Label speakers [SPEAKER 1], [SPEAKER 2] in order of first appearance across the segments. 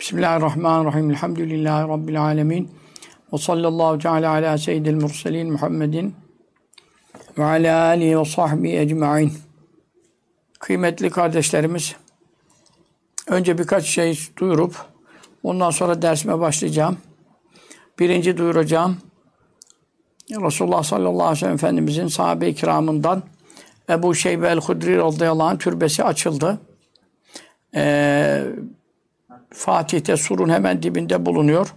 [SPEAKER 1] Bismillahirrahmanirrahim. Elhamdülillahi Rabbil alemin. Ve sallallahu teala ala seyyidil murselin Muhammedin ve ala alihi ve sahbihi ecma'in. Kıymetli kardeşlerimiz, önce birkaç şey duyurup ondan sonra dersime başlayacağım. Birinci duyuracağım, Resulullah sallallahu aleyhi ve sellem Efendimizin sahabe-i kiramından Ebu Şeybe el-Hudri radıyallahu anh türbesi açıldı. Fatih'te surun hemen dibinde bulunuyor.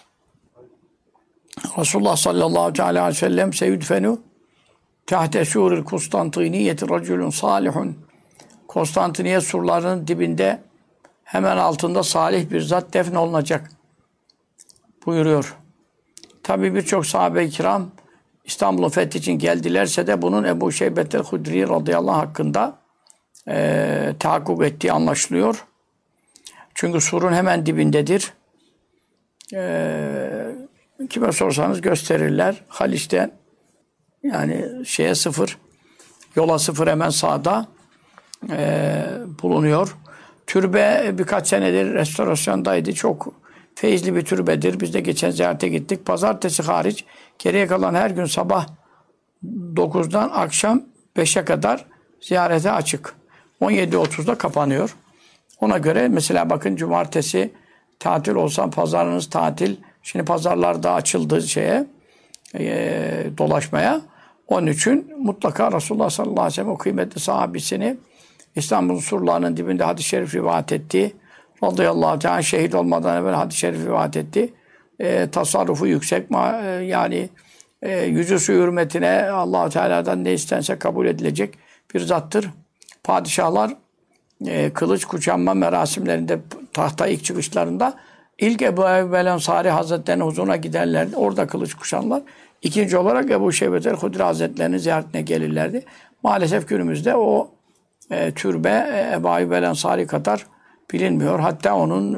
[SPEAKER 1] Resulullah sallallahu aleyhi ve sellem seyudfenu tahte suril Konstantiniyeti racülün salihun. Konstantiniye surlarının dibinde hemen altında salih bir zat defnolunacak buyuruyor. Tabi birçok sahabe-i kiram İstanbul'un fethi için geldilerse de bunun Ebu Şeybe el-Hudri radıyallahu anh hakkında tahakkuk ettiği anlaşılıyor. Çünkü surun hemen dibindedir. Kime sorsanız gösterirler. Haliç'ten yani yola sıfır hemen sağda bulunuyor. Türbe birkaç senedir restorasyondaydı. Çok feyizli bir türbedir. Biz de geçen ziyarete gittik. Pazartesi hariç geriye kalan her gün sabah 9'dan akşam 5'e kadar ziyarete açık. 17.30'da kapanıyor. Ona göre mesela bakın cumartesi tatil olsa pazarınız tatil. Şimdi pazarlar da açıldı dolaşmaya. Onun için mutlaka Resulullah sallallahu aleyhi ve sellem o kıymetli sahabisini İstanbul'un surlarının dibinde hadis-i şerif rivayet etti. Radıyallahu teala şehit olmadan evvel hadis-i şerif rivayet etti. Tasarrufu yüksek yani yüzü hürmetine Allah-u Teala'dan ne istense kabul edilecek bir zattır. Padişahlar kılıç kuşanma merasimlerinde tahta ilk çıkışlarında ilk Ebu Eyyub el-Ensari Hazretleri'nin huzuruna giderlerdi. Orada kılıç kuşanlar. İkinci olarak Ebu Şeybe el-Hudri Hazretleri'nin ziyaretine gelirlerdi. Maalesef günümüzde o türbe Ebu Eyyub el-Ensari kadar bilinmiyor. Hatta onun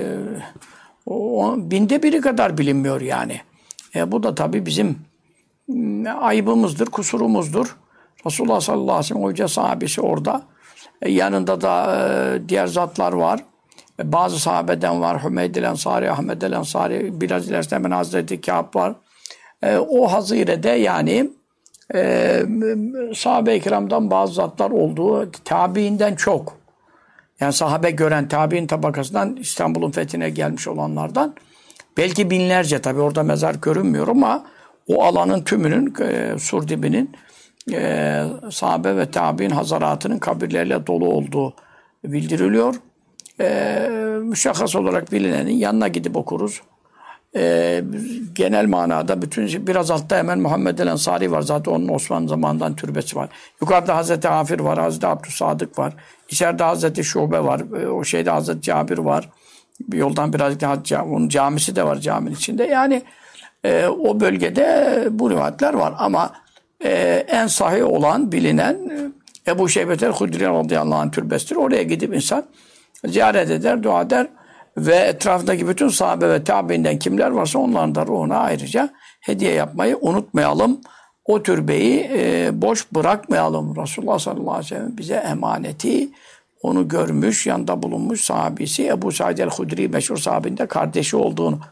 [SPEAKER 1] binde biri kadar bilinmiyor yani. Bu da tabii bizim ayıbımızdır, kusurumuzdur. Resulullah sallallahu aleyhi ve sellem hoca sahabesi orada. Yanında da diğer zatlar var. Bazı sahabeden var. Hümeyd el-Ensari, Ahmed el-Ensari, biraz ilerisinde hemen Hazreti Kâb var. O hazirede yani sahabe-i kiramdan bazı zatlar olduğu tabiinden çok. Yani sahabe gören tabiin tabakasından İstanbul'un fethine gelmiş olanlardan belki binlerce, tabii orada mezar görünmüyor ama o alanın tümünün sur dibinin sahabe ve tabiin hazaratının kabirleriyle dolu olduğu bildiriliyor. Müşahhas olarak bilinenin yanına gidip okuruz. Genel manada biraz altta hemen Muhammed el-Ensari var. Zaten onun Osmanlı zamanından türbesi var. Yukarıda Hazreti Hafir var, Hazreti Abdüssadık var. İçeride Hazreti Şube var. O şeyde Hazreti Cabir var. Bir yoldan birazcık daha onun camisi de var caminin içinde. Yani o bölgede bu rivayetler var ama en sahih olan, bilinen Ebu Şeybe el-Hudri radıyallahu anh türbesidir. Oraya gidip insan ziyaret eder, dua eder ve etrafındaki bütün sahabe ve tabiinden kimler varsa onların da ruhuna ayrıca hediye yapmayı unutmayalım. O türbeyi boş bırakmayalım. Resulullah sallallahu aleyhi ve sellem bize emaneti, onu görmüş, yanında bulunmuş sahabisi Ebu Said el-Hudri meşhur sahabinde kardeşi olduğunu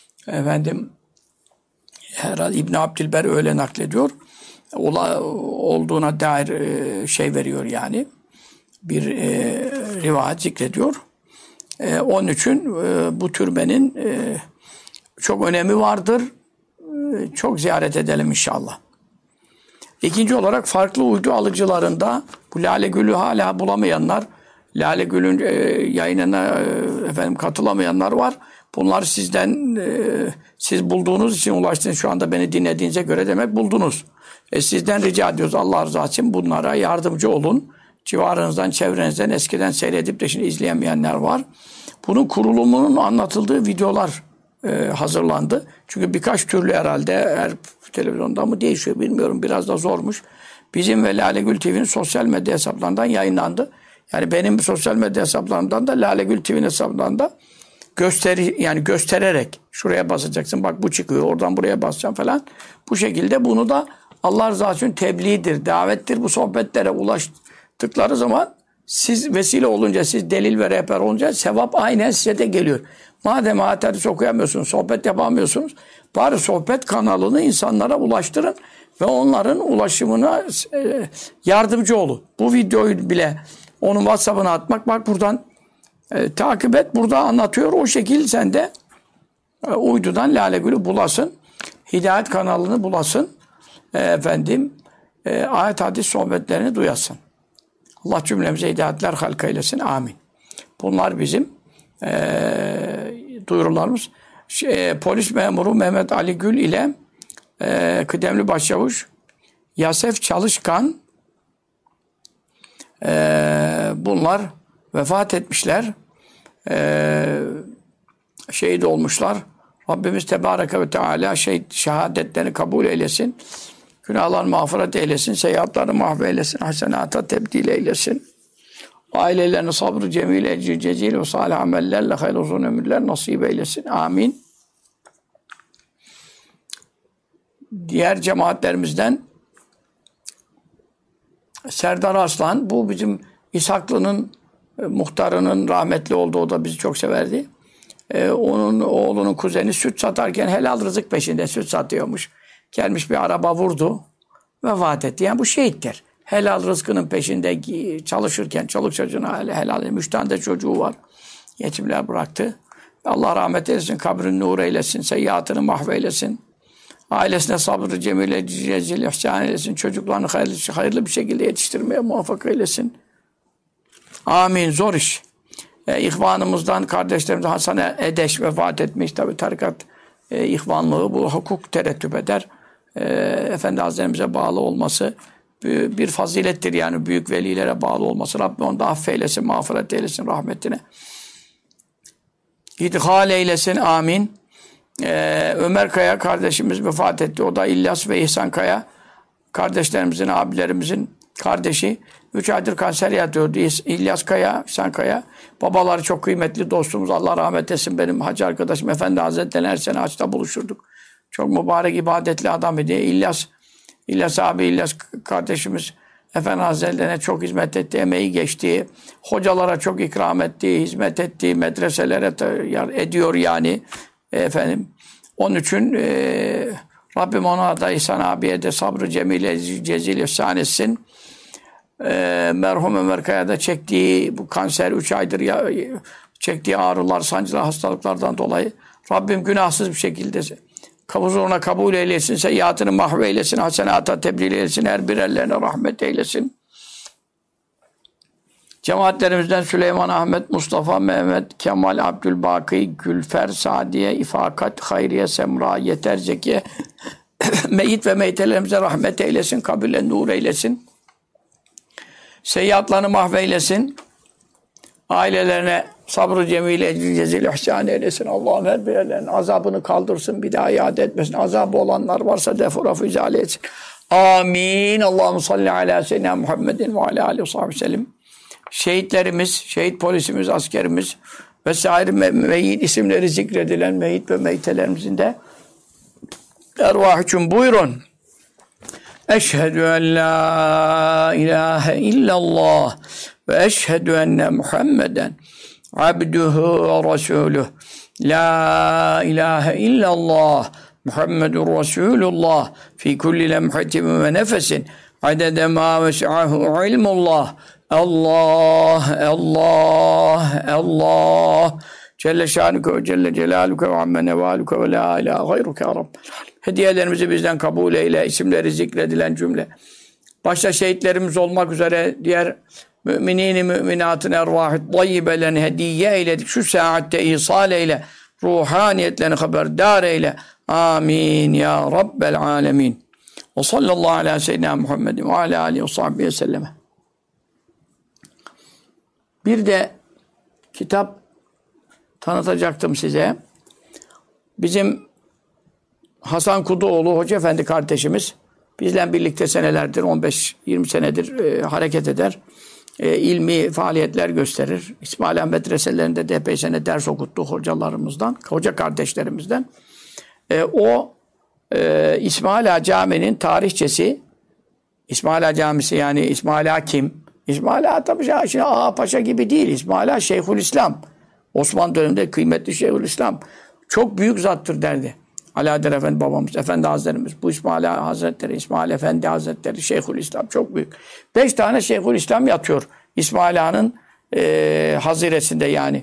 [SPEAKER 1] herhalde İbn Abdilber öyle naklediyor. Olduğuna dair veriyor yani. Bir rivayet zikrediyor. Onun için bu türbenin çok önemi vardır. Çok ziyaret edelim inşallah. İkinci olarak farklı uydu alıcılarında bu Lale Gül'ü hala bulamayanlar, Lale Gül'ün yayınına katılamayanlar var. Bunlar siz bulduğunuz için ulaştınız. Şu anda beni dinlediğinize göre demek buldunuz. Sizden rica ediyoruz Allah rızası için bunlara yardımcı olun. Civarınızdan, çevrenizden eskiden seyredip de şimdi izleyemeyenler var. Bunun kurulumunun anlatıldığı videolar hazırlandı. Çünkü birkaç türlü herhalde her televizyonda mı değişiyor bilmiyorum. Biraz da zormuş. Bizim ve Lale Gül TV'nin sosyal medya hesaplarından yayınlandı. Yani benim sosyal medya hesaplarımdan da Lale Gül TV'nin hesaplarından da göstererek şuraya basacaksın. Bak bu çıkıyor. Oradan buraya basacağım falan. Bu şekilde bunu da Allah rızası için tebliğdir, davettir. Bu sohbetlere ulaştıkları zaman siz vesile olunca, siz delil ve rehber olunca sevap aynen size de geliyor. Madem hadis okuyamıyorsunuz, sohbet yapamıyorsunuz, bari sohbet kanalını insanlara ulaştırın ve onların ulaşımına yardımcı olun. Bu videoyu bile onun WhatsApp'ına atmak, bak buradan takip et, burada anlatıyor. O şekil sen de uydudan Lale Gül'ü bulasın. Hidayet kanalını bulasın. Ayet hadis sohbetlerini duyasın. Allah cümlemize hidayetler halka eylesin. Amin. Bunlar bizim duyurularımız. Polis memuru Mehmet Ali Gül ile kıdemli başçavuş Yasef Çalışkan bunlar vefat etmişler. Şehit olmuşlar. Rabbimiz Tebareke ve Teala şehadetlerini kabul eylesin. Günahlarını mağfiret eylesin. Seyyiatlarını mahveylesin. Hasenata tebdil eylesin. Ailelerine sabrı cemil, ecri cezil ve salih amellerle hayırlı uzun ömürler nasip eylesin. Amin. Diğer cemaatlerimizden Serdar Aslan, bu bizim İshaklı'nın muhtarının rahmetli olduğu, o da bizi çok severdi. Onun oğlunun kuzeni süt satarken helal rızık peşinde süt satıyormuş. Gelmiş bir araba vurdu, vefat etti. Yani bu şehittir. Helal rızkının peşinde çalışırken çoluk çocuğuna helal. 3 tane de çocuğu var. Yetimler bıraktı. Allah rahmet eylesin, kabrini nur eylesin, seyyiatını mahveylesin. Ailesine sabrı cemile, cezil, ihsan eylesin. Çocuklarını hayırlı bir şekilde yetiştirmeye muvaffak eylesin. Amin. Zor iş. İhvanımızdan, kardeşlerimizden Hasan Edeş vefat etmiş. Tabi tarikat ihvanlığı bu hukuk terettüp eder. Efendi Hazretlerimize bağlı olması bir fazilettir yani, büyük velilere bağlı olması. Rabbim onu da affeylesin, mağfiret eylesin rahmetine. İdhal eylesin, amin. Ömer Kaya kardeşimiz vefat etti. O da İlyas ve İhsan Kaya kardeşlerimizin, abilerimizin kardeşi. 3 aydır kanser yatıyordu. İlyas Kaya, İhsan Kaya. Babaları çok kıymetli dostumuz. Allah rahmet etsin, benim hacı arkadaşım. Efendi Hazretleri her sene haçta buluşurduk. Çok mübarek, ibadetli adam idi. İlyas abi, İlyas kardeşimiz Efendi Hazretleri'ne çok hizmet etti, emeği geçti. Hocalara çok ikram etti, hizmet etti, medreselere ediyor yani. Efendim, onun için Rabbim ona da, İhsan abiye de sabrı cemile, cezil ihsan etsin. Merhum Ömer Kaya'da çektiği bu kanser 3 aydır çektiği ağrılar, sancılar, hastalıklardan dolayı Rabbim günahsız bir şekilde huzuruna kabul eylesin, seyyiatını mahveylesin, hasenata tebdil eylesin, her birerlerine rahmet eylesin. Cemaatlerimizden Süleyman, Ahmet, Mustafa, Mehmet, Kemal, Abdülbaki, Gülfer, Sadiye, İfakat, Hayriye, Semra, Yeter, Zekiye, meyit ve meytelerimize rahmet eylesin, kabirle nur eylesin. Seyyiatlarını mahveylesin. Ailelerine sabrı cemile, cezil ihsan eylesin. Allah'ım her birerlerinin azabını kaldırsın, bir daha iade etmesin. Azabı olanlar varsa defurafu izale etsin. Amin. Allahümme salli ala seyyidina Muhammedin ve ala aleyhi ve sahbihi sellem. Şehitlerimiz, şehit polisimiz, askerimiz vesaire meyit isimleri zikredilen meyit ve meytelerimizin de ervah için buyurun. Eşhedü en la ilahe illallah ve eşhedü enne Muhammeden abduhu ve resuluh. La ilahe illallah Muhammedun Resulullah fi kulli lemhatin ve nefesin adede ma ves'ahu ilmullah. Allah, Allah, Allah. Celle şanuke ve celle celaluke ve amme nevaluke ve la ilahe gayruke ya Rabbel. Hediyelerimizi bizden kabul eyle. İsimleri zikredilen cümle. Başta şehitlerimiz olmak üzere diğer müminin-i müminatın ervahı tayyibelerini hediye eyledik. Şu saatte ihsal eyle. Ruhaniyetlerini haberdar eyle. Amin ya Rabbel alemin. Ve sallallahu ala seyyidina Muhammedin ve ala aleyhi ve sahbihi selleme. Bir de kitap tanıtacaktım size. Bizim Hasan Kuduoğlu Hoca Efendi kardeşimiz bizle birlikte senelerdir, 15-20 senedir hareket eder. İlmi faaliyetler gösterir. İsmaila medreselerinde de epey sene ders okuttu hocalarımızdan, hoca kardeşlerimizden. İsmaila Camii'nin tarihçesi, İsmaila Camisi yani İsmail Hakim, İsmail Ağa tabii şimdi Ağa Paşa gibi değil. İsmail Ağa Şeyhülislam. Osmanlı döneminde kıymetli Şeyhülislam. Çok büyük zattır derdi. Alaeddin Efendi babamız, Efendi Hazretlerimiz. Bu İsmail Ağa Hazretleri, İsmail Efendi Hazretleri, Şeyhülislam çok büyük. 5 tane Şeyhülislam yatıyor. İsmail Ağa'nın haziresinde yani.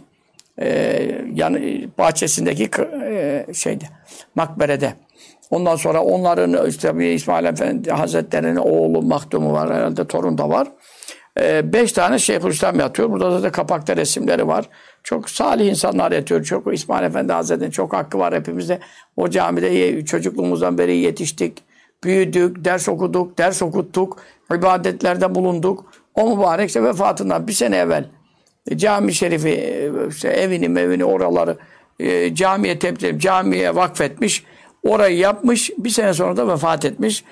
[SPEAKER 1] Bahçesindeki şeyde, makberede. Ondan sonra onların işte İsmail Efendi Hazretleri'nin oğlu Mahdumu var herhalde, torun da var. 5 tane Şeyhülislam yatıyor. Burada da kapakta resimleri var. Çok salih insanlar yatıyor. Çok İsmail Efendi Hazretleri'nin çok hakkı var hepimizde. O camide çocukluğumuzdan beri yetiştik, büyüdük, ders okuduk, ders okuttuk, ibadetlerde bulunduk. O mübarek işte vefatından bir sene evvel cami-i şerifi, işte evini oraları camiye tebdil edip camiye vakfetmiş. Orayı yapmış. Bir sene sonra da vefat etmiş.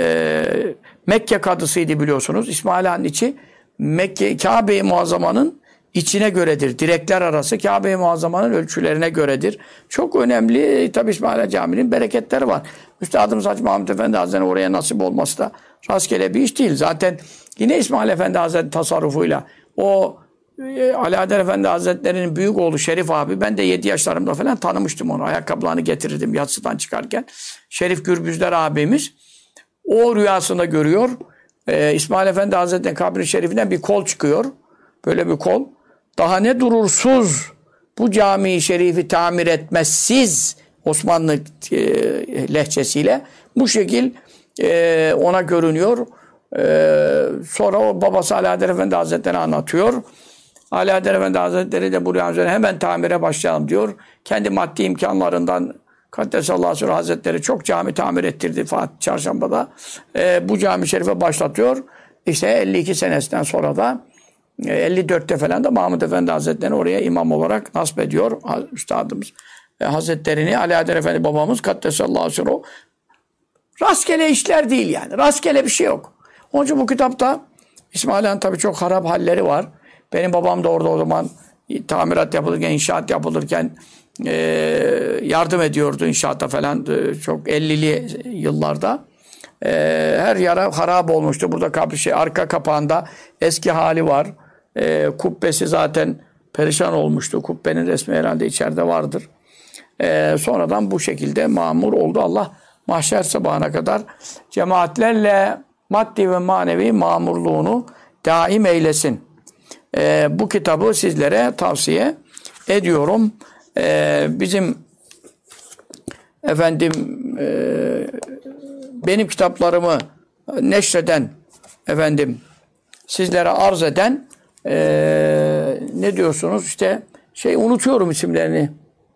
[SPEAKER 1] Mekke kadısıydı biliyorsunuz. İsmail Ağa'nın içi Mekke, Kabe-i Muazzama'nın içine göredir. Direkler arası Kabe-i Muazzama'nın ölçülerine göredir. Çok önemli. Tabi İsmail Ağa Camii'nin bereketleri var. Üstadımız Hacı Mahmud Efendi Hazretleri oraya nasip olması da rastgele bir iş değil. Zaten yine İsmail Efendi Hazretleri tasarrufuyla o Alaeddin Efendi Hazretleri'nin büyük oğlu Şerif abi, ben de 7 yaşlarımda falan tanımıştım onu. Ayakkabılarını getirirdim yatsıdan çıkarken. Şerif Gürbüzler abimiz o rüyasında görüyor. İsmail Efendi Hazretleri'nin kabri şerifinden bir kol çıkıyor. Böyle bir kol. Daha ne durursuz bu cami-i şerifi tamir etmezsiz, Osmanlı lehçesiyle bu şekil ona görünüyor. Sonra o babası Alaeddin Efendi Hazretleri anlatıyor. Alaeddin Efendi Hazretleri de bu rüyanın üzerine hemen tamire başlayalım diyor. Kendi maddi imkanlarından Kaddesallahu Sürü Hazretleri çok cami tamir ettirdi Fatih Çarşamba'da. Bu cami şerife başlatıyor. İşte 52 senesinden sonra da 54'te falan da Mahmud Efendi Hazretleri'ni oraya imam olarak nasip ediyor. Üstadımız Hazretlerini, Alaeddin Efendi babamız Kaddesallahu Sürü. Rastgele işler değil yani. Rastgele bir şey yok. Onun için bu kitapta İsmail Ağa'nın tabii çok harap halleri var. Benim babam da orada o zaman tamirat yapılırken, inşaat yapılırken yardım ediyordu inşaatta falan. Çok 50'li yıllarda. Her yara harap olmuştu. Burada arka kapağında eski hali var. Kubbesi zaten perişan olmuştu. Kubbenin resmi herhalde içeride vardır. Sonradan bu şekilde mamur oldu. Allah mahşer sabahına kadar cemaatlerle maddi ve manevi mamurluğunu daim eylesin. Bu kitabı sizlere tavsiye ediyorum. Bizim efendim benim kitaplarımı neşreden efendim sizlere arz eden ne diyorsunuz işte unutuyorum isimlerini.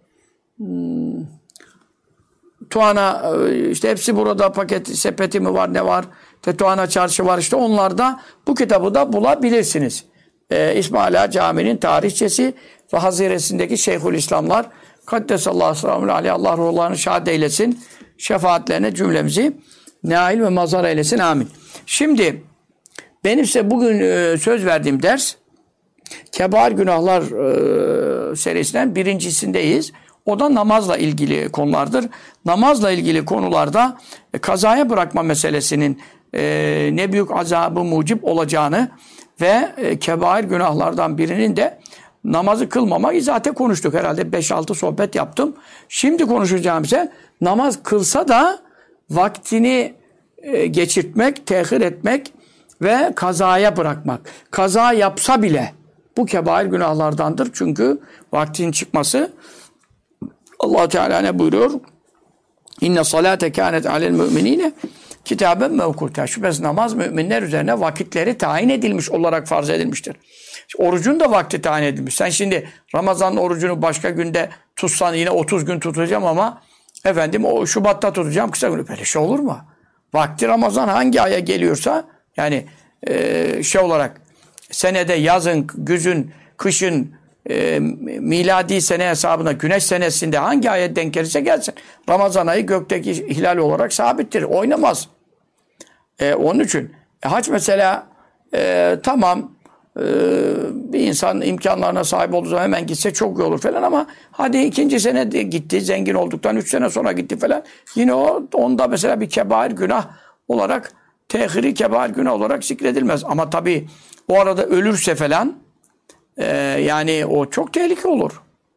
[SPEAKER 1] Tuana işte hepsi burada, paket sepeti mi var ne var, Tuana Çarşı var, işte onlarda bu kitabı da bulabilirsiniz. İsmail Ağa Camii'nin tarihçesi ve haziresindeki Şeyhülislamlar Kaddesallahu aleyhi, Allah ruhlarını şad eylesin, şefaatlerine cümlemizi nail ve mazhar eylesin, amin. Şimdi benim size bugün söz verdiğim ders Kebair Günahlar serisinden birincisindeyiz. O da namazla ilgili konulardır. Namazla ilgili konularda kazaya bırakma meselesinin ne büyük azabı mucip olacağını ve kebair günahlardan birinin de namazı kılmama zaten konuştuk. Herhalde 5-6 sohbet yaptım. Şimdi konuşacağım ise namaz kılsa da vaktini geçirtmek, tehir etmek ve kazaya bırakmak. Kaza yapsa bile bu kebair günahlardandır. Çünkü vaktin çıkması, Allah Teala ne buyuruyor? İnne salate kânet alel müminine kitaben mevkuta. Şüphesiz namaz müminler üzerine vakitleri tayin edilmiş olarak farz edilmiştir. Orucun da vakti tayin edilmiş. Sen şimdi Ramazan orucunu başka günde tutsan yine 30 gün tutacağım ama efendim o Şubat'ta tutacağım kısa günü. Böyle şey olur mu? Vakti Ramazan hangi aya geliyorsa yani olarak senede yazın, güzün, kışın, miladi sene hesabına güneş senesinde hangi ayet denk gelirse gelsin. Ramazan ayı gökteki hilal olarak sabittir. Oynamaz. Onun için hac mesela tamam bir insan imkanlarına sahip olduğu zaman hemen gitse çok iyi olur falan ama hadi ikinci sene gitti, zengin olduktan 3 sene sonra gitti falan. Yine onda mesela bir kebair günah olarak tehiri kebair günah olarak zikredilmez. Ama tabii o arada ölürse falan yani o çok tehlike olur.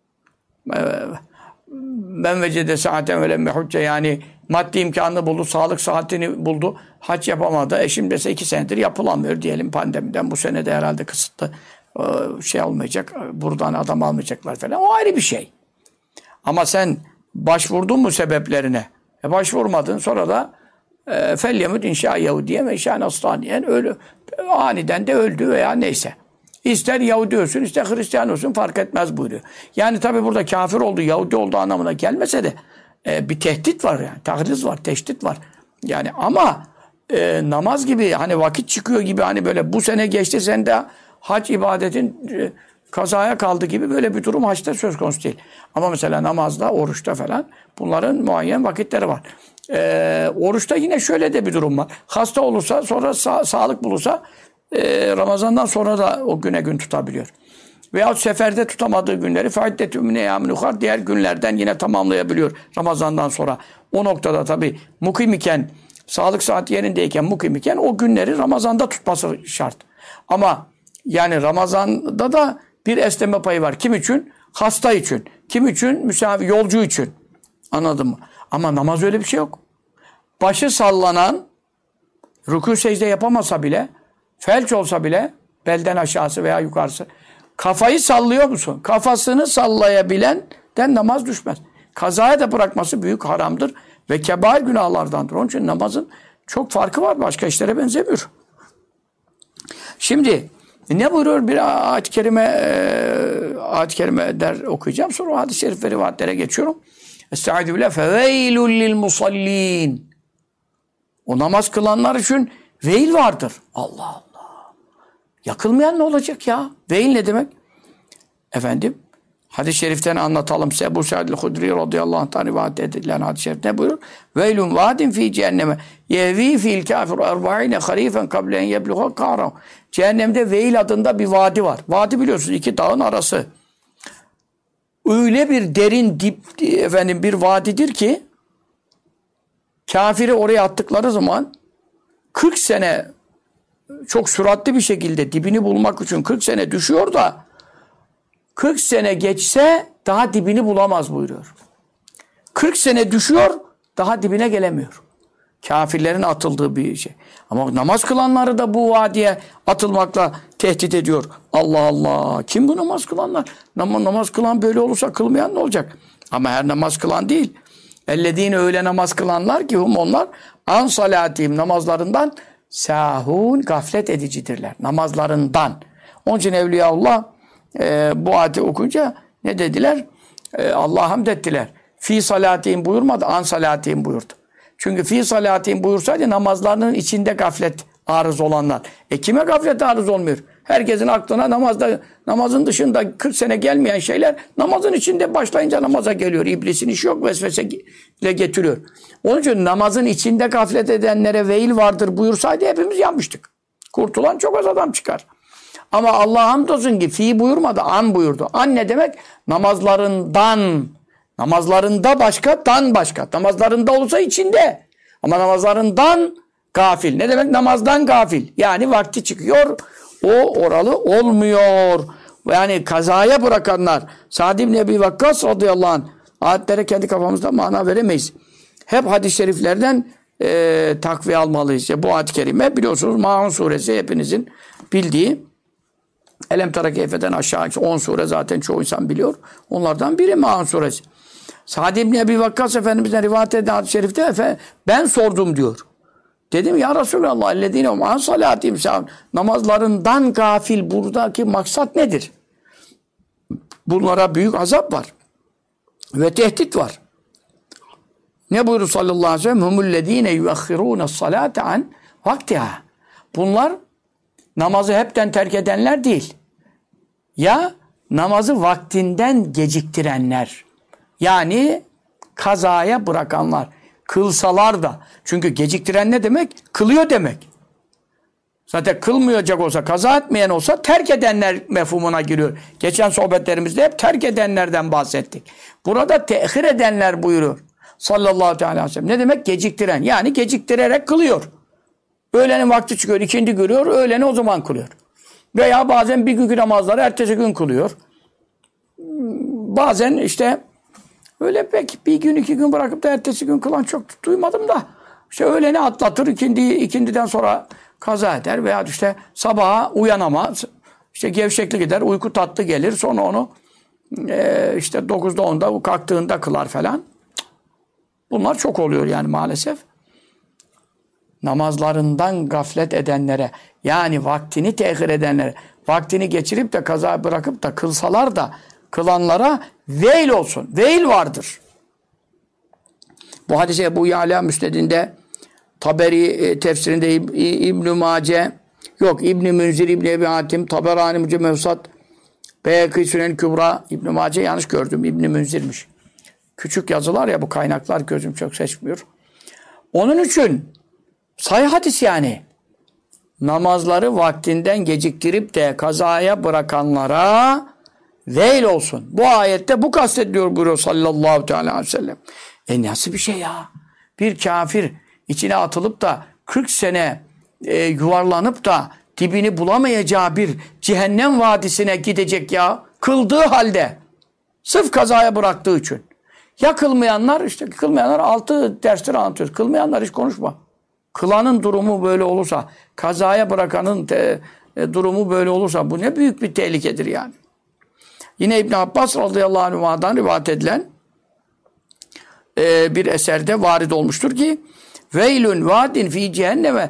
[SPEAKER 1] Ben vecede saaten ve lemme hücce, yani maddi imkanını buldu, sağlık saatini buldu, hac yapamadı. Şimdi ise 2 senedir yapılamıyor diyelim pandemiden. Bu sene de herhalde kısıtlı şey olmayacak, buradan adam almayacaklar falan. O ayrı bir şey. Ama sen başvurdun mu sebeplerine? Başvurmadın, sonra da felyemut inşa Yahudiye ve inşa Nasraniyen, öyle aniden de öldü veya neyse. İster Yahudi olsun, ister Hristiyan olsun fark etmez buyuruyor. Yani tabi burada kafir oldu, Yahudi olduğu anlamına gelmese de bir tehdit var yani. Tahriz var, teşdit var. Yani ama namaz gibi, hani vakit çıkıyor gibi, hani böyle bu sene geçti, sen de hac ibadetin kazaya kaldı gibi böyle bir durum haçta söz konusu değil. Ama mesela namazda, oruçta falan bunların muayyen vakitleri var. Oruçta yine şöyle de bir durum var. Hasta olursa, sonra sağlık bulursa Ramazan'dan sonra da o güne gün tutabiliyor. Veyahut seferde tutamadığı günleri faiddetü mine yâmin ukhar, diğer günlerden yine tamamlayabiliyor Ramazan'dan sonra. O noktada tabii mukim iken, sağlık saati yerindeyken, mukim iken o günleri Ramazan'da tutması şart. Ama yani Ramazan'da da bir esneme payı var. Kim için? Hasta için. Kim için? Misafir, yolcu için. Anladın mı? Ama namaz öyle bir şey yok. Başı sallanan, rükû secde yapamasa bile, felç olsa bile, belden aşağısı veya yukarısı, kafayı sallıyor musun? Kafasını sallayabilenden namaz düşmez. Kazaya da bırakması büyük haramdır ve kebair günahlardandır. Onun için namazın çok farkı var, başka işlere benzemiyor. Şimdi ne buyuruyor? Bir ayet-i kerime der okuyacağım. Sonra o hadis-i şerif ve rivayetlere geçiyorum. Estaizu billah. Feveylul lil musallin. O namaz kılanlar için veil vardır. Allah Allah. Yakılmayan ne olacak ya? Veil ne demek? Efendim, hadis-i şeriften anlatalım size. Ebu Sa'id el-Hudri radıyallahu anh'tan rivayet edilen hadis-i şerif ne buyurur? Veylun vadin fi cehenneme yehvi fil kafir 40 harifen kablen yebluğa kara. Cehennemde Veil adında bir vadi var. Vadi biliyorsunuz, 2 dağın arası. Öyle bir derin bir vadidir ki kafiri oraya attıkları zaman 40 sene çok süratli bir şekilde dibini bulmak için 40 sene düşüyor da 40 sene geçse daha dibini bulamaz buyuruyor. 40 sene düşüyor, daha dibine gelemiyor. Kafirlerin atıldığı bir şey. Ama namaz kılanları da bu vadiye atılmakla tehdit ediyor. Allah Allah. Kim bu namaz kılanlar? Namaz kılan böyle olursa kılmayan ne olacak? Ama her namaz kılan değil. Ellezine, öyle namaz kılanlar ki onlar an salatihim, namazlarından sahun, gaflet edicidirler. Namazlarından. Onun için Evliyaullah bu ayeti okunca ne dediler? Allah'a hamd ettiler. Fi salatihim buyurmadı, an salatihim buyurdu. Çünkü fi salatihim buyursaydı namazlarının içinde gaflet arız olanlar. Kime gaflet arız olmuyor? Herkesin aklına namazın dışında 40 sene gelmeyen şeyler namazın içinde başlayınca namaza geliyor. İblisin işi yok, vesveseyle getiriyor. Onun için namazın içinde gaflet edenlere veil vardır buyursaydı hepimiz yanmıştık. Kurtulan çok az adam çıkar. Ama Allah'a hamdolsun ki fi buyurmadı, an buyurdu. An ne demek? Namazlarından. Namazlarında başka, dan başka. Namazlarında olursa içinde. Ama namazlarından gafil. Ne demek namazdan gafil? Yani vakti çıkıyor, o oralı olmuyor. Yani kazaya bırakanlar. Sa'd ibn Ebi Vakkas radıyallahu anh. Ayetlere kendi kafamızda mana veremeyiz. Hep hadis-i şeriflerden takviye almalıyız. İşte bu ayet-i kerime biliyorsunuz Maun suresi, hepinizin bildiği. Elem tara keyfeden aşağı 10 sure zaten çoğu insan biliyor. Onlardan biri Maun suresi. Sa'd ibn Ebi Vakkas Efendimiz'den rivayet eden hadis-i şerifte ben sordum diyor. Dedim ya Resulallah ellezine an salatihim sahun. Namazlarından gafil, buradaki maksat nedir? Bunlara büyük azap var. Ve tehdit var. Ne buyurur sallallahu aleyhi ve sellem? Humullezine yuakhirûne salate an vaktiha. Bunlar namazı hepten terk edenler değil. Ya namazı vaktinden geciktirenler. Yani kazaya bırakanlar. Kılsalar da. Çünkü geciktiren ne demek? Kılıyor demek. Zaten kılmayacak olsa, kaza etmeyen olsa terk edenler mefhumuna giriyor. Geçen sohbetlerimizde hep terk edenlerden bahsettik. Burada tehir edenler buyuruyor. Sallallahu aleyhi ve sellem. Ne demek? Geciktiren. Yani geciktirerek kılıyor. Öğlenin vakti çıkıyor, ikindi görüyor, öğleni o zaman kılıyor. Veya bazen bir günkü namazları ertesi gün kılıyor. Bazen işte öyle pek bir gün iki gün bırakıp da ertesi gün kılan çok duymadım da. İşte öğleni atlatır, ikindiden sonra kaza eder veya işte sabaha uyanamaz. İşte gevşeklik eder, uyku tatlı gelir. Sonra onu işte 9'da 10'da kalktığında kılar falan. Bunlar çok oluyor yani maalesef. Namazlarından gaflet edenlere, yani vaktini tehir edenlere, vaktini geçirip de kaza bırakıp da kılsalar da kılanlara veil olsun. Veil vardır. Bu hadise Ebu Ya'la Müsned'inde, Taberi tefsirinde İbn-i Mace, yok İbn-i Münzir, İbn-i Ebi Hatim, Taberani Mücemmevsat, Beyhekî Sünen Kübra, İbn-i Mace yanlış gördüm, İbn-i Münzir'miş. Küçük yazılar ya bu kaynaklar, gözüm çok seçmiyor. Onun için sahih hadis yani. Namazları vaktinden geciktirip de kazaya bırakanlara veil olsun. Bu ayette bu kastediliyor buyuruyor sallallahu aleyhi ve sellem. Nasıl bir şey ya? Bir kafir içine atılıp da 40 sene yuvarlanıp da dibini bulamayacağı bir cehennem vadisine gidecek ya. Kıldığı halde. Sırf kazaya bıraktığı için. Ya kılmayanlar, işte kılmayanlar 6 dersler anlatıyoruz. Kılmayanlar hiç konuşma. Kılanın durumu böyle olursa, kazaya bırakanın durumu böyle olursa bu ne büyük bir tehlikedir yani. Yine İbn Abbas radıyallahu anh'dan rivayet edilen bir eserde varid olmuştur ki veylun vadin fi cehenneme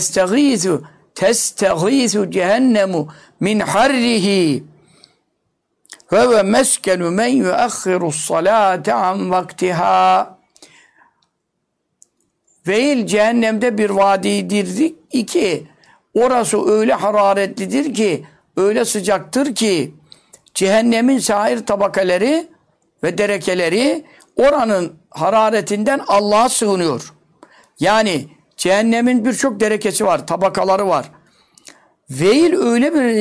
[SPEAKER 1] testagîzu cehennemu min harrihi ve meskenu men yuakhiru's salate an vaktiha. Veil cehennemde bir vadidir. İki, orası öyle hararetlidir ki, öyle sıcaktır ki cehennemin sair tabakaları ve derekeleri oranın hararetinden Allah'a sığınıyor. Yani cehennemin birçok derekesi var, tabakaları var. Veil öyle bir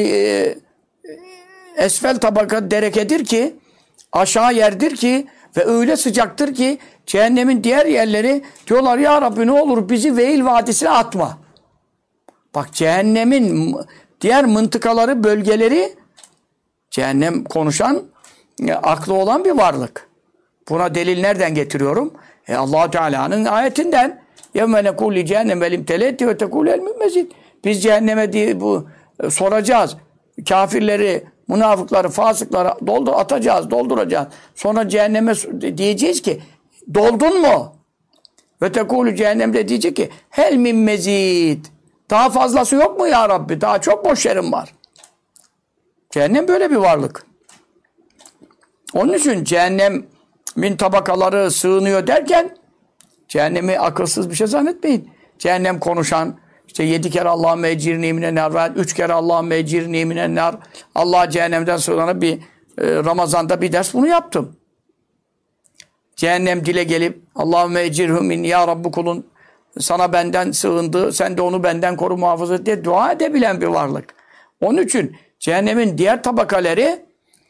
[SPEAKER 1] esfel tabaka derekedir ki, aşağı yerdir ki ve öyle sıcaktır ki cehennemin diğer yerleri diyorlar ya Rabbi ne olur bizi Veil Vadisi'ne atma. Bak cehennemin diğer mıntıkaları, bölgeleri cehennem konuşan, aklı olan bir varlık. Buna delil nereden getiriyorum? Allah-u Teala'nın ayetinden. يَوْمَ نَكُولِ لِجَهَنَّمَ وَلِمْتَلَيْتِ وَتَكُولَ الْمُمَّزِينَ. Biz cehenneme diye bu soracağız. Kafirleri, münafıkları, fasıkları dolduracağız. Sonra cehenneme diyeceğiz ki doldun mu? Ve tekûlü cehennemde diyecek ki hel min mezid. Daha fazlası yok mu ya Rabbi? Daha çok boş yerim var. Cehennem böyle bir varlık. Onun için cehennemin tabakaları sığınıyor derken cehennemi akılsız bir şey zannetmeyin. Cehennem konuşan, işte 7 kere Allah'ın ecirni minen nar, 3 kere Allah'ın ecirni minen nar. Allah cehennemden sığınana bir Ramazan'da bir ders bunu yaptım. Cehennem dile gelip Allahümme ecirhum min ya Rabbi kulun sana benden sığındı, sen de onu benden koru muhafaza et diye dua edebilen bir varlık. Onun için cehennemin diğer tabakaları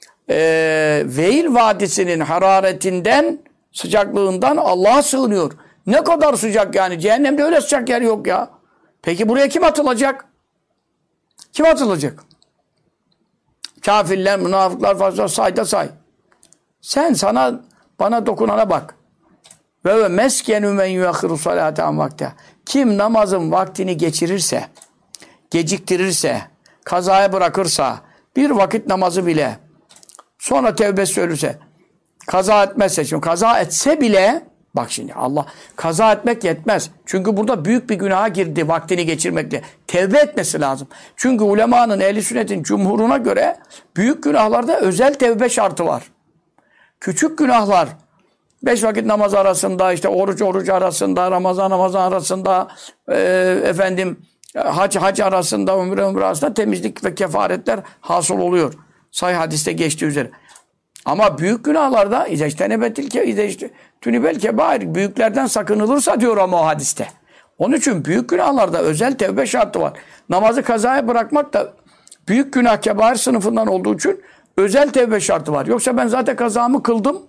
[SPEAKER 1] Veil Vadisi'nin hararetinden, sıcaklığından Allah'a sığınıyor. Ne kadar sıcak yani. Cehennemde öyle sıcak yer yok ya. Peki buraya kim atılacak? Kim atılacak? Kafirler, münafıklar fazla say. Sen bana dokunana bak. Ve meskenu men yuakhiru salate an vaktiha. Kim namazın vaktini geçirirse, geciktirirse, kazaya bırakırsa, bir vakit namazı bile sonra tevbe söylürse, kaza etmezse, şimdi kaza etse bile, bak şimdi Allah, kaza etmek yetmez. Çünkü burada büyük bir günaha girdi vaktini geçirmekle. Tevbe etmesi lazım. Çünkü ulemanın, ehli sünnetin cumhuruna göre büyük günahlarda özel tevbe şartı var. Küçük günahlar, 5 vakit namaz arasında, işte oruç arasında, Ramazan arasında, hac arasında, umre arasında temizlik ve kefaretler hasıl oluyor. Sahih hadiste geçtiği üzere. Ama büyük günahlarda tünibel kebair, büyüklerden sakınılırsa diyor ama o hadiste. Onun için büyük günahlarda özel tevbe şartı var. Namazı kazaya bırakmak da büyük günah kebair sınıfından olduğu için özel tevbe şartı var. Yoksa ben zaten kazamı kıldım,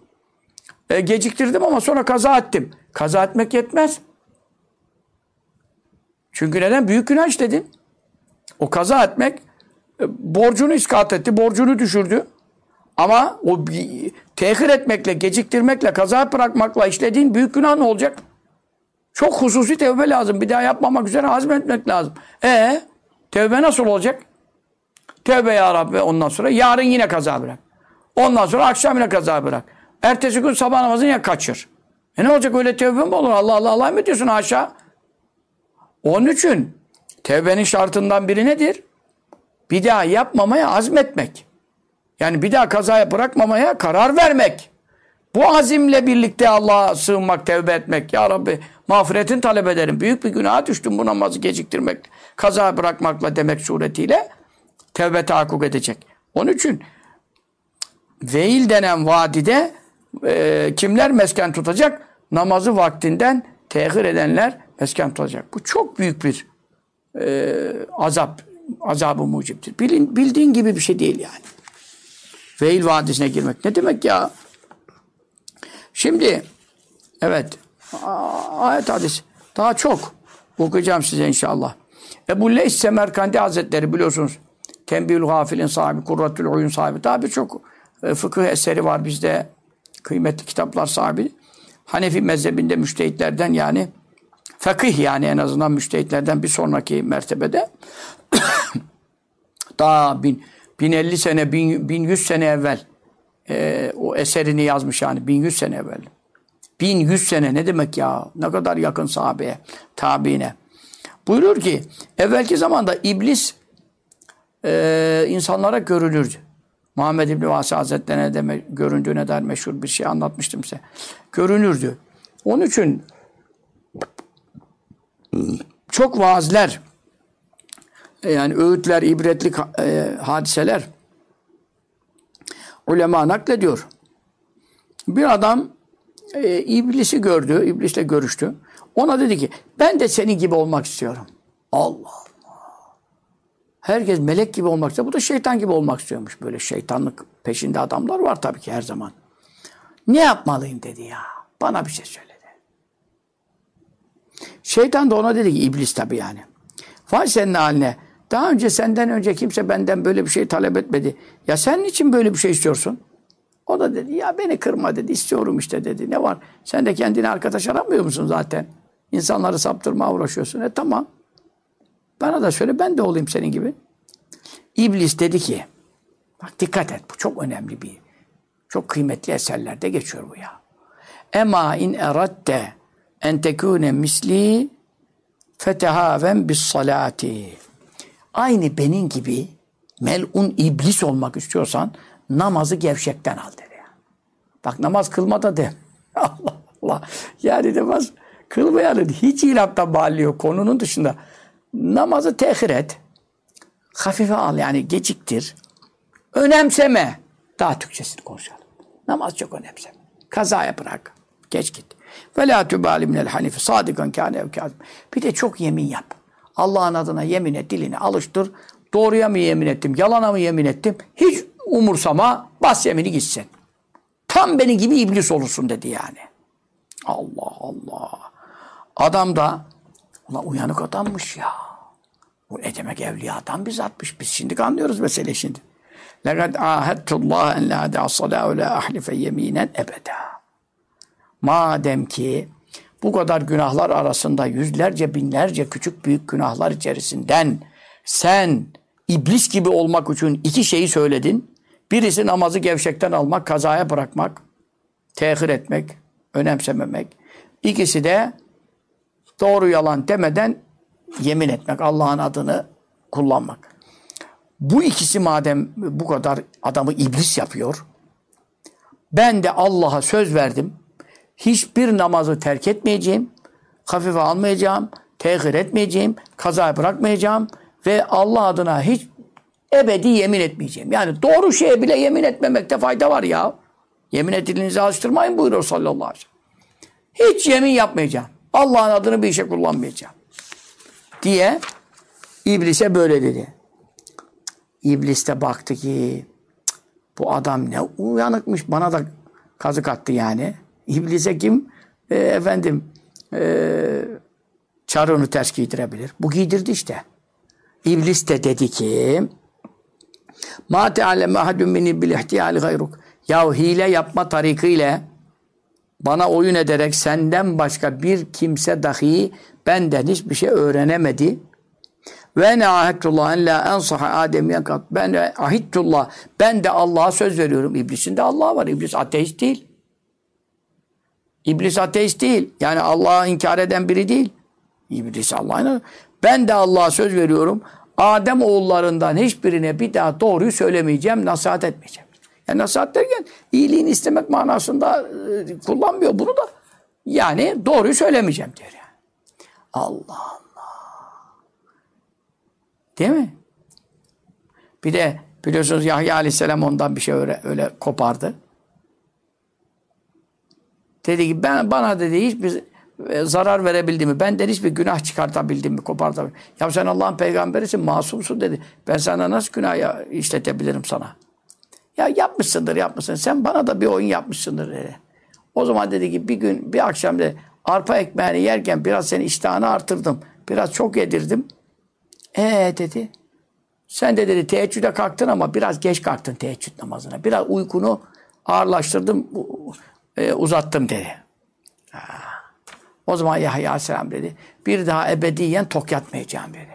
[SPEAKER 1] geciktirdim ama sonra kaza ettim. Kaza etmek yetmez. Çünkü neden? Büyük günah işledin. O kaza etmek borcunu iskat etti, borcunu düşürdü. Ama o tehir etmekle, geciktirmekle, kaza bırakmakla işlediğin büyük günah ne olacak? Çok hususi tevbe lazım. Bir daha yapmamak üzere azmetmek lazım. Tevbe nasıl olacak? Tevbe ya Rabbi, ondan sonra yarın yine kaza bırak. Ondan sonra akşam yine kaza bırak. Ertesi gün sabah namazını ya kaçır. Ne olacak, öyle tevbe mi olur? Allah Allah Allah mı diyorsun haşa? Onun için tevbenin şartından biri nedir? Bir daha yapmamaya azmetmek. Yani bir daha kazaya bırakmamaya karar vermek. Bu azimle birlikte Allah'a sığınmak, tevbe etmek. Ya Rabbi mağfiretini talep ederim. Büyük bir günaha düştüm, bu namazı geciktirmek, kaza bırakmakla demek suretiyle tevbe tahakkuk edecek. Onun için veil denen vadide kimler mesken tutacak? Namazı vaktinden tehir edenler mesken tutacak. Bu çok büyük bir azab-ı muciptir. Bildiğin gibi bir şey değil yani. Veil vadisine girmek. Ne demek ya? Şimdi evet ayet hadis daha çok okuyacağım size inşallah. Ebu Leys Semerkandi Hazretleri biliyorsunuz. Tembihül Gafil'in sahibi, Kurratül Uyun sahibi. Daha birçok fıkıh eseri var bizde. Kıymetli kitaplar sahibi. Hanefi mezhebinde müştehitlerden, yani fakih, yani en azından müştehitlerden bir sonraki mertebede daha 1050 sene, 1100 sene evvel o eserini yazmış, yani 1100 sene evvel. 1100 sene ne demek ya? Ne kadar yakın sahabeye, tabiine. Buyurur ki evvelki zamanda iblis insanlara görülürdü. Muhammed İbni Vasi Hazretleri'ne de göründüğüne dair meşhur bir şey anlatmıştım size. Görünürdü. Onun için çok vaazler, yani öğütler, ibretlik hadiseler ulema naklediyor. Bir adam iblisi gördü, iblisle görüştü. Ona dedi ki ben de senin gibi olmak istiyorum. Allah Allah. Herkes melek gibi olmak istiyor. Bu da şeytan gibi olmak istiyormuş. Böyle şeytanlık peşinde adamlar var tabii ki her zaman. Ne yapmalıyım dedi ya. Bana bir şey söyledi. Şeytan da ona dedi ki, iblis tabii yani. Vay senin haline. Daha önce, senden önce kimse benden böyle bir şey talep etmedi. Ya sen niçin böyle bir şey istiyorsun? O da dedi ya beni kırma dedi. İstiyorum işte dedi. Ne var? Sen de kendine arkadaş aramıyor musun zaten? İnsanları saptırmaya uğraşıyorsun. Tamam. Bana da söyle, ben de olayım senin gibi. İblis dedi ki, bak dikkat et, bu çok önemli çok kıymetli eserlerde geçiyor bu ya. Ema in eradte en tekune misli fetehaven bis salati. Aynı benim gibi melun iblis olmak istiyorsan namazı gevşekten al dedi. Bak namaz kılmada de. Allah Allah. Yani namaz kılmayanın hiç ilaptan bağlı yok konunun dışında. Namazı tehir et. Hafife al, yani geciktir. Önemseme. Daha Türkçesini konuşalım. Namaz çok önemseme. Kazaya bırak. Geç git. Ve la tübali minel hanifi sadikan kâne ev kâzim. Bir de çok yemin yap. Allah'ın adına yemin et, dilini alıştır. Doğruya mı yemin ettim, yalana mı yemin ettim? Hiç umursama, bas yemini gitsin. Tam benim gibi iblis olursun dedi yani. Allah Allah. Adam da uyanık adammış ya. Bu ne demek, evliyadan bizzatmış. Biz şimdi anlıyoruz mesele şimdi. لَقَدْ عَاهَدْتُ اللّٰهَ اَنْ لَا دَعَ صَلَاهُ لَا اَحْلِفَ يَم۪ينًا ebeda. Madem ki bu kadar günahlar arasında yüzlerce, binlerce küçük büyük günahlar içerisinden sen iblis gibi olmak için iki şeyi söyledin. Birisi namazı gevşekten almak, kazaya bırakmak, tehir etmek, önemsememek. İkisi de doğru yalan demeden yemin etmek, Allah'ın adını kullanmak. Bu ikisi madem bu kadar adamı iblis yapıyor, ben de Allah'a söz verdim. Hiçbir namazı terk etmeyeceğim, hafife almayacağım, tehir etmeyeceğim, kazaya bırakmayacağım ve Allah adına hiç ebedi yemin etmeyeceğim. Yani doğru şeye bile yemin etmemekte fayda var ya. Yemin edilinizi alıştırmayın buyuruyor sallallahu aleyhi ve sellem. Hiç yemin yapmayacağım. Allah'ın adını bir işe kullanmayacağım diye iblise böyle dedi. İblis de baktı ki bu adam ne uyanıkmış, bana da kazık attı yani. İblise kim? Çarığını ters giydirebilir. Bu giydirdi işte. İblis de dedi ki مَا تَعْلَمَ اَحَدٌ مِنِّ بِالْاِحْتِيَالِ غَيْرُكَ Yahu hile yapma tarikıyla bana oyun ederek senden başka bir kimse dahi benden hiçbir şey öğrenemedi. Ve ne ahittullah en la ensaha Adem'e kat. Ben ahittullah. Ben de Allah'a söz veriyorum. İblisin de Allah var. İblis ateist değil. İblis ateist değil. Yani Allah'ı inkar eden biri değil. İblis Allah'ın. Ben de Allah'a söz veriyorum. Adem oğullarından hiçbirine bir daha doğruyu söylemeyeceğim, nasihat etmeyeceğim. Yani nasihat derken iyiliğini istemek manasında kullanmıyor bunu da. Yani doğruyu söylemeyeceğim diyor yani. Allah Allah. Değil mi? Bir de biliyorsunuz Yahya Aleyhisselam ondan bir şey öyle kopardı. Dedi ki bana dedi hiçbir zarar verebildi mi? Benden hiçbir günah çıkartabildim mi? Kopartabildim. Ya sen Allah'ın peygamberisin, masumsun dedi. Ben sana nasıl günah işletebilirim sana? Ya yapmışsın. Sen bana da bir oyun yapmışsındır dedi. O zaman dedi ki bir akşam dedi arpa ekmeğini yerken biraz senin iştahını artırdım. Biraz çok yedirdim. Dedi. Sen de dedi teheccüde kalktın ama biraz geç kalktın teheccüd namazına. Biraz uykunu ağırlaştırdım, uzattım dedi. O zaman Yahya Aleyhisselam dedi, bir daha ebediyen tok yatmayacağım dedi.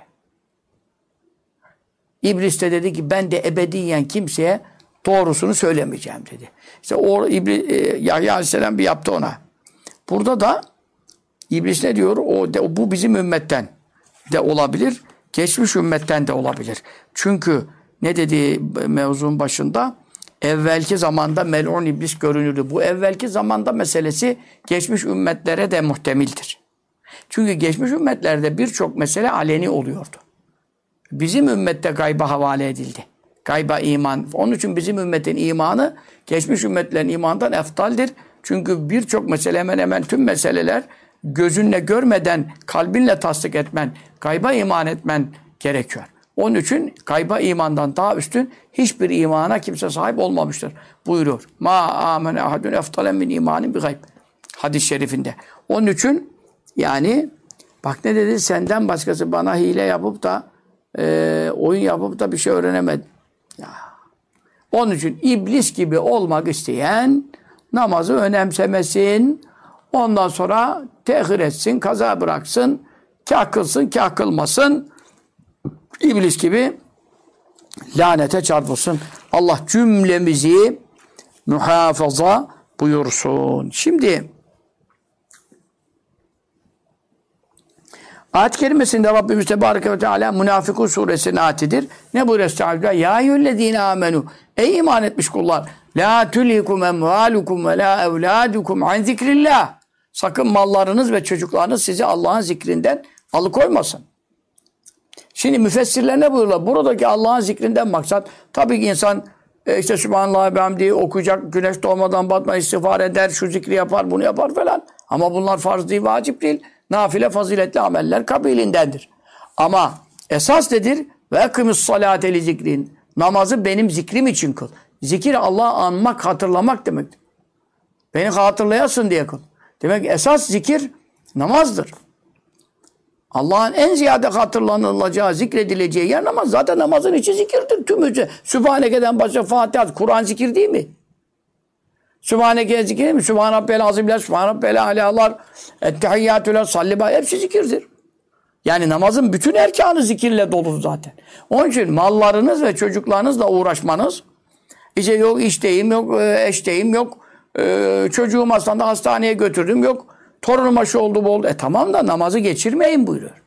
[SPEAKER 1] İblis de dedi ki ben de ebediyen kimseye doğrusunu söylemeyeceğim dedi. İşte Yahya Aleyhisselam bir yaptı ona. Burada da İblis ne diyor? Bu bizim ümmetten de olabilir, geçmiş ümmetten de olabilir. Çünkü ne dedi mevzunun başında? Evvelki zamanda mel'un iblis görünürdü. Bu evvelki zamanda meselesi geçmiş ümmetlere de muhtemildir. Çünkü geçmiş ümmetlerde birçok mesele aleni oluyordu. Bizim ümmette gayba havale edildi. Gayba iman. Onun için bizim ümmetin imanı geçmiş ümmetlerin imanından eftaldir. Çünkü birçok mesele hemen hemen tüm meseleler gözünle görmeden kalbinle tasdik etmen, gayba iman etmen gerekiyor. Onun için gayba imandan daha üstün hiçbir imana kimse sahip olmamıştır buyuruyor. Ma amene ahadun eftalen min imanin bi gayb. Hadis-i şerifinde. Onun için yani bak ne dedi? Senden başkası bana hile yapıp da oyun yapıp da bir şey öğrenemedi. Ya. Onun için iblis gibi olmak isteyen namazı önemsemesin. Ondan sonra tehir etsin, kaza bıraksın, kâh kılsın, kâh kılmasın. İblis gibi lanete çarpılsın. Allah cümlemizi muhafaza buyursun. Şimdi ayet-i kerimesinde Rabbimiz Tebareke ve Teala Münafıkun suresinin ayetidir. Ne buyuruyor Estağfirullah? Ya eyyühellezine amenu. Ey iman etmiş kullar. La tulikum emvalukum ve la evladukum an zikrillah. Sakın mallarınız ve çocuklarınız sizi Allah'ın zikrinden alıkoymasın. Şimdi müfessirler ne buyuruyorlar? Buradaki Allah'ın zikrinden maksat tabii ki insan işte Sübhanallah ve hamdihi okuyacak, güneş doğmadan batmadan istiğfar eder, şu zikri yapar, bunu yapar falan. Ama bunlar farz değil, vacip değil. Nafile faziletli ameller kabilindendir. Ama esas nedir? Ve ekimiz salate li zikrin. Namazı benim zikrim için kıl. Zikir Allah'ı anmak, hatırlamak demektir. Beni hatırlayasın diye kıl. Demek esas zikir namazdır. Allah'ın en ziyade hatırlanılacağı, zikredileceği yer namaz. Zaten namazın içi zikirdir. Tümüce. Sübhaneke'den başka Fatiha, Kur'an zikir değil mi? Sübhaneke zikir değil mi? Sübhan Rabbel azimler, Sübhan Rabbel alâlar, ettehiyyatüler, sallibâ hepsi zikirdir. Yani namazın bütün erkanı zikirle dolu zaten. Onun için mallarınız ve çocuklarınızla uğraşmanız, işte yok işteyim, yok eşteyim, yok çocuğum hastanede hastaneye götürdüm, yok torunuma şu oldu bu oldu. Tamam da namazı geçirmeyin buyuruyor.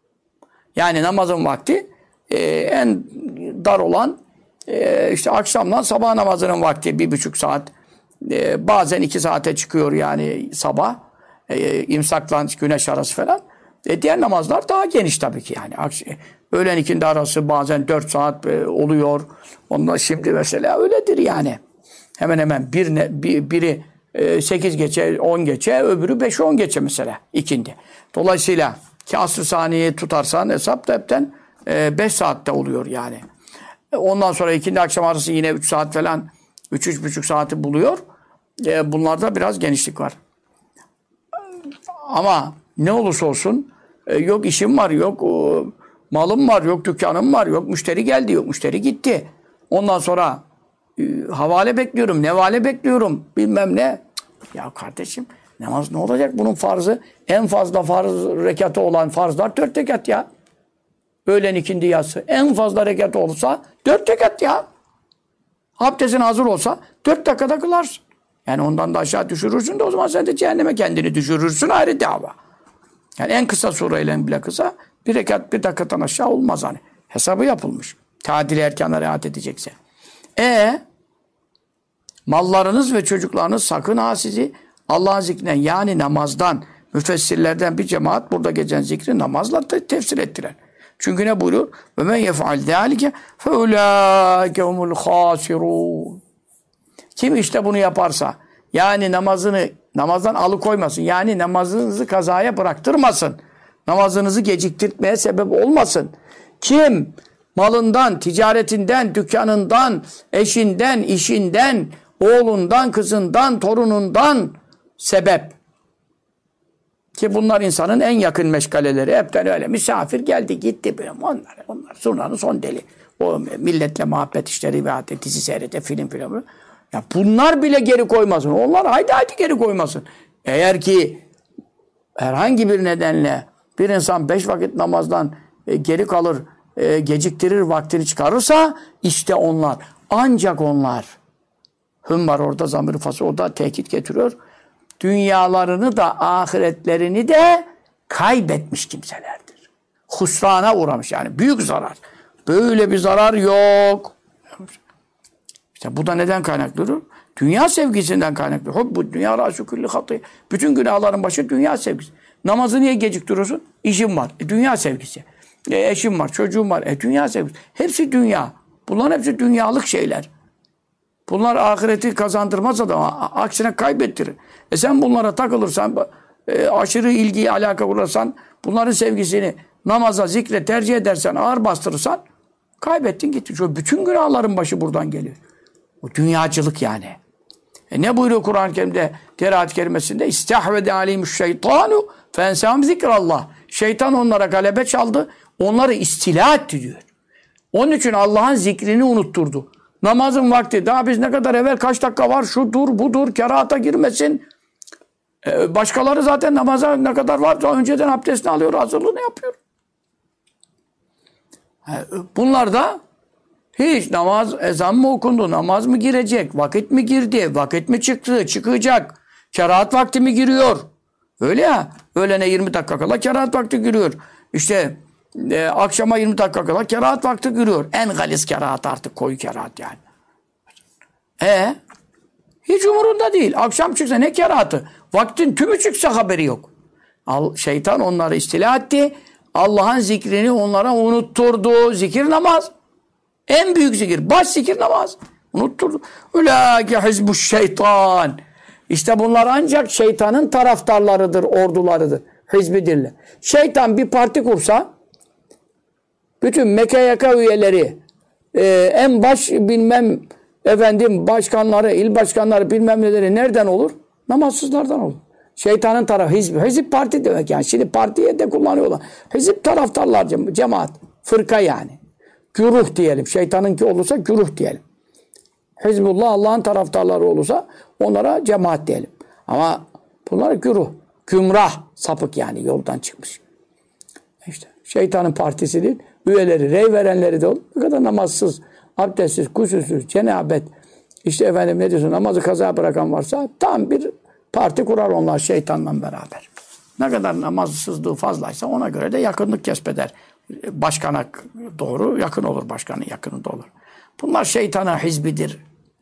[SPEAKER 1] Yani namazın vakti en dar olan işte akşamdan sabah namazının vakti 1,5 saat. Bazen 2 saate çıkıyor yani sabah. İmsakla güneş arası falan. Diğer namazlar daha geniş tabii ki yani. Öğlen ikindi arası bazen 4 saat oluyor. Ondan şimdi mesela öyledir yani. Hemen hemen biri 8 geçe, 10 geçe, öbürü 5-10 geçe mesela ikindi. Dolayısıyla ki asr-ı saniyeyi tutarsan hesap da hepten 5 saatte oluyor yani. Ondan sonra ikindi akşam arası yine 3 saat falan 3-3,5 saati buluyor. Bunlarda biraz genişlik var. Ama ne olursa olsun Yok işim var, yok malım var, yok dükkanım var, yok müşteri geldi, yok müşteri gitti. Ondan sonra havale bekliyorum, nevale bekliyorum, bilmem ne. Ya kardeşim namaz ne olacak? Bunun farzı en fazla farz rekatı olan farzlar 4 rekat ya. Öğlen ikindi yatsı. En fazla rekat olursa 4 rekat ya. Abdestin hazır olsa 4 dakikada kılarsın. Yani ondan da aşağı düşürürsün de o zaman sen de cehenneme kendini düşürürsün, ayrı dava. Yani en kısa sureyle bile kısa bir rekat 1 dakikadan aşağı olmaz hani. Hesabı yapılmış. Tadil erkana riayet edecekse. Mallarınız ve çocuklarınız sakın ha sizi Allah'ın zikrinden yani namazdan, müfessirlerden bir cemaat burada geçen zikri namazla tefsir ettiler. Çünkü ne buyuruyor? Ve men yef'al zâlike fe ulâike humul khâsirûn. Kim işte bunu yaparsa, yani namazdan alıkoymasın, yani namazınızı kazaya bıraktırmasın, namazınızı geciktirmeye sebep olmasın. Kim malından, ticaretinden, dükkanından, eşinden, işinden, oğlundan, kızından, torunundan sebep. Ki bunlar insanın en yakın meşgaleleri. Hepten öyle. Misafir geldi gitti. Onlar zurnanın son deli. O milletle muhabbet işte, rivayet, dizi seyrede, film filan. Ya bunlar bile geri koymasın. Onlar haydi geri koymasın. Eğer ki herhangi bir nedenle bir insan 5 vakit namazdan geri kalır, geciktirir, vaktini çıkarırsa işte onlar. Ancak onlar. Hüm var orada, zamir-i fasıl, o da tekit getiriyor. Dünyalarını da ahiretlerini de kaybetmiş kimselerdir. Husrana uğramış yani. Büyük zarar. Böyle bir zarar yok. İşte bu da neden kaynaklıdır? Dünya sevgisinden kaynaklıdır. Bu dünya râsû kulli hatî. Bütün günahların başı dünya sevgisi. Namazı niye geciktiriyorsun? İşim var. Dünya sevgisi. Eşim var, çocuğum var. Dünya sevgisi. Hepsi dünya. Bunların hepsi dünyalık şeyler. Bunlar ahireti kazandırmaz adama. Aksine kaybettirir. Sen bunlara takılırsan, aşırı ilgiyi, alaka kurarsan, bunların sevgisini namaza, zikre tercih edersen, ağır bastırırsan, kaybettin gitti. Çünkü bütün günahların başı buradan geliyor. O dünyacılık yani. Ne buyuruyor Kur'an-ı Kerim'de, Terahat kerimesinde? İstahvede aleyhimüş şeytanu fensâhum zikrallah. Şeytan onlara galebe çaldı, onları istila etti diyor. Onun için Allah'ın zikrini unutturdu. Namazın vakti. Daha biz ne kadar evvel kaç dakika var? Şudur, budur. Kerahata girmesin. Başkaları zaten namaza ne kadar varsa önceden abdestini alıyor, hazırlığını yapıyor. Bunlar da hiç namaz, ezan mı okundu, namaz mı girecek, vakit mi girdi, vakit mi çıktı, çıkacak, kerahat vakti mi giriyor? Öyle ya, öğlene 20 dakika kala kerahat vakti giriyor. İşte akşama 20 dakika kala kerahat vakti giriyor. En galis kerahat artık, koyu kerahat yani. Hiç umurunda değil. Akşam çıksa ne kerahatı? Vaktin tümü çıksa haberi yok. Şeytan onları istila etti. Allah'ın zikrini onlara unutturdu. Zikir namaz. En büyük zikir. Baş zikir namaz. Unutturdu. Ulaike hizbuş şeytan. İşte bunlar ancak şeytanın taraftarlarıdır, ordularıdır. Hizbidirler. Şeytan bir parti kursa bütün MKYK üyeleri en baş bilmem başkanları, il başkanları bilmem neleri nereden olur? Namazsızlardan olur. Şeytanın tarafı, hizip parti demek yani. Şimdi partiye de kullanıyorlar. Hizip taraftarlar, cemaat, fırka yani. Güruh diyelim. Şeytanınki olursa güruh diyelim. Hizbullah Allah'ın taraftarları olursa onlara cemaat diyelim. Ama bunlar güruh. Gümrah, sapık yani, yoldan çıkmış. İşte şeytanın partisinin üyeleri, rey verenleri de olur. Ne kadar namazsız, abdestsiz, kusursuz, cenabet, işte ne diyorsun, namazı kaza bırakan varsa tam bir parti kurar onlar şeytanla beraber. Ne kadar namazsızlığı fazlaysa ona göre de yakınlık kesbeder. Başkana doğru yakın olur, başkanın yakınında olur. Bunlar şeytana hizbidir.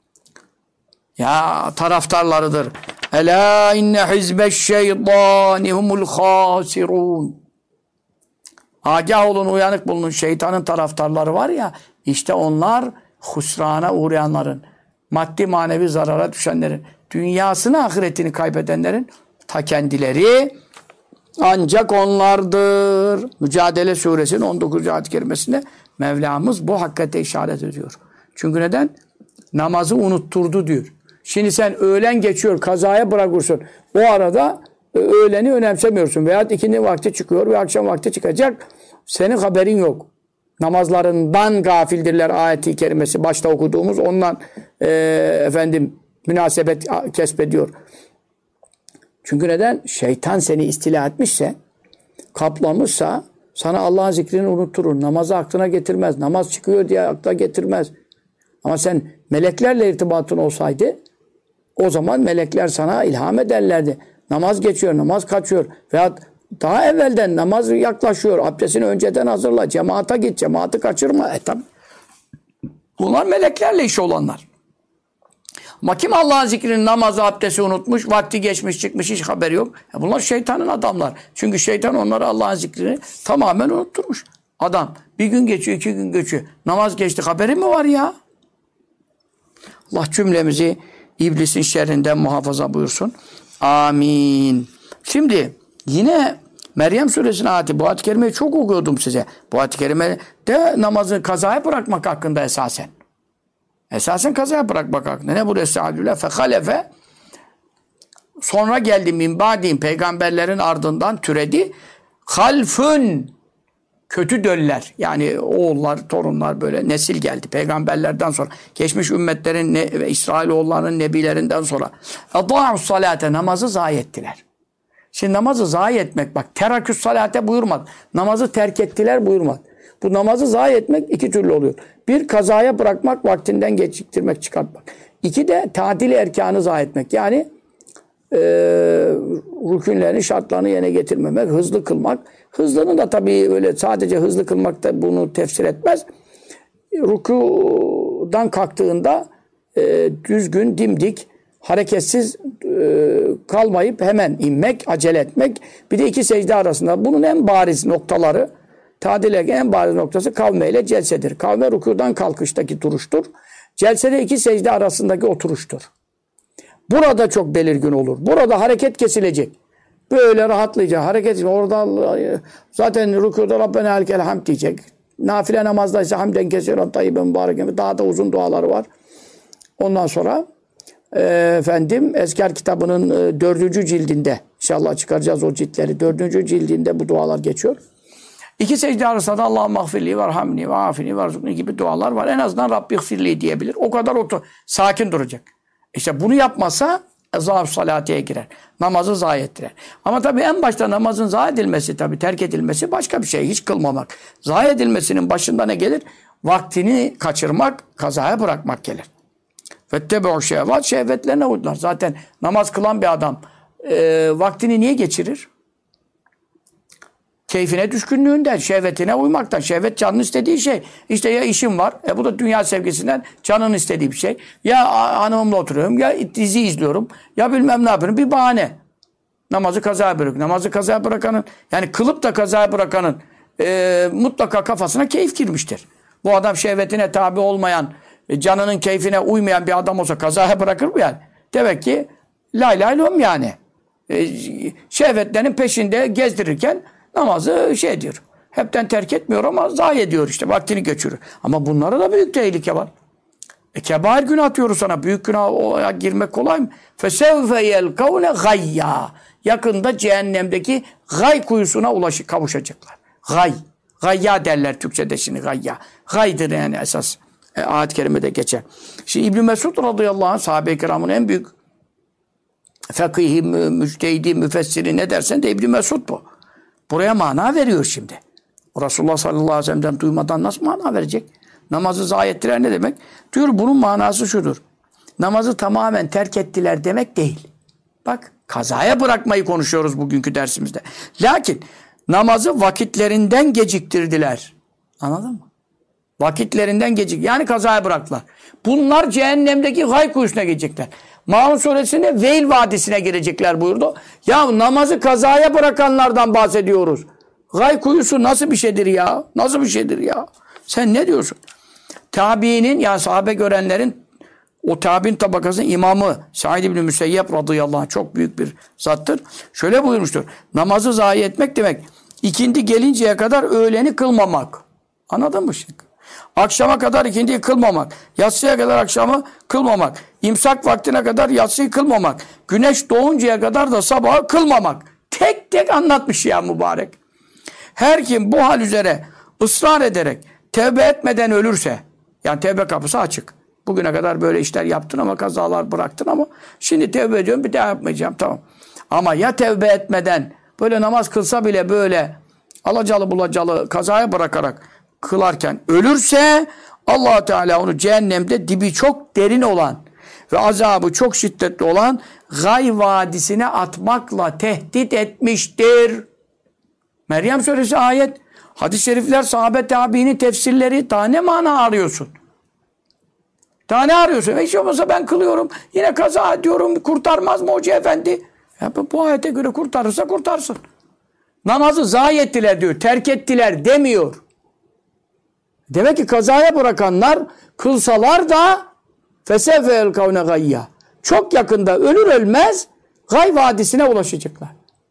[SPEAKER 1] Ya taraftarlarıdır. Ela inne hizbeşşeytani humul khasirun. Agah olun, uyanık bulunun. Şeytanın taraftarları var ya, işte onlar husrana uğrayanların, maddi manevi zarara düşenlerin, dünyasını ahiretini kaybedenlerin ta kendileri ancak onlardır. Mücadele Suresinin 19. ayet-i kerimesinde Mevlamız bu hakikate işaret ediyor. Çünkü neden? Namazı unutturdu diyor. Şimdi sen öğlen geçiyor, kazaya bırakırsın. O arada öğleni önemsemiyorsun. Veya ikindi vakti çıkıyor ve akşam vakti çıkacak. Senin haberin yok. Namazlarından gafildirler ayeti kerimesi. Başta okuduğumuz ondan münasebet kesbediyor. Çünkü neden? Şeytan seni istila etmişse, kaplamışsa sana Allah'ın zikrini unutturur. Namazı aklına getirmez. Namaz çıkıyor diye aklına getirmez. Ama sen meleklerle irtibatın olsaydı o zaman melekler sana ilham ederlerdi. Namaz geçiyor, namaz kaçıyor. Veya daha evvelden namaz yaklaşıyor. Abdestini önceden hazırla. Cemaate git, cemaati kaçırma. Tabi. Bunlar meleklerle işi olanlar. Ama kim Allah'ın zikrini, namazı, abdesti unutmuş, vakti geçmiş, çıkmış, hiç haberi yok. Bunlar şeytanın adamlar. Çünkü şeytan onlara Allah'ın zikrini tamamen unutturmuş. Adam bir gün geçiyor, 2 gün geçiyor. Namaz geçti, haberi mi var ya? Allah cümlemizi iblisin şerrinden muhafaza buyursun. Amin. Şimdi yine Meryem suresinin ayeti, bu ayet-i kerimeyi çok okuyordum size. Bu ayet-i kerimede namazı kazaya bırakmak hakkında esasen. Esasen kazaya bırakmak hakkında. Ne bu Estağfirullah? Fehalefe, sonra geldi min ba'dihim, peygamberlerin ardından türedi. Halfün, kötü döller. Yani oğullar, torunlar, böyle nesil geldi. Peygamberlerden sonra. Geçmiş ümmetlerin ve İsrailoğullarının nebilerinden sonra. Edâ'us salate, namazı zayi ettiler. Şimdi namazı zayi etmek, bak teraküs salate buyurmadı. Namazı terk ettiler buyurmadı. Bu namazı zayi etmek 2 türlü oluyor. Bir, kazaya bırakmak, vaktinden geciktirmek, çıkartmak. 2 de tadil-i erkanı zayi etmek. Yani rükünlerini, şartlarını yerine getirmemek, hızlı kılmak. Hızlının da tabii öyle sadece hızlı kılmak da bunu tefsir etmez. Rükudan kalktığında düzgün, dimdik, hareketsiz kalmayıp hemen inmek, acele etmek. Bir de 2 secde arasında. Bunun en bariz noktaları, tadil en bariz noktası kavme ile celsedir. Kavme rükudan kalkıştaki duruştur. Celsede 2 secde arasındaki oturuştur. Burada çok belirgin olur. Burada hareket kesilecek. Böyle rahatlayacak. Hareket orada zaten rükuda Rabbena lekel hamd diyecek. Nafile namazdaysa hamden kesiren tayyiben mübareken, daha da uzun duaları var. Ondan sonra Ezkar kitabının 4. cildinde, inşallah çıkaracağız o ciltleri. 4. cildinde bu dualar geçiyor. 2 secde arasında da Allah'ım mağfirli verhamni ve afini verzukni gibi dualar var. En azından Rabbi gfirli diyebilir. O kadar sakin duracak. İşte bunu yapmasa ezâf salateye girer. Namazı zayi ettirer. Ama tabii en başta namazın zayi edilmesi, tabii terk edilmesi başka bir şey. Hiç kılmamak. Zayi edilmesinin başında ne gelir? Vaktini kaçırmak, kazaya bırakmak gelir. Vettebe'u şehvat, şehvetlerine uydular. Zaten namaz kılan bir adam vaktini niye geçirir? Keyfine düşkünlüğünden, şehvetine uymaktan. Şehvet canın istediği şey. İşte ya işim var, bu da dünya sevgisinden canın istediği bir şey. Ya hanımımla oturuyorum, ya dizi izliyorum, ya bilmem ne yapıyorum. Bir bahane. Namazı kazaya bırak. Namazı kazaya bırakanın, yani kılıp da kazaya bırakanın mutlaka kafasına keyif girmiştir. Bu adam şehvetine tabi olmayan, canının keyfine uymayan bir adam olsa kazaya bırakır mı yani? Demek ki lay lay lom yani. Şehvetlerin peşinde gezdirirken namazı diyor. Hepten terk etmiyor ama zayi ediyor işte. Vaktini geçiriyor. Ama bunlara da büyük tehlike var. Kebair günah atıyoruz sana. Büyük günah girmek kolay mı? فَسَوْفَ يَلْقَوْنَ غَيَّا. Yakında cehennemdeki gay kuyusuna kavuşacaklar. Gay. Gayya derler Türkçe'de şimdi gayya. Gaydır yani esas. Ayet-i kerimede geçer. Şimdi İbn Mesud radıyallahu anh, sahabe-i kiramın en büyük fakihi, müçtehidi, müfessiri ne dersen de İbn Mesud bu. Buraya mana veriyor şimdi. Resulullah sallallahu aleyhi ve sellem'den duymadan nasıl mana verecek? Namazı zayi ettiler ne demek? Diyor bunun manası şudur. Namazı tamamen terk ettiler demek değil. Bak kazaya bırakmayı konuşuyoruz bugünkü dersimizde. Lakin namazı vakitlerinden geciktirdiler. Anladın mı? Vakitlerinden yani kazaya bıraktılar. Bunlar cehennemdeki gay kuyusuna girecekler. Maun suresinde Veil Vadisi'ne girecekler buyurdu. Ya namazı kazaya bırakanlardan bahsediyoruz. Gay kuyusu nasıl bir şeydir ya? Nasıl bir şeydir ya? Sen ne diyorsun? Tabiinin, yani sahabe görenlerin o tabi'in tabakasının imamı Said İbni Müseyyep radıyallahu anh çok büyük bir zattır. Şöyle buyurmuştur. Namazı zayi etmek demek ikindi gelinceye kadar öğleni kılmamak. Anladın mı şimdi? Akşama kadar ikindiyi kılmamak. Yatsıya kadar akşamı kılmamak. İmsak vaktine kadar yatsıyı kılmamak. Güneş doğuncaya kadar da sabahı kılmamak. Tek tek anlatmış ya mübarek. Her kim bu hal üzere ısrar ederek tevbe etmeden ölürse, yani tevbe kapısı açık. Bugüne kadar böyle işler yaptın ama kazalar bıraktın ama şimdi tevbe ediyorum, bir daha yapmayacağım, tamam. Ama ya tevbe etmeden böyle namaz kılsa bile böyle alacalı bulacalı kazaya bırakarak kılarken ölürse Allah Teala onu cehennemde dibi çok derin olan ve azabı çok şiddetli olan Gay Vadisi'ne atmakla tehdit etmiştir. Meryem Suresi ayet, hadis-i şerifler, sahabe tabiinin tefsirleri, daha ne mana arıyorsun? Daha ne arıyorsun? Hiç olmazsa ben kılıyorum, yine kaza ediyorum, kurtarmaz mı hoca efendi? Ya bu ayete göre kurtarırsa kurtarsın. Namazı zayi ettiler diyor, terk ettiler demiyor. Demek ki kazaya bırakanlar kılsalar da fesevfe el kavne gayya. Çok yakında ölür ölmez Gay Vadisi'ne ulaşacaklar.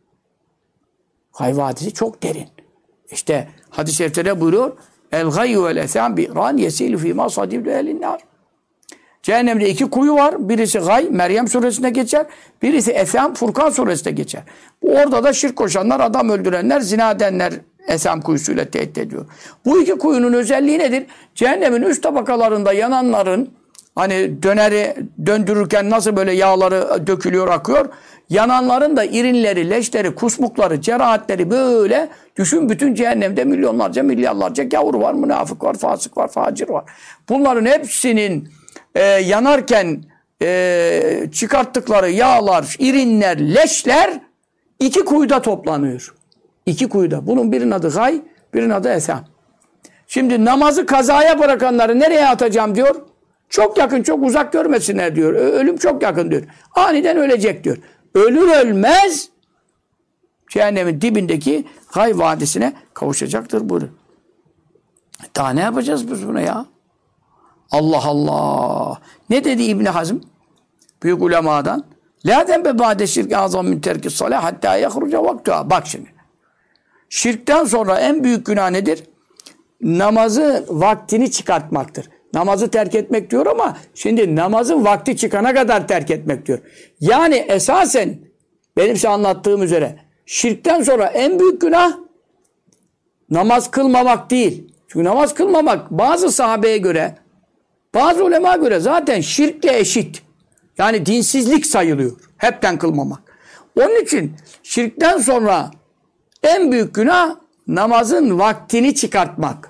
[SPEAKER 1] Gay Vadisi çok derin. İşte hadis-i şerifte buyuruyor. El gayyu vel esam bi ran yesilu fi ma sadibdu elin nar. Cehennemde iki kuyu var. Birisi Gay, Meryem suresinde geçer. Birisi Esam, Furkan suresinde geçer. Orada da şirk koşanlar, adam öldürenler, zina edenler Esam kuyusuyla tehdit ediyor. Bu iki kuyunun özelliği nedir? Cehennemin üst tabakalarında yananların, hani döneri döndürürken nasıl böyle yağları dökülüyor, akıyor. Yananların da irinleri, leşleri, kusmukları, cerahatleri böyle düşün, bütün cehennemde milyonlarca, milyarlarca gavur var, münafık var, fasık var, facir var. Bunların hepsinin yanarken çıkarttıkları yağlar, irinler, leşler iki kuyuda toplanıyor. İki kuyuda. Bunun birinin adı Gay, birinin adı Esam. Şimdi namazı kazaya bırakanları nereye atacağım diyor. Çok yakın, çok uzak görmesinler diyor. Ölüm çok yakın diyor. Aniden ölecek diyor. Ölür ölmez cehennemin dibindeki Gay Vadisi'ne kavuşacaktır buyuruyor. Daha ne yapacağız biz buna ya? Allah Allah. Ne dedi İbn Hazm? Büyük ulemadan. La dembe ba'de şirk azam min terki salah hatta yahruca vaktuha. Bak şimdi. Şirkten sonra en büyük günah nedir? Namazı vaktini çıkartmaktır. Namazı terk etmek diyor ama şimdi namazın vakti çıkana kadar terk etmek diyor. Yani esasen benim size anlattığım üzere şirkten sonra en büyük günah namaz kılmamak değil. Çünkü namaz kılmamak bazı sahabeye göre, bazı ulema göre zaten şirkle eşit. Yani dinsizlik sayılıyor. Hepten kılmamak. Onun için şirkten sonra en büyük günah namazın vaktini çıkartmak.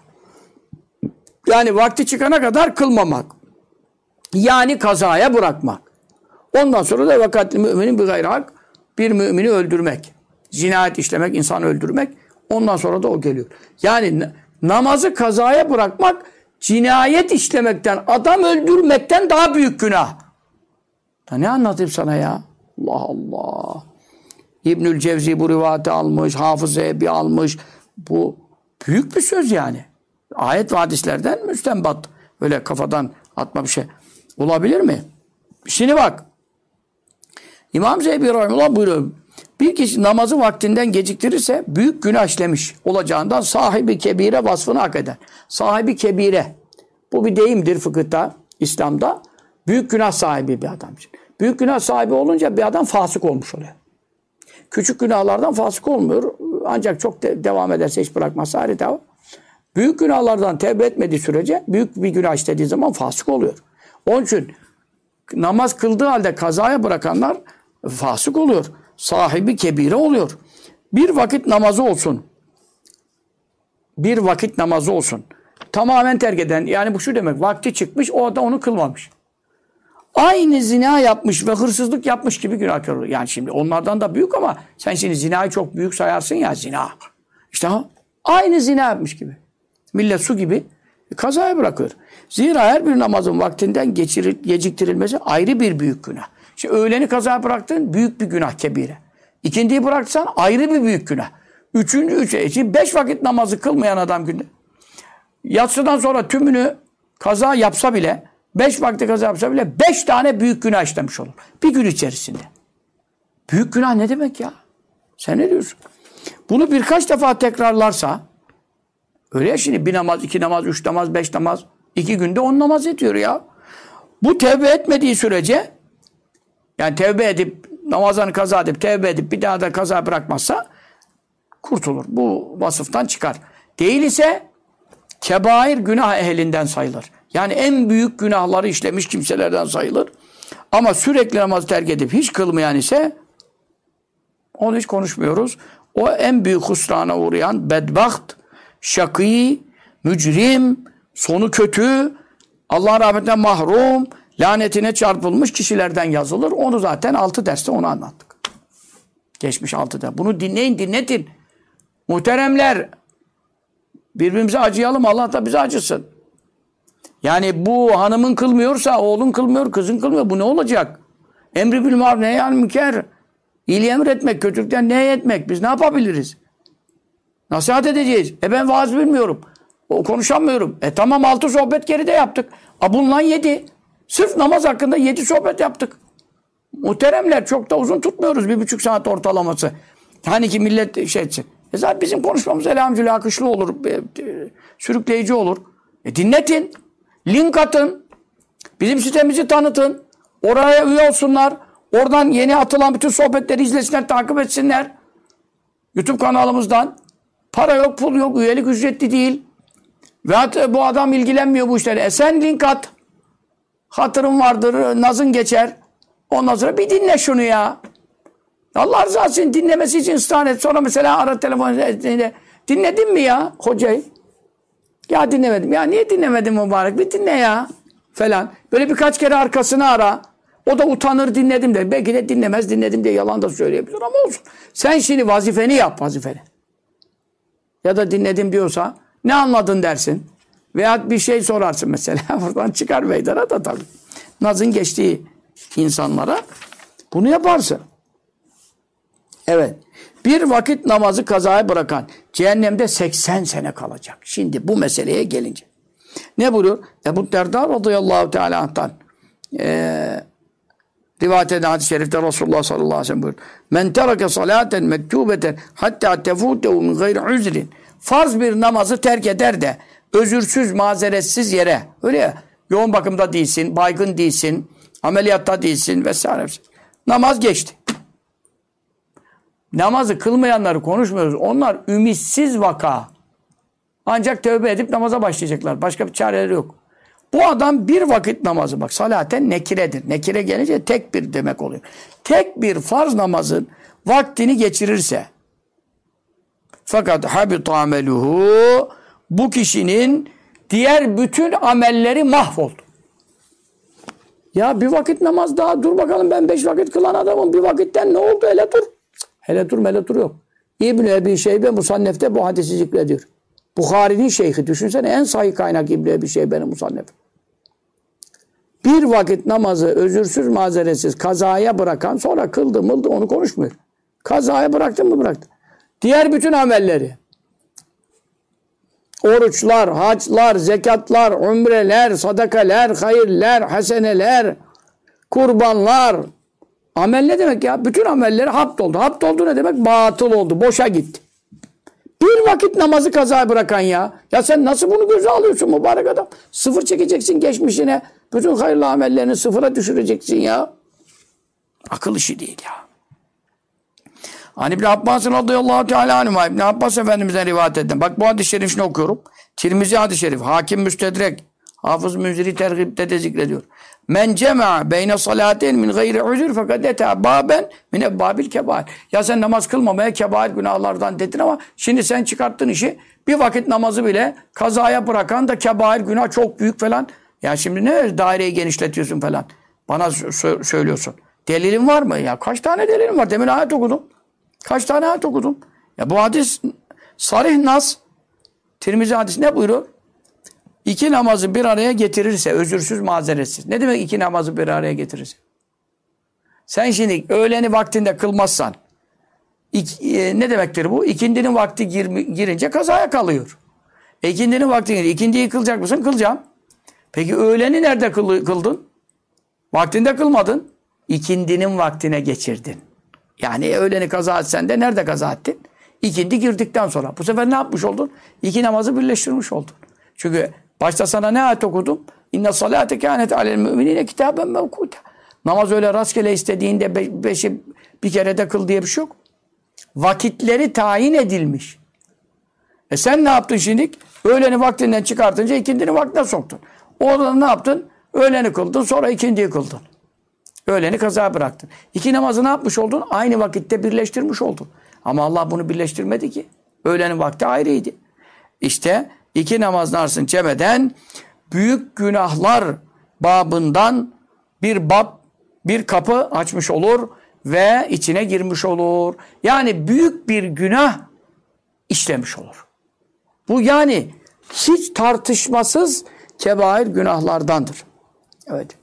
[SPEAKER 1] Yani vakti çıkana kadar kılmamak. Yani kazaya bırakmak. Ondan sonra da vakatli müminin bir gayri hak, bir mümini öldürmek. Cinayet işlemek, insanı öldürmek. Ondan sonra da o geliyor. Yani namazı kazaya bırakmak cinayet işlemekten, adam öldürmekten daha büyük günah. Da ne anlatayım sana ya? Allah Allah. İbnül Cevzi bu rivayeti almış, Hafız Zehebi almış. Bu büyük bir söz yani. Ayet ve hadislerden müstenbat. Öyle kafadan atma bir şey olabilir mi? Şimdi bak. İmam Zehebi rahimehullah buyuruyor. Bir kişi namazı vaktinden geciktirirse büyük günah işlemiş olacağından sahibi kebire vasfını hak eder. Sahibi kebire. Bu bir deyimdir fıkıhta, İslam'da. Büyük günah sahibi bir adam için. Büyük günah sahibi olunca bir adam fasık olmuş oluyor. Küçük günahlardan fasık olmuyor. Ancak çok devam ederse hiç bırakmazsa ayrı dava. Büyük günahlardan tevbe etmediği sürece büyük bir günah işlediği zaman fasık oluyor. Onun için namaz kıldığı halde kazaya bırakanlar fasık oluyor. Sahibi kebire oluyor. Bir vakit namazı olsun. Bir vakit namazı olsun. Tamamen terk eden, yani bu şu demek, vakti çıkmış, o da onu kılmamış. Aynı zina yapmış ve hırsızlık yapmış gibi günahkar olur. Yani şimdi onlardan da büyük ama sen şimdi zinayı çok büyük sayarsın ya, zina. İşte aynı zina yapmış gibi. Millet su gibi kazaya bırakıyor. Zira her bir namazın vaktinden geciktirilmesi ayrı bir büyük günah. Şimdi öğleni kazaya bıraktın, büyük bir günah, kebire. İkindiyi bıraksan ayrı bir büyük günah. Şimdi 5 vakit namazı kılmayan adam günde. Yatsıdan sonra tümünü kaza yapsa bile, 5 vakti kaza yapsa bile 5 tane büyük günah işlemiş olur. Bir gün içerisinde. Büyük günah ne demek ya? Sen ne diyorsun? Bunu birkaç defa tekrarlarsa Öyle ya şimdi bir namaz, iki namaz, üç namaz, beş namaz. 2 günde 10 namaz ediyor ya. Bu tevbe etmediği sürece yani tevbe edip namazını kaza edip tevbe edip bir daha da kaza bırakmazsa kurtulur. Bu vasıftan çıkar. Değil ise kebair günah ehlinden sayılır. Yani en büyük günahları işlemiş kimselerden sayılır. Ama sürekli namazı terk edip hiç kılmayan ise onu hiç konuşmuyoruz. O en büyük husrana uğrayan bedbaht, şakî, mücrim, sonu kötü, Allah'ın rahmetinden mahrum, lanetine çarpılmış kişilerden yazılır. Onu zaten 6 derste onu anlattık. Geçmiş 6 ders. Bunu dinleyin, dinletin. Muhteremler, birbirimize acıyalım, Allah da bize acısın. Yani bu hanımın kılmıyorsa, oğlun kılmıyor, kızın kılmıyor. Bu ne olacak? Emri bil maruf nehy anil münker. İyiliği emretmek, kötülükten nehyetmek. Biz ne yapabiliriz? Nasihat edeceğiz. Ben vaaz bilmiyorum. Konuşamıyorum. Tamam 6 sohbet geride yaptık. Bununla 7. Sırf namaz hakkında 7 sohbet yaptık. Muhteremler çok da uzun tutmuyoruz. 1,5 saat ortalaması. Hani ki millet şey etsin. Zaten bizim konuşmamız elhamdülillah akışlı olur. Sürükleyici olur. Dinletin. Link atın. Bizim sitemizi tanıtın. Oraya üye olsunlar. Oradan yeni atılan bütün sohbetleri izlesinler, takip etsinler. YouTube kanalımızdan. Para yok, pul yok, üyelik ücretli değil. Ve bu adam ilgilenmiyor bu işlerle. Sen link at. Hatırın vardır, nazın geçer. Ondan sonra bir dinle şunu ya. Allah rızası için dinlemesi için ısrar et. Sonra mesela ara telefon dinledin mi ya hocayı? Ya dinlemedim. Ya niye dinlemedin mübarek? Bir dinle ya. Falan. Böyle birkaç kere arkasını ara. O da utanır dinledim de. Belki de dinlemez dinledim diye yalan da söyleyebilir ama olsun. Sen şimdi vazifeni yap vazifeni. Ya da dinledim diyorsa ne anladın dersin. Veya bir şey sorarsın mesela. Buradan çıkar meydana da tabii. Nazın geçtiği insanlara bunu yaparsın. Evet. Bir vakit namazı kazaya bırakan cehennemde 80 sene kalacak. Şimdi bu meseleye gelince. Ne buyuruyor? Ebu Derda radıyallahu teala anh'tan rivayet eden hadis-i şerifte Resulullah sallallahu aleyhi ve sellem buyuruyor. Men terake salaten mektubeten hatta tefutehu min gayri üzrin. Farz bir namazı terk eder de özürsüz, mazeretsiz yere. Öyle ya. Yoğun bakımda değilsin, baygın değilsin, ameliyatta değilsin vesaire. Namaz geçti. Namazı kılmayanları konuşmuyoruz. Onlar ümitsiz vaka. Ancak tövbe edip namaza başlayacaklar. Başka bir çareleri yok. Bu adam bir vakit namazı bak salaten nekiredir. Nekire gelince tek bir demek oluyor. Tek bir farz namazın vaktini geçirirse fakat habita ameluhu bu kişinin diğer bütün amelleri mahvoldu. Ya bir vakit namaz daha dur bakalım ben 5 vakit kılan adamım. Bir vakitten ne oldu hele dur. Hele dur yok. İbn-i Ebi Şeybe Musannef'te bu hadisi zikrediyor. Bukhari'nin şeyhi düşünsene en sahih kaynak İbn-i Ebi Şeybe'nin Musannef. Bir vakit namazı özürsüz mazeretsiz kazaya bırakan sonra kıldı mıldı onu konuşmuyor. Kazaya bıraktın mı bıraktın. Diğer bütün amelleri oruçlar, haclar, zekatlar, umreler, sadakaler, hayırler, haseneler, kurbanlar. Amel ne demek ya? Bütün amelleri haptoldu. Haptoldu ne demek? Batıl oldu. Boşa gitti. Bir vakit namazı kazaya bırakan ya. Ya sen nasıl bunu göze alıyorsun mübarek adam? Sıfır çekeceksin geçmişine. Bütün hayırlı amellerini sıfıra düşüreceksin ya. Akıl işi değil ya. Hani İbn Abbas radıyallahu teala anhuma İbn Abbas Efendimiz'den rivayet ettim. Bak bu hadis-i şerifini okuyorum. Tirmizi hadis-i şerif. Hakim Müstedrek. Hafız Münziri tergibde de zikrediyor. Men cema'a beyne salaten min gayri uzur fakat ete baben min ebbabil kebair. Ya sen namaz kılmamaya kebair günahlardan dedin ama şimdi sen çıkarttın işi. Bir vakit namazı bile kazaya bırakan da kebair günah çok büyük falan. Ya şimdi ne daireyi genişletiyorsun falan. Bana söylüyorsun. Delilin var mı? Ya kaç tane delilin var? Demin ayet okudum. Kaç tane ayet okudum? Ya bu hadis sarih nas. Tirmizi hadis ne buyuruyor? 2 namazı bir araya getirirse özürsüz mazeretsiz. Ne demek 2 namazı bir araya getirirse? Sen şimdi öğleni vaktinde kılmazsan ne demektir bu? İkindinin vakti girince kazaya kalıyor. İkindinin vakti girince ikindiyi kılacak mısın? Kılacağım. Peki öğleni nerede kıldın? Vaktinde kılmadın. İkindinin vaktine geçirdin. Yani öğleni kaza etsen de nerede kaza ettin? İkindi girdikten sonra. Bu sefer ne yapmış oldun? İki namazı birleştirmiş oldun. Çünkü başta sana ne ayet okudum? İnne salate kânet alel müminine kitaben mevkuta. Namaz öyle rastgele istediğinde beşi bir kerede kıl diye bir şey yok. Vakitleri tayin edilmiş. Sen ne yaptın şimdi? Öğleni vaktinden çıkartınca ikindini vaktine soktun. Orada ne yaptın? Öğleni kıldın, sonra ikindiyi kıldın. Öğleni kaza bıraktın. İki namazı ne yapmış oldun? Aynı vakitte birleştirmiş oldun. Ama Allah bunu birleştirmedi ki. Öğlenin vakti ayrıydı. İşte iki namazın arasını cemeden büyük günahlar babından bir bab, bir kapı açmış olur ve içine girmiş olur. Yani büyük bir günah işlemiş olur. Bu yani hiç tartışmasız kebair günahlardandır. Evet.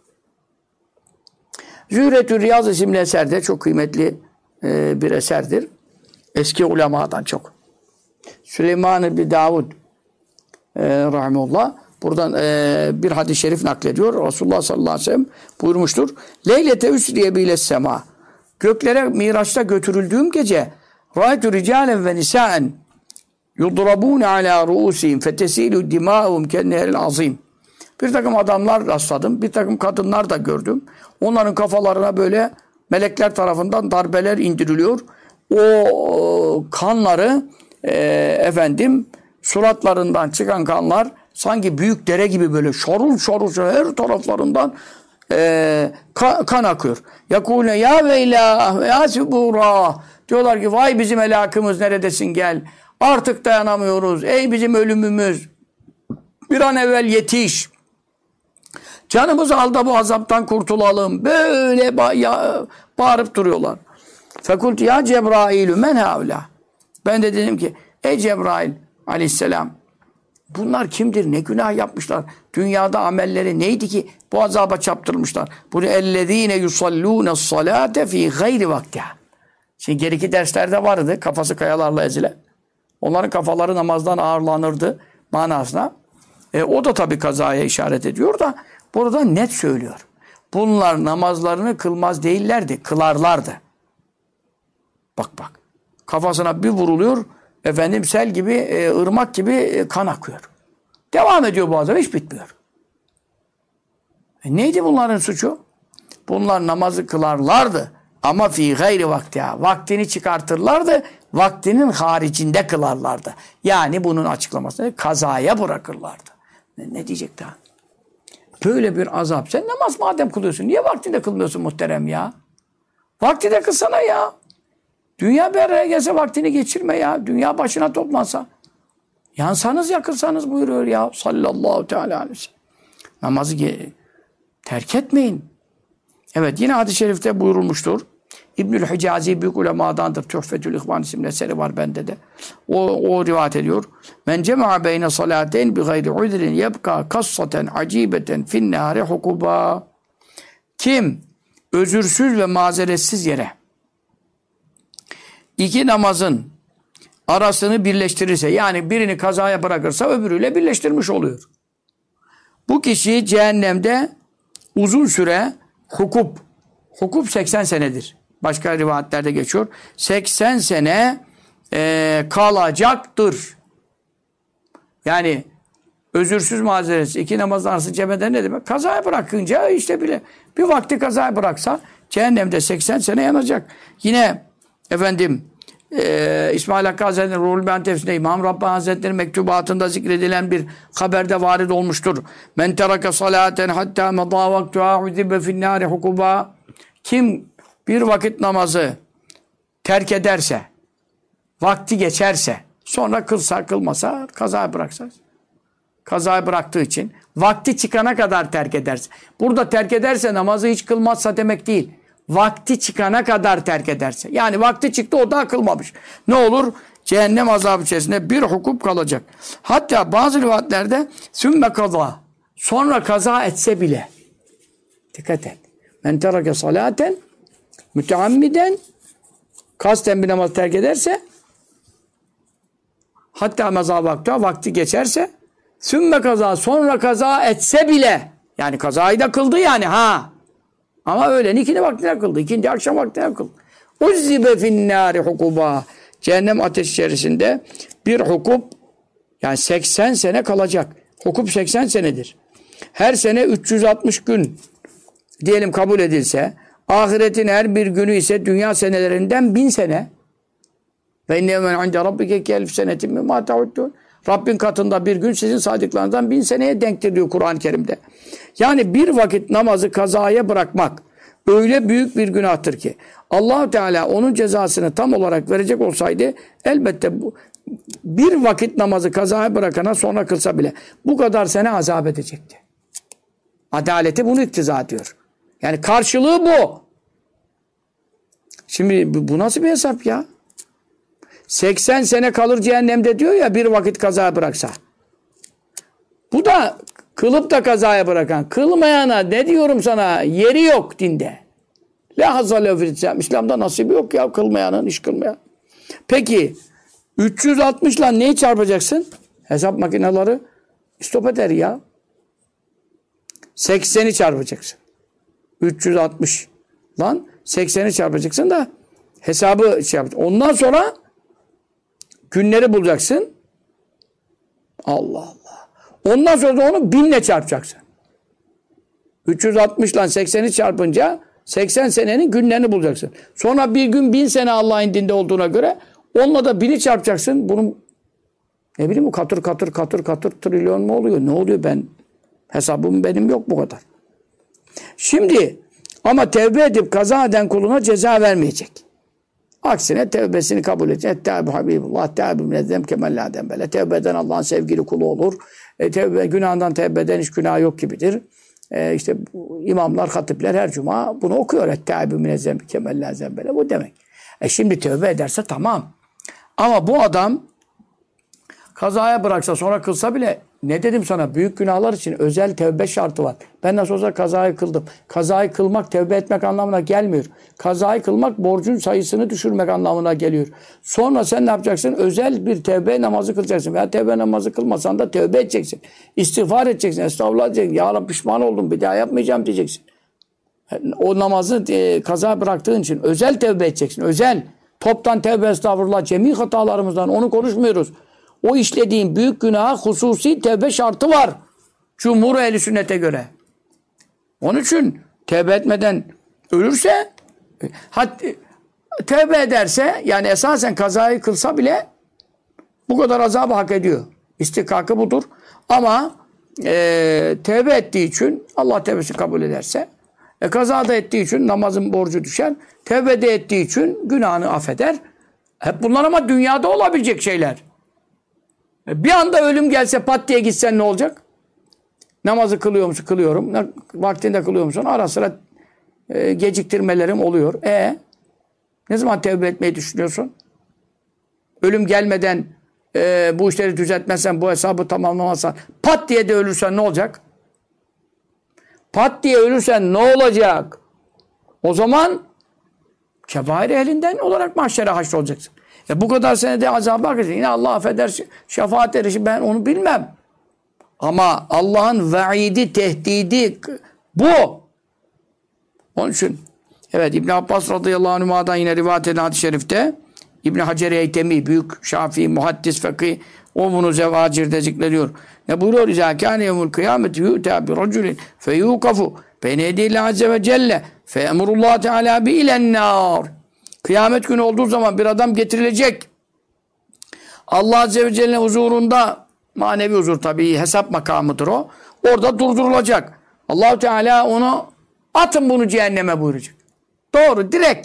[SPEAKER 1] Zühretü Riyaz isimli eserde çok kıymetli bir eserdir. Eski ulemadan çok. Süleyman ibn Davud rahimehullah buradan bir hadis-i şerif naklediyor. Resulullah sallallahu aleyhi ve sellem buyurmuştur. Leylete üsriye bile sema. Göklere Miraç'ta götürüldüğüm gece râetü ricalen ve nisâen yudrabûne alâ ruûsihim fetesîlü dimâhum kenneheril azîm. Bir takım adamlar rastladım. Bir takım kadınlar da gördüm. Onların kafalarına böyle melekler tarafından darbeler indiriliyor. O kanları suratlarından çıkan kanlar sanki büyük dere gibi böyle şorul şorul her taraflarından kan akıyor. Yakûne ya veylah ya sübûrâ. Diyorlar ki vay bizim helakımız neredesin gel. Artık dayanamıyoruz. Ey bizim ölümümüz. Bir an evvel yetiş. Canımızı al da bu azaptan kurtulalım. Böyle bağırıp duruyorlar. Fekult ya Cebrailü men havla. Ben de dedim ki ey Cebrail aleyhisselam bunlar kimdir? Ne günah yapmışlar? Dünyada amelleri neydi ki bu azaba çaptırmışlar? Bunu ellezine yusallûne salâte fî gayri vaktiha. Şimdi geriki derslerde vardı. Kafası kayalarla ezilen. Onların kafaları namazdan ağırlanırdı manasına. O da tabii kazaya işaret ediyor da burada net söylüyor. Bunlar namazlarını kılmaz değillerdi. Kılarlardı. Bak. Kafasına bir vuruluyor. Sel gibi, ırmak gibi kan akıyor. Devam ediyor bu azap. Hiç bitmiyor. Neydi bunların suçu? Bunlar namazı kılarlardı. Ama fi gayri vaktiha. Vaktini çıkartırlardı. Vaktinin haricinde kılarlardı. Yani bunun açıklamasını kazaya bırakırlardı. Ne diyecek daha? Böyle bir azap. Sen namaz madem kılıyorsun. Niye vaktinde kılmıyorsun muhterem ya? Vaktinde kılsana ya. Dünya bir araya gelse vaktini geçirme ya. Dünya başına toplansa. Yansanız yakılsanız buyuruyor ya. Sallallahu teala aleyhi ve sellem. Namazı terk etmeyin. Evet yine hadis-i şerifte buyurulmuştur. İbnül Hicazi büyük ulemadandır. Tuhfetül İhvan isimli eseri var bende de. O rivayet ediyor. Men cema'a beyne salateyn bi gayri udrin yebka kassaten acibeten fin nâri hukuba. Kim özürsüz ve mazeretsiz yere iki namazın arasını birleştirirse yani birini kazaya bırakırsa öbürüyle birleştirmiş oluyor. Bu kişi cehennemde uzun süre hukup 80 senedir. Başka rivayetlerde geçiyor. 80 sene kalacaktır. Yani özürsüz mazeretsiz iki namazın arası cemeden ne demek? Kazaya bırakınca işte bile bir vakti kazaya bıraksa cehennemde 80 sene yanacak. Yine İsmail Hakkı Hazretleri'nin Ruhul Beyan tefsirinde İmam Rabbani Hazretleri'nin mektubatında zikredilen bir haberde varid olmuştur. Men terake salaten hatta medâ vaktuha uzibe finnâri hukuba. Kim bir vakit namazı terk ederse, vakti geçerse, sonra kılsa, kılmasa, kazaya bıraksa, kazaya bıraktığı için vakti çıkana kadar terk ederse. Burada terk ederse namazı hiç kılmazsa demek değil. Vakti çıkana kadar terk ederse. Yani vakti çıktı o da kılmamış. Ne olur? Cehennem azabı içerisinde bir hukup kalacak. Hatta bazı rivayetlerde sümme kaza. Sonra kaza etse bile. Dikkat et. Men terake salaten müteammiden kasten bir namaz terk ederse hatta meza vakti geçerse sümme kaza sonra kaza etse bile yani kazayı da kıldı yani ama öğlen ikindi vaktine kıldı. İkindi akşam vaktine kıldı. Uzzibe finnâri hukuba. cehennem ateşi içerisinde bir hukup, yani 80 sene kalacak. Hukup 80 senedir. Her sene 360 gün diyelim kabul edilse, ahiretin her bir günü ise dünya senelerinden 1000 sene. Ve inne men inde rabbike kelf senetin mimma ta'uddun. Rabbin katında bir gün sizin saydıklarınızdan 1000 seneye denktir diyor Kur'an-ı Kerim'de. Yani bir vakit namazı kazaya bırakmak öyle büyük bir günahtır ki Allah-u Teala onun cezasını tam olarak verecek olsaydı elbette bu bir vakit namazı kazaya bırakana sonra kılsa bile bu kadar sene azap edecekti. Adaleti bunu iktiza ediyor. Yani karşılığı bu. Şimdi bu nasıl bir hesap ya? 80 sene kalır cehennemde diyor ya bir vakit kazaya bıraksa. Bu da kılıp da kazaya bırakan. Kılmayana ne diyorum sana? Yeri yok dinde. La hazale fil İslam. İslam'da nasibi yok ya kılmayanın, iş kılmayan. Peki 360 ile neyi çarpacaksın? Hesap makineleri stop eder ya. 80'i çarpacaksın. 360 lan 80'i çarpacaksın da hesabı şey yapacaksın. Ondan sonra günleri bulacaksın. Allah Allah. Ondan sonra da onu 1000'le çarpacaksın. 360 ile 80'i çarpınca 80 senenin günlerini bulacaksın. Sonra bir gün 1000 sene Allah'ın dinde olduğuna göre onunla da 1000'i çarpacaksın. Bunun ne bileyim bu katır trilyon mu oluyor? Ne oluyor ben? Hesabım benim yok bu kadar. Şimdi ama tevbe edip kaza eden kuluna ceza vermeyecek. Aksine tevbesini kabul edecek. Ettâbu habibullah, ettâbu minezzem kemellâ dembele. Tevbe eden Allah'ın sevgili kulu olur. Tevbe, günahından tevbe eden hiç günah yok gibidir. İşte imamlar, hatipler her cuma bunu okuyor. Ettâbu minezzem kemellâ dembele. Bu demek. Şimdi tevbe ederse tamam. Ama bu adam kazaya bıraksa sonra kılsa bile ne dedim sana? Büyük günahlar için özel tevbe şartı var. Ben nasıl olsa kazayı kıldım. Kazayı kılmak tevbe etmek anlamına gelmiyor. Kazayı kılmak borcun sayısını düşürmek anlamına geliyor. Sonra sen ne yapacaksın? Özel bir tevbe namazı kılacaksın. Veya tevbe namazı kılmasan da tevbe edeceksin. İstiğfar edeceksin. Estağfurullah diyeceksin. Ya Rabbi pişman oldum. Bir daha yapmayacağım diyeceksin. O namazı kaza bıraktığın için özel tevbe edeceksin. Özel. Toptan tevbe estağfurullah. Cemi hatalarımızdan onu konuşmuyoruz. O işlediğin büyük günaha hususi tevbe şartı var. Cumhur ehli sünnete göre. Onun için tevbe etmeden ölürse tevbe ederse yani esasen kazayı kılsa bile bu kadar azabı hak ediyor. İstikakı budur. Ama tevbe ettiği için Allah tevbesini kabul ederse kazada ettiği için namazın borcu düşer. Tevbe de ettiği için günahını affeder. Hep bunlar ama dünyada olabilecek şeyler. Bir anda ölüm gelse pat diye gitsen ne olacak? Namazı kılıyor musun? Kılıyorum. Vaktinde kılıyor musun? Ara sıra geciktirmelerim oluyor. Ne zaman tevbe etmeyi düşünüyorsun? Ölüm gelmeden bu işleri düzeltmezsen, bu hesabı tamamlamazsan, pat diye de ölürsen ne olacak? Pat diye ölürsen ne olacak? O zaman kebair ehlinden olarak mahşere haşrolacaksın. Bu kadar senede azabı hak edecek. Yine Allah affeder, şefaat erişi ben onu bilmem. Ama Allah'ın vaidi, tehdidi bu. Onun için evet İbn Abbas radıyallahu anhuma'dan yine rivayet edilen hadis-i şerifte İbn Hacer Eytemi, büyük Şafii, muhaddis, fakih, o bunu Zevacir'de zikrediyor. Ne buyuruyor? İzâ kâne yevmül kıyâmeti yu'tâ bi raculin feyûkafu beyne yedîllâhi azze ve celle fe emrullâhu teâlâ bi ilennâr. Kıyamet günü olduğu zaman bir adam getirilecek. Allah azze ve celle'nin huzurunda, manevi huzur tabii, hesap makamıdır o. Orada durdurulacak. Allah-u Teala onu atın bunu cehenneme buyuracak. Doğru, direkt.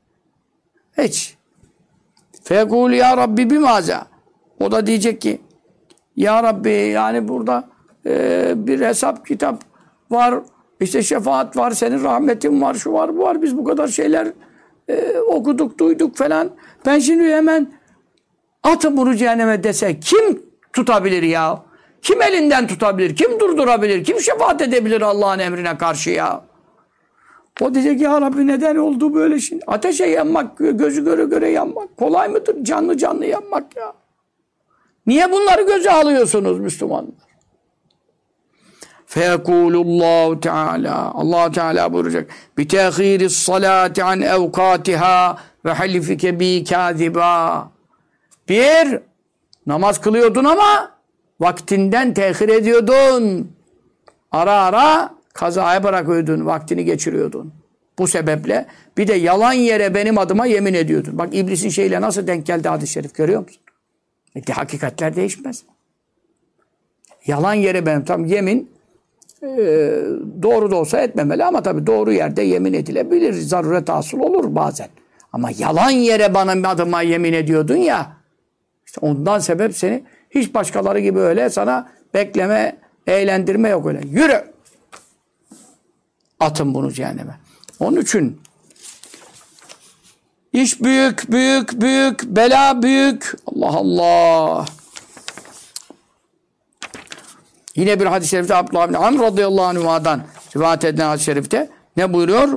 [SPEAKER 1] Hiç. Fekul ya Rabbi bimaza. O da diyecek ki ya Rabbi yani burada bir hesap kitap var. İşte şefaat var. Senin rahmetin var. Şu var bu var. Biz bu kadar şeyler okuduk duyduk falan. Ben şimdi hemen atın bunu cehenneme dese kim tutabilir ya? Kim elinden tutabilir? Kim durdurabilir? Kim şefaat edebilir Allah'ın emrine karşı ya? O diyecek ya Rabbi neden oldu böyle şimdi? Ateşe yanmak, gözü göre göre yanmak kolay mıdır? Canlı canlı yanmak ya. Niye bunları göze alıyorsunuz Müslümanlar? Feyekulullahu Teala. Allah Teala buyuracak. Bitehhiris salati an evkatiha ve halifike bi kâziba. Bir, namaz kılıyordun ama vaktinden tehir ediyordun. Ara ara kazaya bırakıyordun, vaktini geçiriyordun. Bu sebeple bir de yalan yere benim adıma yemin ediyordun. Bak iblisin şeyle nasıl denk geldi hadis-i şerif görüyor musun? Hakikatler değişmez. Yalan yere benim tam yemin doğru da olsa etmemeli ama tabii doğru yerde yemin edilebilir. Zaruret hasıl olur bazen. Ama yalan yere bana adıma yemin ediyordun ya, işte ondan sebep seni hiç başkaları gibi öyle sana bekleme, eğlendirme yok öyle. Yürü! Atın bunu cehenneme. Onun için iş büyük, büyük, büyük, bela büyük. Allah Allah! Yine bir hadis-i şerifte Abdullah bin Amr radıyallahu anh'dan rivayet edilen hadis-i şerifte ne buyuruyor?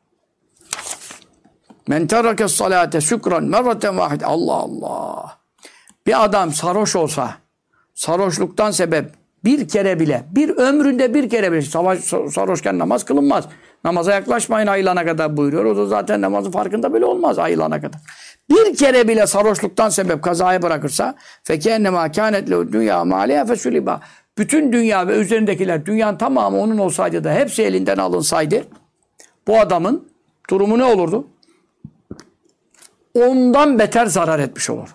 [SPEAKER 1] Men terakes salate şükran merraten vahide. Allah Allah. Bir adam sarhoş olsa, sarhoşluktan sebep bir kere bile, bir ömründe bir kere bile, sarhoşken namaz kılınmaz. Namaza yaklaşmayın ayılana kadar buyuruyor. O da zaten namazın farkında bile olmaz ayılana kadar. Bir kere bile sarhoşluktan sebep kazaya bırakırsa فَكَيَنَّمَا كَانَتْ لَهُ dünya مَعَلَيَا فَسُلِبَا. Bütün dünya ve üzerindekiler, dünyanın tamamı onun olsaydı da hepsi elinden alınsaydı, bu adamın durumu ne olurdu? Ondan beter zarar etmiş olur.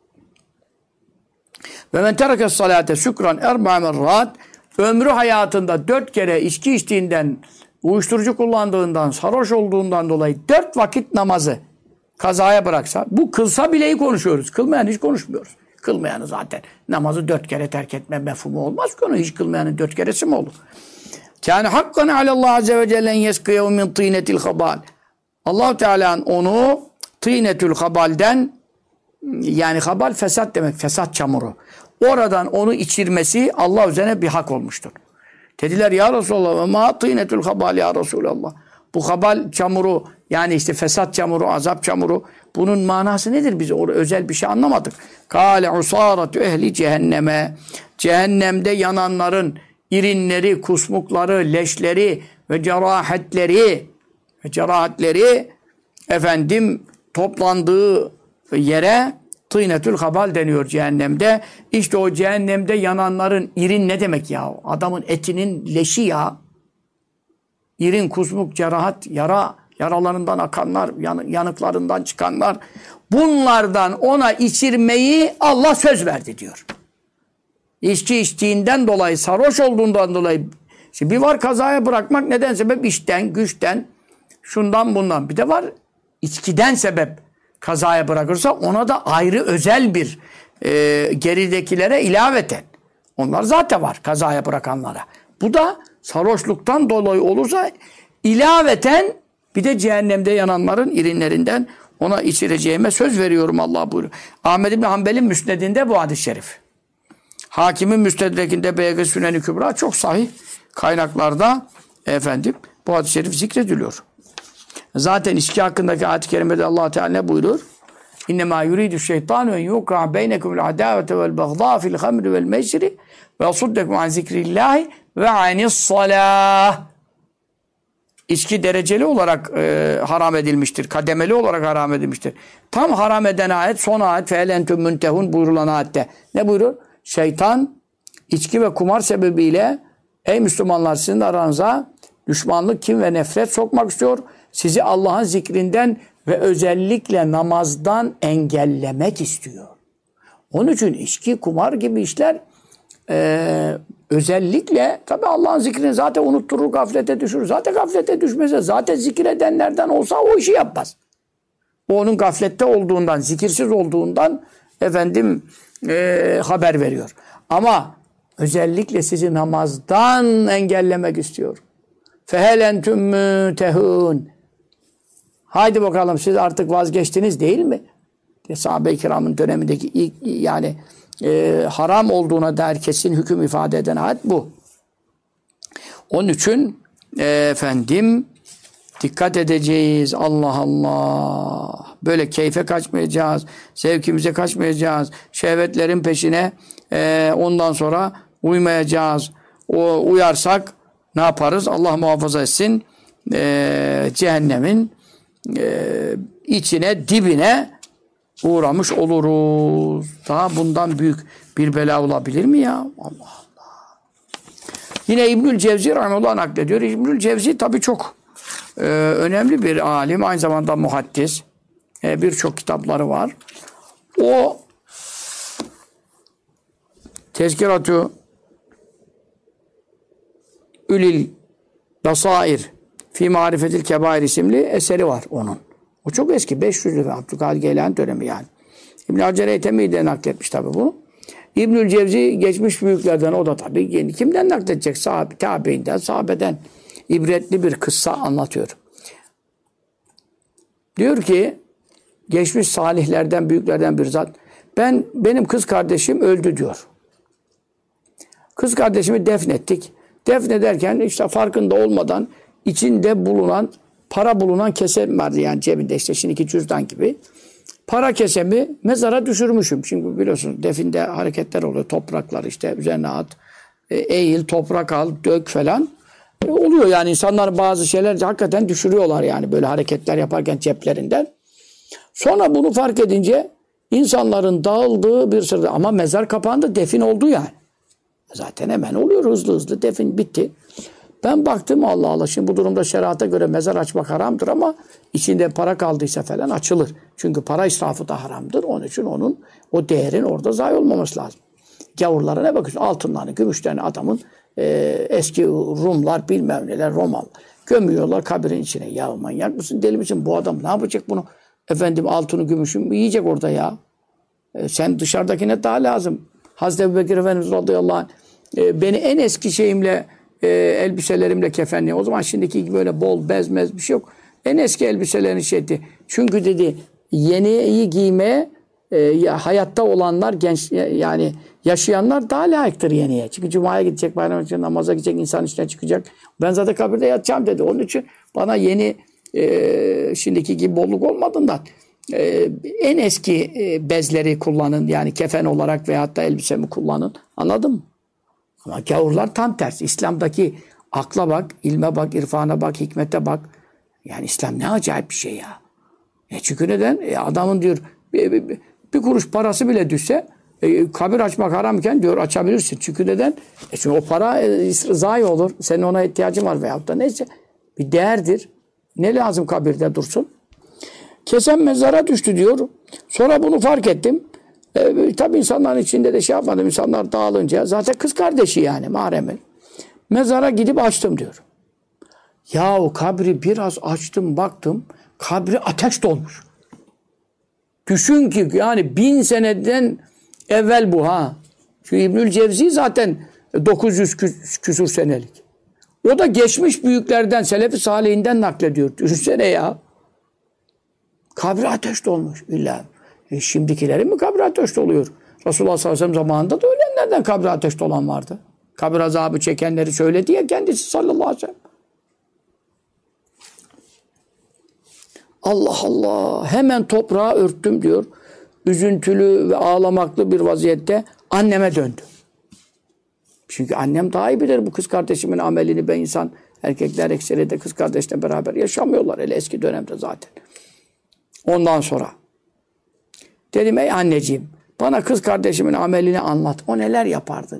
[SPEAKER 1] Ve men terakes salate şükran erba merrat, ömrü hayatında 4 kere içki içtiğinden, uyuşturucu kullandığından, sarhoş olduğundan dolayı 4 vakit namazı kazaya bıraksa, bu kılsa bileyi konuşuyoruz. Kılmayan hiç konuşmuyoruz. Kılmayanı zaten namazı 4 kere terk etme mefhumu olmaz ki, onu hiç kılmayanın 4 keresi mi olur? Kâne hakkan alallah azze ve celle yeskiyehu min tînetil habal. Allah-u Teala'nın onu tînetül habalden, yani habal fesat demek, fesat çamuru. Oradan onu içirmesi Allah üzerine bir hak olmuştur. Dediler ya Resulallah ve ma tînetül habal ya Resulallah. Bu habal çamuru, yani işte fesat çamuru, azap çamuru, bunun manası nedir? Biz orada özel bir şey anlamadık. Kâle usâratü ehli cehenneme. Cehennemde yananların irinleri, kusmukları, leşleri ve cerahatleri efendim toplandığı yere tînetül habal deniyor cehennemde. İşte o cehennemde yananların, irin ne demek ya? Adamın etinin leşi ya. İrin, kusmuk, cerahat, yaralarından akanlar, yanıklarından çıkanlar. Bunlardan ona içirmeyi Allah söz verdi diyor. İçki içtiğinden dolayı, sarhoş olduğundan dolayı. Şimdi bir var kazaya bırakmak neden sebep? İşten, güçten, şundan bundan. Bir de var içkiden sebep kazaya bırakırsa ona da ayrı özel bir geridekilere ilaveten. Onlar zaten var kazaya bırakanlara. Bu da sarhoşluktan dolayı olursa ilaveten bir de cehennemde yananların irinlerinden ona içireceğime söz veriyorum Allah buyuruyor. Ahmed İbni Hanbel'in müsnedinde bu hadis-i şerif. Hakimin müstedrekinde Beyhaqi Sünen-i Kübra çok sahih kaynaklarda efendim bu hadis-i şerif zikrediliyor. Zaten içki hakkındaki ayet-i kerimede Allah Teala ne buyuruyor? İnnemâ yuridu şeytanu en yuqa beynekumul adâvete vel baghdâ fil hamri vel meysri ve yasuddekum an zikrillâhi ve anissalâh. İçki dereceli olarak haram edilmiştir. Kademeli olarak haram edilmiştir. Tam haram eden ayet son ayet fe'elentüm müntehun buyurulan ayette. Ne buyuruyor? Şeytan içki ve kumar sebebiyle ey Müslümanlar sizin aranıza düşmanlık, kin ve nefret sokmak istiyor. Sizi Allah'ın zikrinden ve özellikle namazdan engellemek istiyor. Onun için içki, kumar gibi işler özellikle tabi Allah'ın zikrini zaten unutturur, gaflete düşürür. Zaten gaflete düşmese zaten zikredenlerden olsa o işi yapmaz. O onun gaflette olduğundan, zikirsiz olduğundan efendim haber veriyor. Ama özellikle sizi namazdan engellemek istiyor. فَهَلْ اَنْتُمْ مُتَهُونَ. Haydi bakalım siz artık vazgeçtiniz değil mi? Sahabe-i kiramın dönemindeki ilk yani haram olduğuna dair kesin hüküm ifade eden ayet bu. Onun için efendim dikkat edeceğiz. Allah Allah. Böyle keyfe kaçmayacağız. Zevkimize kaçmayacağız. Şehvetlerin peşine ondan sonra uymayacağız. O uyarsak ne yaparız? Allah muhafaza etsin. Cehennemin içine, dibine uğramış oluruz. Daha bundan büyük bir bela olabilir mi ya? Allah Allah. Yine İbnül Cevzi rahmetullah naklediyor. İbnül Cevzi tabii çok önemli bir alim. Aynı zamanda muhaddis. Birçok kitapları var. O Tezkiratü Ülil Basair Fi Marifetil Kebair isimli eseri var onun. O çok eski. 500'lü Abdülkadir Geylani dönemi yani. İbn-i Hacer Eytemi de nakletmiş tabii bunu. İbnül Cevzi geçmiş büyüklerden, o da tabii yeni. Kimden nakledecek? Tabiinden, sahabeden ibretli bir kıssa anlatıyor. Diyor ki geçmiş salihlerden, büyüklerden bir zat, benim kız kardeşim öldü diyor. Kız kardeşimi defnettik. Defnederken işte farkında olmadan içinde bulunan, para bulunan kese vardı yani cebinde, işte şimdiki cüzdan gibi. Para kesemi mezara düşürmüşüm. Şimdi biliyorsunuz definde hareketler oluyor. Topraklar işte üzerine at, eğil, toprak al, dök falan. Oluyor yani insanlar bazı şeyler hakikaten düşürüyorlar yani böyle hareketler yaparken ceplerinden. Sonra bunu fark edince insanların dağıldığı bir sırada, ama mezar kapandı, defin oldu yani. Zaten hemen oluyor hızlı hızlı, defin bitti. Ben baktım Allah Allah, şimdi bu durumda şerata göre mezar açmak haramdır ama içinde para kaldıysa falan açılır. Çünkü para israfı da haramdır. Onun için onun o değerin orada zayi olmaması lazım. Gavurlara ne bakıyorsun? Altınlarını, gümüşlerini adamın eski Rumlar bilmem neler Romalılar gömüyorlar kabirin içine. Ya manyak mısın, deli misin? Bu adam ne yapacak bunu? Efendim altını gümüşünü yiyecek orada ya. Sen dışarıdakine daha lazım. Hazreti Ebubekir Efendimiz radıyallahu anh beni en eski şeyimle elbiselerimle kefenliyor. O zaman şimdiki gibi böyle bol bezmez bir şey yok. En eski elbiselerini şey etti. Çünkü dedi yeniyi giymeye hayatta olanlar, genç yani yaşayanlar daha layıktır yeniye. Çünkü cumaya gidecek, bayram için namaza gidecek, insan içine çıkacak. Ben zaten kabirde yatacağım dedi. Onun için bana yeni şimdiki gibi bolluk olmadığından en eski bezleri kullanın. Yani kefen olarak veyahut da elbisemi kullanın. Anladın mı? Ama gavurlar tam tersi. İslam'daki akla bak, ilme bak, irfana bak, hikmete bak. Yani İslam ne acayip bir şey ya. Çünkü neden? Adamın diyor bir kuruş parası bile düşse kabir açmak haramken diyor açabilirsin. Çünkü neden? Çünkü o para zayi olur. Senin ona ihtiyacın var veyahut da neyse. Bir değerdir. Ne lazım kabirde dursun? Kesem mezara düştü diyor. Sonra bunu fark ettim. Tabii insanların içinde de şey yapmadım. İnsanlar dağılınca. Zaten kız kardeşi yani mahremi. Mezara gidip açtım diyor. Yahu kabri biraz açtım baktım. Kabri ateş dolmuş. Düşün ki yani 1000 seneden evvel bu ha. Şu İbnül Cevzi zaten 900 küsur senelik. O da geçmiş büyüklerden, Selefi Salihinden naklediyor. Düşünsene ya. Kabri ateş dolmuş. İlla. Şimdikilerin mi kabri ateş doluyor? Resulullah sallallahu aleyhi ve sellem zamanında da ölenlerden kabri ateş dolan vardı. Kabir azabı çekenleri söyledi ya kendisi sallallahu aleyhi ve sellem. Allah Allah. Hemen toprağa örttüm diyor. Üzüntülü ve ağlamaklı bir vaziyette anneme döndüm. Çünkü annem daha iyi bilir bu kız kardeşimin amelini. Ben insan, erkekler ekseri de kız kardeşle beraber yaşamıyorlar. Hele eski dönemde zaten. Ondan sonra dedim ey anneciğim bana kız kardeşimin amelini anlat. O neler yapardı?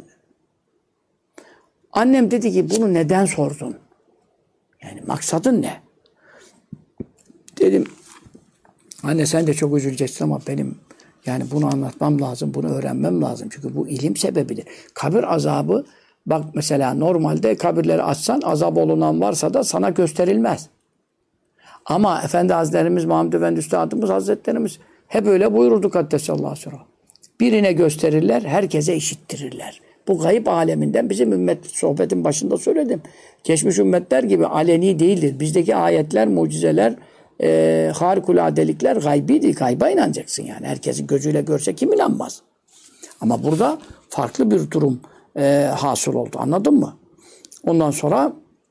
[SPEAKER 1] Annem dedi ki bunu neden sordun? Yani maksadın ne? Dedim anne sen de çok üzüleceksin ama benim yani bunu anlatmam lazım, bunu öğrenmem lazım. Çünkü bu ilim sebebidir. Kabir azabı bak mesela normalde kabirleri açsan azap olunan varsa da sana gösterilmez. Ama Efendi Hazretlerimiz, Muhammed Efendi Üstadımız Hazretlerimiz hep öyle buyururduk Kaddesallahu aleyhi ve sellem. Birine gösterirler, herkese işittirirler. Bu gayb aleminden bizim ümmet sohbetin başında söyledim. Geçmiş ümmetler gibi aleni değildir. Bizdeki ayetler, mucizeler, harikuladelikler gaybidir. Gayba inanacaksın yani. Herkesin gözüyle görse kim inanmaz? Ama burada farklı bir durum hasıl oldu. Anladın mı? Ondan sonra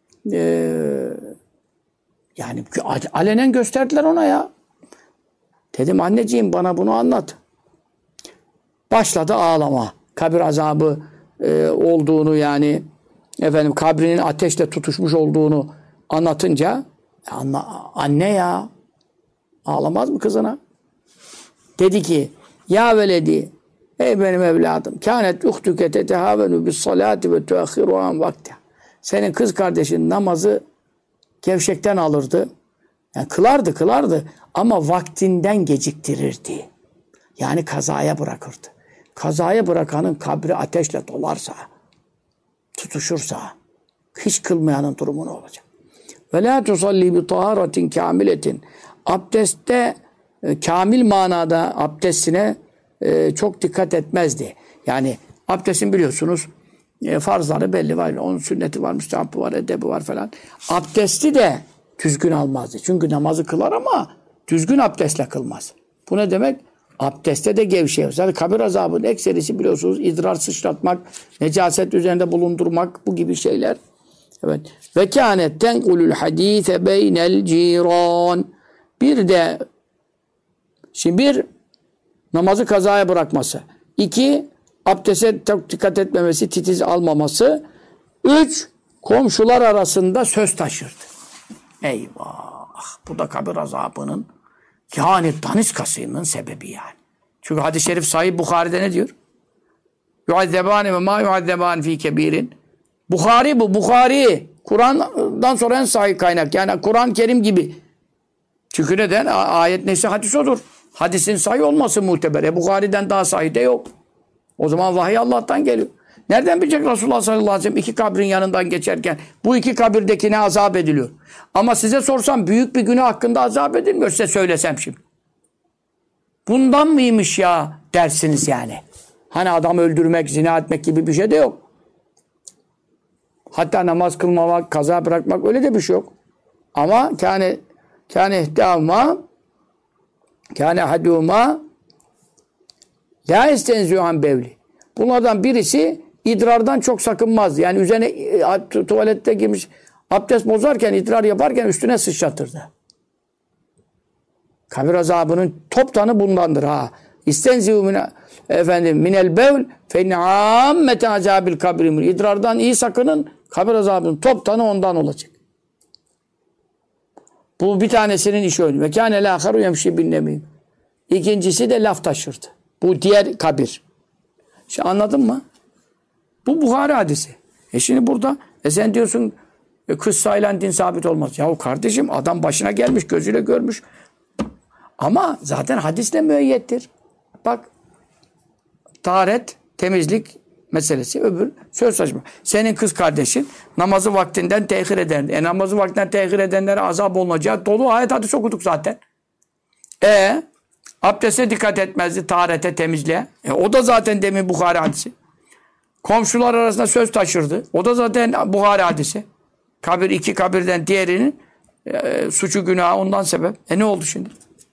[SPEAKER 1] yani alenen gösterdiler ona ya. Dedim anneciğim bana bunu anlat. Başladı ağlama. Kabir azabı olduğunu yani efendim kabrinin ateşle tutuşmuş olduğunu anlatınca anne ya ağlamaz mı kızına? Dedi ki ya veledi ey benim evladım kânet uhtuke tetehavenu bis salati ve tuakhiru an vakti. Senin kız kardeşin namazı gevşekten alırdı. Yani kılardı ama vaktinden geciktirirdi. Yani kazaya bırakırdı. Kazaya bırakanın kabri ateşle dolarsa, tutuşursa, hiç kılmayanın durumu ne olacak? Ve la tusalli bi taharatin kamiletin. Abdestte kamil manada abdestine çok dikkat etmezdi. Yani abdestin biliyorsunuz farzları belli var. Onun sünneti var, müstehapı var, edebi var falan. Abdesti de düzgün almazdı. Çünkü namazı kılar ama düzgün abdestle kılmaz. Bu ne demek? Abdestte de gevşeyor. Zaten kabir azabının ekserisi biliyorsunuz idrar sıçratmak, necaset üzerinde bulundurmak bu gibi şeyler. Evet. Ve kânet tenkulul hadîse beynel ciran. Bir de şimdi bir namazı kazaya bırakması. 2 abdeste çok dikkat etmemesi, titiz almaması. 3 komşular arasında söz taşırdı. Eyvah! Bu da kabir azabının yani daniskasının sebebi yani. Çünkü hadis-i şerif Sahih Bukhari'de ne diyor? Yuazzebâne ve mâ yuazzebâne fî kebîrin. Bukhari bu. Bukhari. Kur'an'dan sonra en sahih kaynak. Yani Kur'an-ı Kerim gibi. Çünkü neden? Ayet neyse hadis odur. Hadisin sahih olması muteber. Bukhari'den daha sahih de yok. O zaman vahiy Allah'tan geliyor. Nereden bilecek Resulullah sallallahu aleyhi ve sellem 2 kabrin yanından geçerken bu 2 kabirdekine azap ediliyor. Ama size sorsam büyük bir günah hakkında azap edilmiyor size söylesem şimdi. Bundan mıymış ya dersiniz yani. Hani adam öldürmek, zina etmek gibi bir şey de yok. Hatta namaz kılmamak, kaza bırakmak öyle de bir şey yok. Ama kâne ihtâhuma kâne hadûma la istenziyu an bevli. Bunlardan birisi idrardan çok sakınmaz. Yani üzerine tuvalette girmiş abdest bozarken, idrar yaparken üstüne sıçratırdı. Kabir azabının toptanı bundandır ha. İstenziyu minel bevl fe inne ammete azabil kabrimir. İdrardan iyi sakının. Kabir azabının toptanı ondan olacak. Bu bir tanesinin işi öyle. Ve kâne lâkharu yemşi bin nemîm. İkincisi de laf taşırdı. Bu diğer kabir. Şimdi anladın mı? Bu Bukhari hadisi. Şimdi burada sen diyorsun kıssayla din sabit olmaz. Yahu kardeşim adam başına gelmiş gözüyle görmüş. Ama zaten hadisle müeyyettir. Bak taharet, temizlik meselesi öbür söz saçma. Senin kız kardeşin namazı vaktinden tehir eder. Namazı vaktinden tehir edenlere azap olunacağı dolu ayet hadis okuduk zaten. Abdeste dikkat etmezdi, taharete, temizliğe. O da zaten demin Bukhari hadisi. Komşular arasında söz taşırdı. O da zaten Bukhari hadisi. Kabir 2 kabirden diğerinin suçu günahı ondan sebep. Ne oldu şimdi?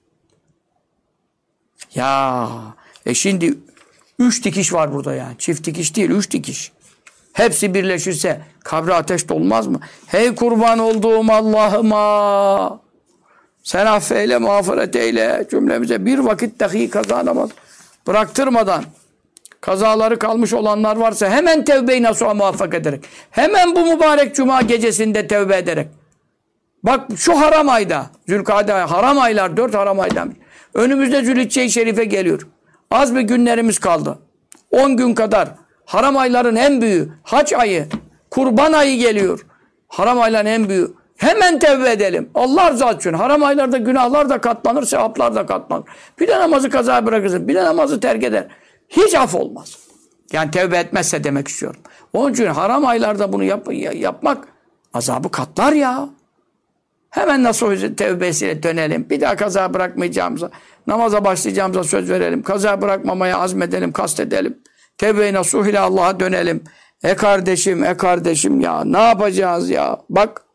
[SPEAKER 1] Ya şimdi 3 dikiş var burada yani. Çift dikiş değil, 3 dikiş. Hepsi birleşirse kabre ateş dolmaz mı? Hey kurban olduğum Allah'ıma sen affeyle, mağfiret eyle cümlemize. Bir vakit dahi kaza namaz bıraktırmadan kazaları kalmış olanlar varsa hemen tevbe-i nasuha muvaffak ederek. Hemen bu mübarek cuma gecesinde tevbe ederek. Bak şu haram ayda, Zülkade haram aylar, 4 haram aydan. Önümüzde Zülhicce-i Şerife geliyor. Az bir günlerimiz kaldı. 10 gün kadar. Haram ayların en büyüğü. Hac ayı. Kurban ayı geliyor. Haram ayların en büyüğü. Hemen tevbe edelim. Allah rızası için. Haram aylarda günahlar da katlanır, sevaplar da katlanır. Bir de namazı kazaya bırakırsın. Bir de namazı terk eder. Hiç af olmaz. Yani tevbe etmezse demek istiyorum. Onun için haram aylarda bunu yapmak azabı katlar ya. Hemen nasıl tevbesiyle dönelim. Bir daha kaza bırakmayacağımıza, namaza başlayacağımıza söz verelim. Kaza bırakmamaya azmedelim, kastedelim. Tevbe-i nasuh ile Allah'a dönelim. Kardeşim ya ne yapacağız ya? Bak.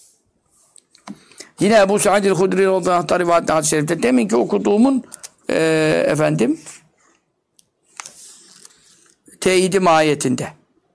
[SPEAKER 1] Yine Ebu Said el-Hudri radıyallahu anh rivayette hadis-i şerifte deminki okuduğumun teyidi ayetinde.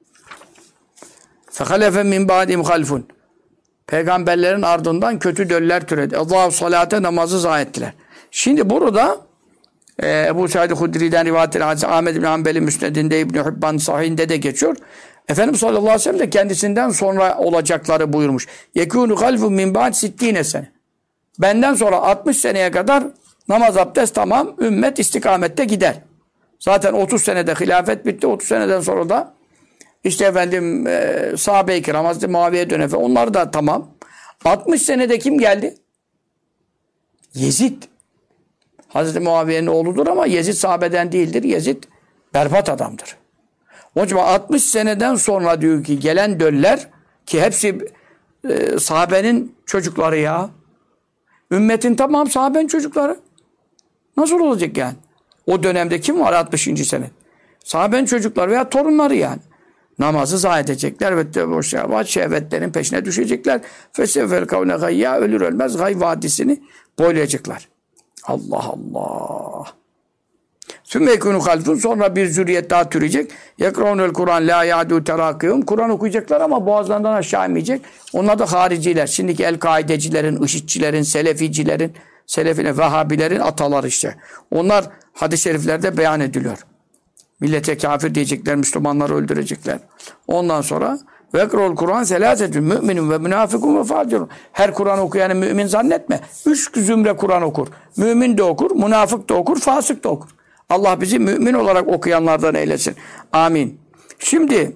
[SPEAKER 1] فَخَلَفَ مِنْ بَعْدِهِمْ خَلْفٌ. Peygamberlerin ardından kötü döller türedi. Allah-u salate namazı zayi ettiler. Şimdi burada Ebu Said el-Hudri'den rivayet hadisi Ahmed ibn Hanbel'in Müsned'inde İbn Hibban Sahih'inde de geçiyor. Efendimiz sallallahu aleyhi ve sellem de kendisinden sonra olacakları buyurmuş. Yekûnü halfun min ba'd 60 sene. Benden sonra 60 seneye kadar Namaz, abdest tamam. Ümmet istikamette gider. Zaten 30 senede hilafet bitti. 30 seneden sonra da işte efendim sahabe-i kiram, Hazreti Muaviye dönemi. Onlar da tamam. 60 senede kim geldi? Yezid. Hazreti Muaviye'nin oğludur ama Yezid sahabeden değildir. Yezid berbat adamdır. Onun için 60 seneden sonra diyor ki gelen döller ki hepsi sahabenin çocukları ya. Ümmetin tamam sahabenin çocukları. Nasıl olacak yani? O dönemde kim var 60. sene? Sahabenin çocukları veya torunları yani. Namazı zayi edecekler ve boş şehvetlerin peşine düşecekler. Fesefel kavne gayya, ölür ölmez gay vadisini boylayacaklar. Allah Allah. Sümme yekûnû halfun, sonra bir zürriyet daha türeyecek. Yekrûnul Kur'an la ya'dû terakîhum. Kur'an okuyacaklar ama boğazlarından aşağı inmeyecek. Onlar da hariciler. Şimdiki El-Kaidecilerin, IŞİD'cilerin, Seleficilerin, Selefine, Vehhabilerin ataları işte. Onlar hadis-i şeriflerde beyan ediliyor. Millete kafir diyecekler, Müslümanları öldürecekler. Ondan sonra vekrol Kur'an selâsetün mü'minun ve münâfikun ve fâcirun. Her Kur'an okuyanı mümin zannetme. 3 zümre Kur'an okur. Mümin de okur, münafık da okur, fasık da okur. Allah bizi mümin olarak okuyanlardan eylesin. Amin. Şimdi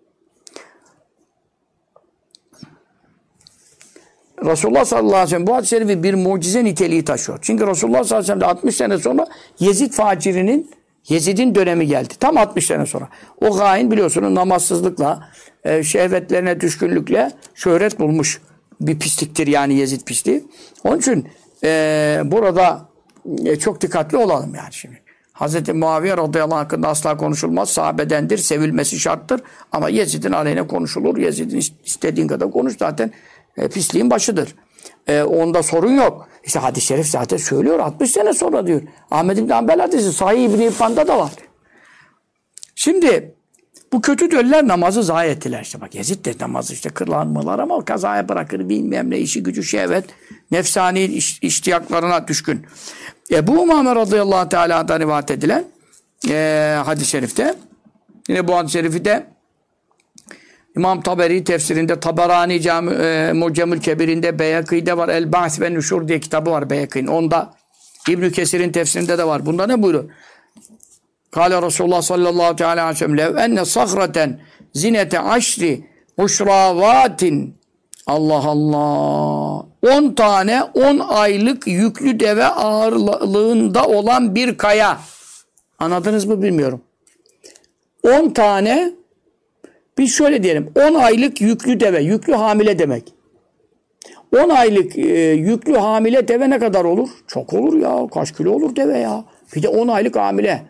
[SPEAKER 1] Resulullah sallallahu aleyhi ve sellem bu hadis-i şerifi bir mucize niteliği taşıyor. Çünkü Resulullah sallallahu aleyhi ve sellem 60 sene sonra Yezid'in dönemi geldi. Tam 60 sene sonra. O hain biliyorsunuz namazsızlıkla, şehvetlerine düşkünlükle şöhret bulmuş bir pisliktir yani Yezid pisliği. Onun için burada çok dikkatli olalım yani şimdi. Hazreti Muaviye radıyallahu anh hakkında asla konuşulmaz. Sahabedendir, sevilmesi şarttır. Ama Yezid'in aleyhine konuşulur. Yezid'in istediğin kadar konuş zaten pisliğin başıdır. Onda sorun yok. İşte hadis-i şerif zaten söylüyor. 60 sene sonra diyor. Ahmed İbn Hanbel hadisi Sahih İbn İbban'da da var. Şimdi bu kötü döller namazı zayi ettiler. İşte bak Yezid de namazı işte kırlanmalar ama kazaya bırakır bilmem ne işi gücü şehvet nefsani iştiyaklarına düşkün. Bu Umame radıyallahu teala'dan rivayet edilen hadis-i şerifte yine bu hadis-i şerifi de İmam Taberi tefsirinde, Taberani Mucemül Kebir'inde, Beyhakî'de var. El-Ba'th ve Nüşur diye kitabı var Beyhakî'nin. Onda İbn Kesir'in tefsirinde de var. Bunda ne buyuruyor? Kâle Resulullah sallallahu teala aleyhi ve sellem lev enne sahreten zinete aşri uşravatin Allah Allah 10 tane 10 aylık yüklü deve ağırlığında olan bir kaya. Anladınız mı bilmiyorum. 10 tane biz şöyle diyelim 10 aylık yüklü deve, yüklü hamile demek. 10 aylık yüklü hamile deve ne kadar olur? Çok olur ya. Kaç kilo olur deve ya? Bir de 10 aylık hamile.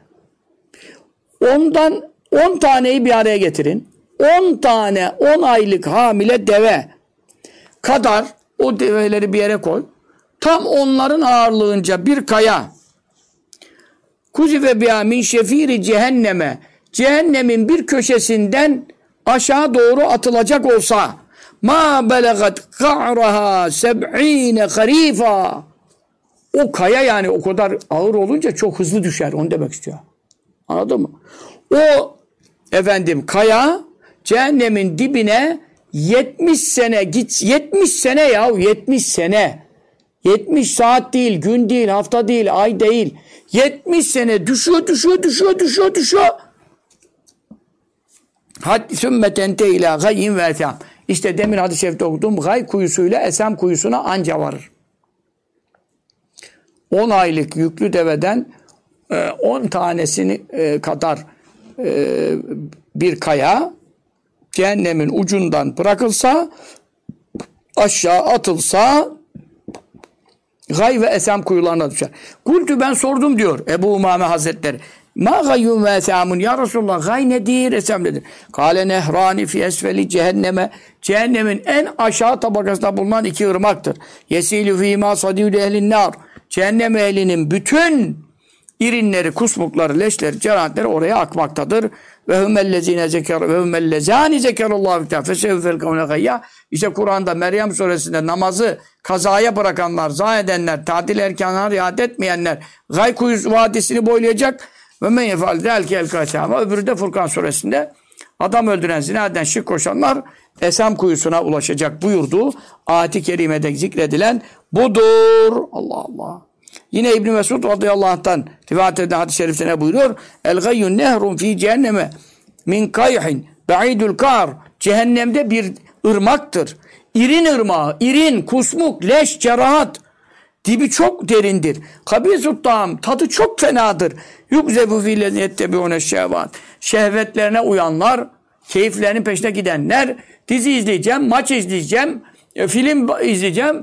[SPEAKER 1] Ondan 10 taneyi bir araya getirin. 10 tane 10 aylık hamile deve kadar o develeri bir yere koy. Tam onların ağırlığınca bir kaya. Kuzife biha min şefiri cehenneme. Cehennemin bir köşesinden aşağı doğru atılacak olsa ma belagat ka'raha 70 harifa. O kaya yani o kadar ağır olunca çok hızlı düşer. Onu demek istiyor. Anladın mı? O kaya cehennemin dibine 70 sene git 70 sene ya 70 sene 70 saat değil, gün değil, hafta değil, ay değil. 70 sene düşüyor. Haddi sümmeten te ila gayyin ve esam. İşte demin hadis-i şerifte okuduğum gay kuyusuyla esam kuyusuna anca varır. 10 aylık yüklü deveden 10 tanesini kadar bir kaya cehennemin ucundan bırakılsa aşağı atılsa gay ve esam kuyularına düşer. Kultu ben sordum diyor Ebu Umame Hazretleri. Ma gayyun ve esamun ya Resulullah gay nedir esam nedir? Kale nehrani fi esfeli cehenneme cehennemin en aşağı tabakasında bulunan 2 ırmaktır. Yesilu fîmâ sadîdü ehlin nâr cehennem ehlinin bütün irinleri, kusmukları, leşleri, cerahatleri oraya akmaktadır. Ve humellezîne zeker ve humellezâni zekerallâhu fîtâ fesevfel kavne gayya. İşte Kur'an'da Meryem suresinde namazı kazaya bırakanlar, zayi edenler, tadil erkanına riayet etmeyenler gay kuyusu vadisini boylayacak. Ve men yefal zelke el kasama. Öbürü de Furkan suresinde adam öldüren, zina eden, şirk koşanlar esam kuyusuna ulaşacak buyurduğu ayet-i kerimede zikredilen budur. Allah Allah. Yine İbn Mesud radıyallahu anh'tan rivayet edilen hadis-i şerifte ne buyuruyor? El gayyun nehrun fi cehenneme min kayhin ba'idul kar. Cehennemde bir ırmaktır. İrin ırmağı, irin, kusmuk, leş, cerahat. Dibi çok derindir. Kabîsut ta'am, tadı çok fenadır. Yukzebu fîlezî yettebiûne şehvât. Şehvetlerine uyanlar, keyiflerinin peşine gidenler, dizi izleyeceğim, maç izleyeceğim, film izleyeceğim,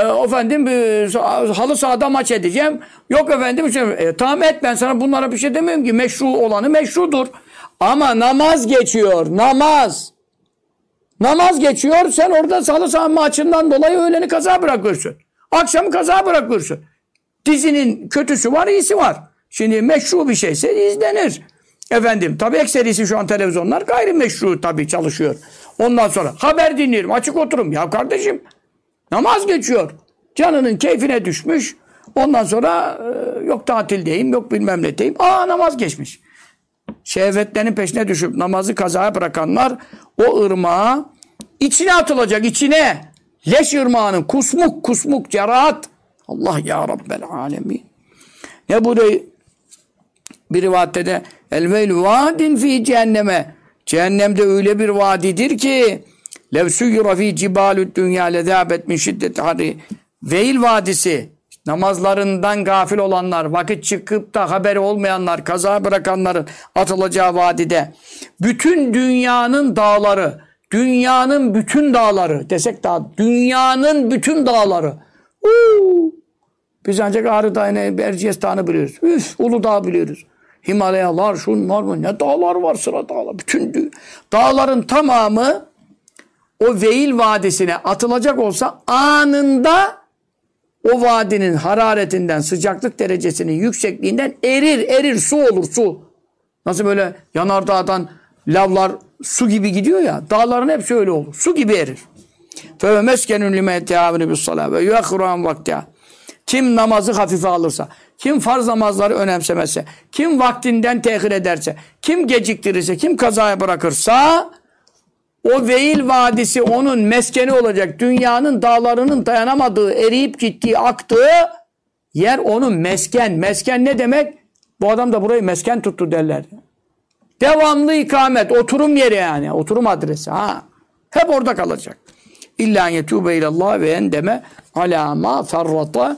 [SPEAKER 1] halı sahada maç edeceğim. Yok efendim, tamam et, ben sana bunlara bir şey demiyorum ki. Meşru olanı meşrudur. Ama namaz geçiyor, namaz. Namaz geçiyor, sen orada halı saha maçından dolayı öğleni kaza bırakırsın. Akşamı kaza bırakırsın. Dizinin kötüsü var, iyisi var. Şimdi meşru bir şeyse izlenir. Efendim, tabii ekserisi şu an televizyonlar gayrimeşru tabii çalışıyor. Ondan sonra haber dinliyorum, açık oturum. Ya kardeşim, namaz geçiyor. Canının keyfine düşmüş. Ondan sonra yok tatildeyim, yok bilmem neteyim. Namaz geçmiş. Şehvetlerin peşine düşüp namazı kazaya bırakanlar o ırmağa içine atılacak, içine. Leş ırmağının kusmuk, cerahat. Allah ya Rabbel alemin. Ne burayı bir rivayette de el veylu vadin fi cehenneme. Cehennemde öyle bir vadidir ki lev suyura fi cibalü'd dünya lezâbet min şiddeti harri. Veil vadisi, namazlarından gafil olanlar, vakit çıkıp da haberi olmayanlar, kaza bırakanların atılacağı vadide bütün dünyanın dağları, dünyanın bütün dağları desek daha, dünyanın bütün dağları. Biz ancak Ağrı Dağı'nı, Erciyes Dağı'nı biliyoruz. Uludağ'ı biliyoruz. Himalayalar, şunlar mı? Ne dağlar var, sıra dağlar. Bütün dağların tamamı o Veil Vadisi'ne atılacak olsa anında o vadinin hararetinden, sıcaklık derecesinin yüksekliğinden erir, su olur, su. Nasıl böyle yanardağdan lavlar su gibi gidiyor ya, dağların hepsi öyle olur. Su gibi erir. فَوَمَسْكَنُ لِمَا يَتَعَوْنِ بِالصَّلَاةِ وَيُوَخِّرُ وَقْتِهَا. Kim namazı hafife alırsa, kim farz namazları önemsemezse, kim vaktinden tehir ederse, kim geciktirirse, kim kazaya bırakırsa o Veil Vadisi onun meskeni olacak. Dünyanın dağlarının dayanamadığı, eriyip gittiği, aktığı yer onun mesken. Mesken ne demek? Bu adam da burayı mesken tuttu derler. Devamlı ikamet, oturum yeri yani. Oturum adresi. Hep orada kalacak. İllâ yetûbe ilallah ve endeme alâ mâ ferrata.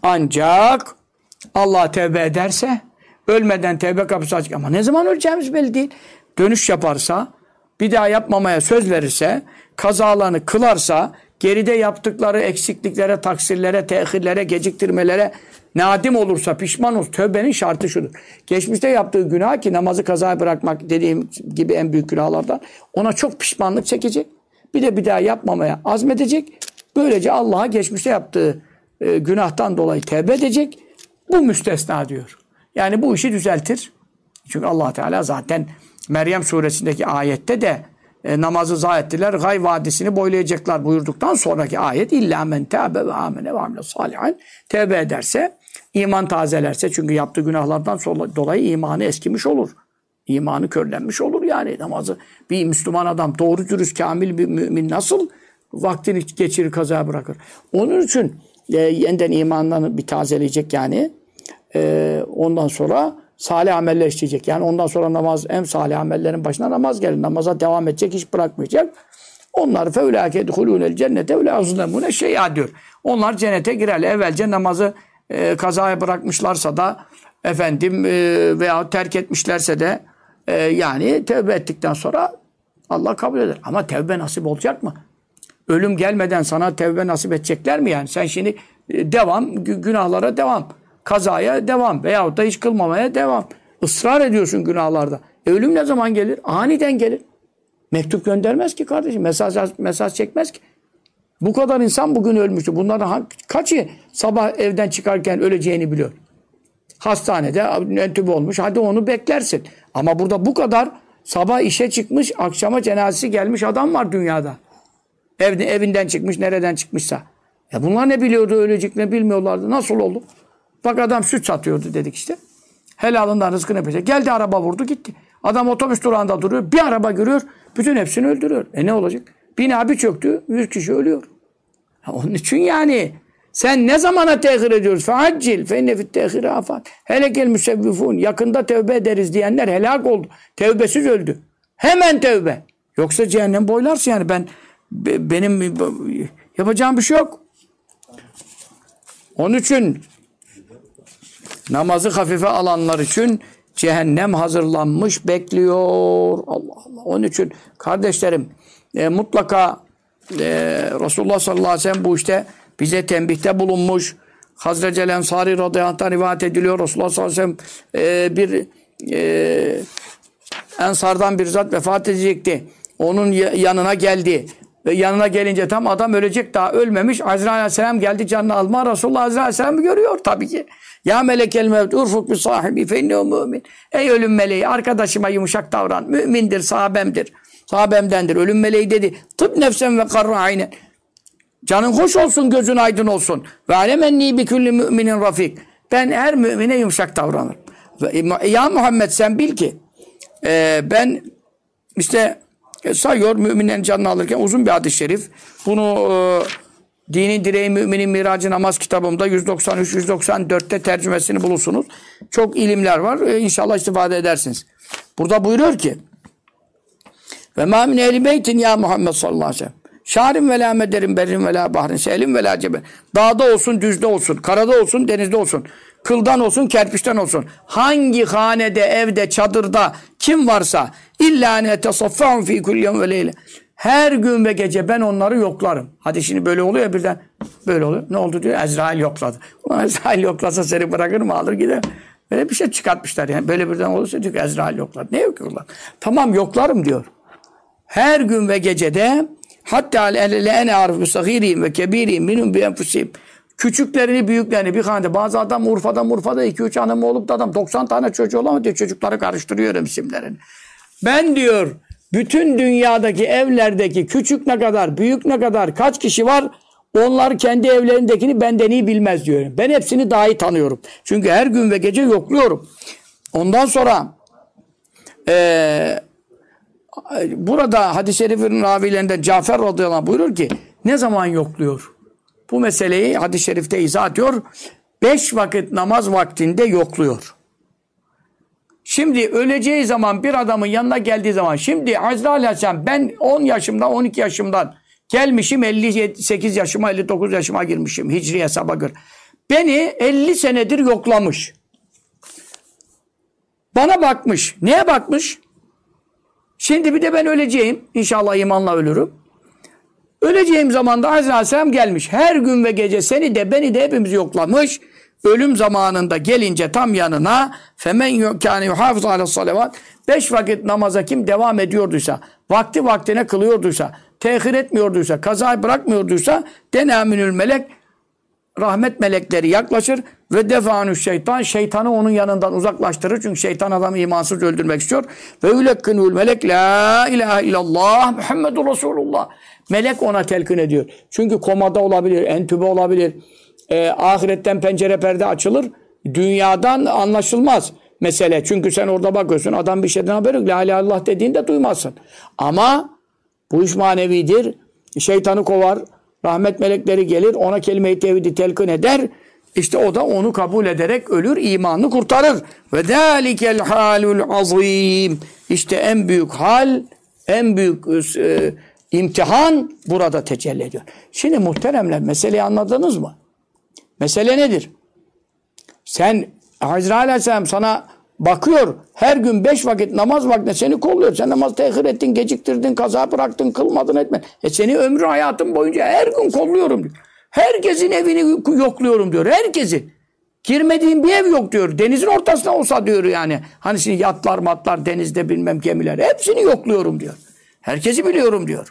[SPEAKER 1] Ancak Allah tevbe ederse, ölmeden tevbe kapısı açık. Ama ne zaman öleceğimiz belli değil. Dönüş yaparsa, bir daha yapmamaya söz verirse, kazalarını kılarsa, geride yaptıkları eksikliklere, taksirlere, tehirlere, geciktirmelere nadim olursa, pişman olursa, tövbenin şartı şudur. Geçmişte yaptığı günah ki namazı kazaya bırakmak dediğim gibi en büyük günahlardan, ona çok pişmanlık çekecek. Bir daha yapmamaya azmedecek. Böylece Allah'a geçmişte yaptığı günahtan dolayı tevbe edecek. Bu müstesna diyor. Yani bu işi düzeltir. Çünkü Allah Teala zaten Meryem suresindeki ayette de namazı zayi ettiler, Gay Vadisi'ni boylayacaklar buyurduktan sonraki ayet illa men tâbe ve amene ve amile salihan, tevbe ederse, iman tazelerse, çünkü yaptığı günahlardan dolayı imanı eskimiş olur. İmanı körlenmiş olur yani. Namazı bir Müslüman adam, doğru dürüst kamil bir mümin nasıl vaktini geçirir, kazaya bırakır? Onun için yeniden imanlarını bir tazeleyecek yani. Ondan sonra salih ameller işleyecek. Yani ondan sonra namaz, hem salih amellerin başına namaz gelir. Namaza devam edecek, hiç bırakmayacak. Onlar feulâke edhulûnel cennete ve lâ yuzlemûne şey'a diyor. Onlar cennete girerler. Evvelce namazı kazaya bırakmışlarsa da efendim veya terk etmişlerse de yani tevbe ettikten sonra Allah kabul eder. Ama tevbe nasip olacak mı? Ölüm gelmeden sana tevbe nasip edecekler mi yani? Sen şimdi devam, günahlara devam. Kazaya devam veyahut da hiç kılmamaya devam. Israr ediyorsun günahlarda. Ölüm ne zaman gelir? Aniden gelir. Mektup göndermez ki kardeşim. Mesaj çekmez ki. Bu kadar insan bugün ölmüştü. Bunlardan kaçı sabah evden çıkarken öleceğini biliyor? Hastanede entübe olmuş. Hadi onu beklersin. Ama burada bu kadar sabah işe çıkmış, akşama cenazesi gelmiş adam var dünyada. Evinden çıkmış, nereden çıkmışsa. Bunlar ne biliyordu ölecek, ne bilmiyorlardı. Nasıl oldu? Bak adam süt satıyordu dedik işte. Helalından rızkını yapacak. Geldi araba vurdu gitti. Adam otobüs durağında duruyor. Bir araba görüyor. Bütün hepsini öldürüyor. Ne olacak? Bina bir çöktü. 100 kişi ölüyor. Onun için yani Sen ne zamana tehir ediyoruz? Feaccil fe inne fit tehiri afat. Helekel müsevvifun. Yakında tevbe ederiz diyenler helak oldu. Tevbesiz öldü. Hemen tevbe. Yoksa cehennem boylarsın yani benim yapacağım bir şey yok. Onun için namazı hafife alanlar için cehennem hazırlanmış bekliyor. Allah Allah. Onun için kardeşlerim mutlaka Resulullah sallallahu aleyhi ve sellem bu işte bize tembihte bulunmuş. Hazreti Ensari radıyallahu anh'tan rivayet ediliyor. Resulullah sallallahu aleyhi ve sellem Ensardan bir zat vefat edecekti. Onun yanına geldi. Ve yanına gelince tam adam ölecek, daha ölmemiş. Azrail aleyhisselam geldi canını alma. Resulullah Azrail aleyhisselam'ı görüyor tabii ki. Ya melekel mevt urfuk bi sahibi fe innehu mümin. Ey ölüm meleği, arkadaşıma yumuşak davran. Mümindir, sahabemdir. Sahabemdendir. Ölüm meleği dedi. Tıp nefsen ve karra aynen. Canın hoş olsun, gözün aydın olsun. Ve alemenni bi kulli müminin rafik. Ben her mümine yumuşak davranırım. Ya Muhammed sen bil ki ben işte sayıyor müminlerin canını alırken uzun bir hadis-i şerif. Bunu Dinin Direği Müminin Miracı Namaz kitabımda 193-194'te tercümesini bulursunuz. Çok ilimler var. İnşallah istifade edersiniz. Burada buyuruyor ki ve mâ min ehli beytin ya Muhammed sallallahu aleyhi ve sellem. Şârin ve lâ mederin berrin ve lâ bahrin selim ve lâ cebel. Dağda olsun, düzde olsun, karada olsun, denizde olsun. Kıldan olsun, kerpiçten olsun. Hangi hanede, evde, çadırda kim varsa illa ne tesaffa'un fî kulli yevm ve leyle. Her gün ve gece ben onları yoklarım. Hadi şimdi böyle oluyor ya birden. Böyle oluyor. Ne oldu diyor. Ezrail yokladı. Ulan Ezrail yoklasa seni bırakır mı, alır gider. Böyle bir şey çıkartmışlar yani. Böyle birden olursa diyor ki Ezrail yokladı. Ne yoklar? Tamam yoklarım diyor. Her gün ve gecede hatta le ene arif bi sagirihim ve kebirihim minhum bi enfusihim. Küçüklerini, büyüklerini bir hanede. Bazı adam Urfa'da 2-3 hanımı olup da adam 90 tane çocuğu olan diyor. Çocukları karıştırıyorum isimlerini. Ben diyor bütün dünyadaki evlerdeki küçük ne kadar, büyük ne kadar, kaç kişi var, onlar kendi evlerindekini benden iyi bilmez diyor. Ben hepsini daha iyi tanıyorum. Çünkü her gün ve gece yokluyorum. Ondan sonra burada hadis-i şerifin ravilerinden Cafer radıyallahu anh buyurur ki ne zaman yokluyor? Bu meseleyi hadis-i şerifte izah ediyor. 5 vakit namaz vaktinde yokluyor. Şimdi öleceği zaman bir adamın yanına geldiği zaman şimdi Azrail aleyhisselam ben 10 yaşımdan 12 yaşımdan gelmişim 58 yaşıma 59 yaşıma girmişim hicri hesaba göre. Beni 50 senedir yoklamış. Bana bakmış. Neye bakmış? Şimdi bir de ben öleceğim. İnşallah imanla ölürüm. Öleceğim zamanda Azrail aleyhisselam gelmiş. Her gün ve gece seni de beni de hepimizi yoklamış. Ölüm zamanında gelince tam yanına femen kâne yuhâfız âles salavat 5 vakit namaza kim devam ediyorduysa, vakti vaktine kılıyorduysa, tehir etmiyorduysa, kaza bırakmıyorduysa denâminül melek rahmet melekleri yaklaşır ve defanü şeytan şeytanı onun yanından uzaklaştırır. Çünkü şeytan adamı imansız öldürmek istiyor. Ve ülekkinul melek la ilahe illallah Muhammedur Resulullah. Melek ona telkin ediyor. Çünkü komada olabilir, entübe olabilir. Ahiretten pencere perde açılır. Dünyadan anlaşılmaz mesele. Çünkü sen orada bakıyorsun adam bir şeyden haberi yok. La ilahe illallah dediğinde duymazsın. Ama bu iş manevidir. Şeytanı kovar. Rahmet melekleri gelir. Ona kelime-i tevhidi telkin eder. İşte o da onu kabul ederek ölür. İmanını kurtarır. Ve zâlikel hâlul azîm. İşte en büyük hal, en büyük imtihan burada tecelli ediyor. Şimdi muhteremler meseleyi anladınız mı? Mesele nedir? Sen Azrail aleyhisselam sana bakıyor. Her gün 5 vakit namaz vaktinde seni kolluyor. Sen namaz tehir ettin, geciktirdin, kaza bıraktın, kılmadın etmedin. Seni ömrü hayatın boyunca her gün kolluyorum diyor. Herkesin evini yokluyorum diyor. Herkesin. Girmediğin bir ev yok diyor. Denizin ortasında olsa diyor yani. Hani şimdi yatlar matlar denizde bilmem gemiler. Hepsini yokluyorum diyor. Herkesi biliyorum diyor.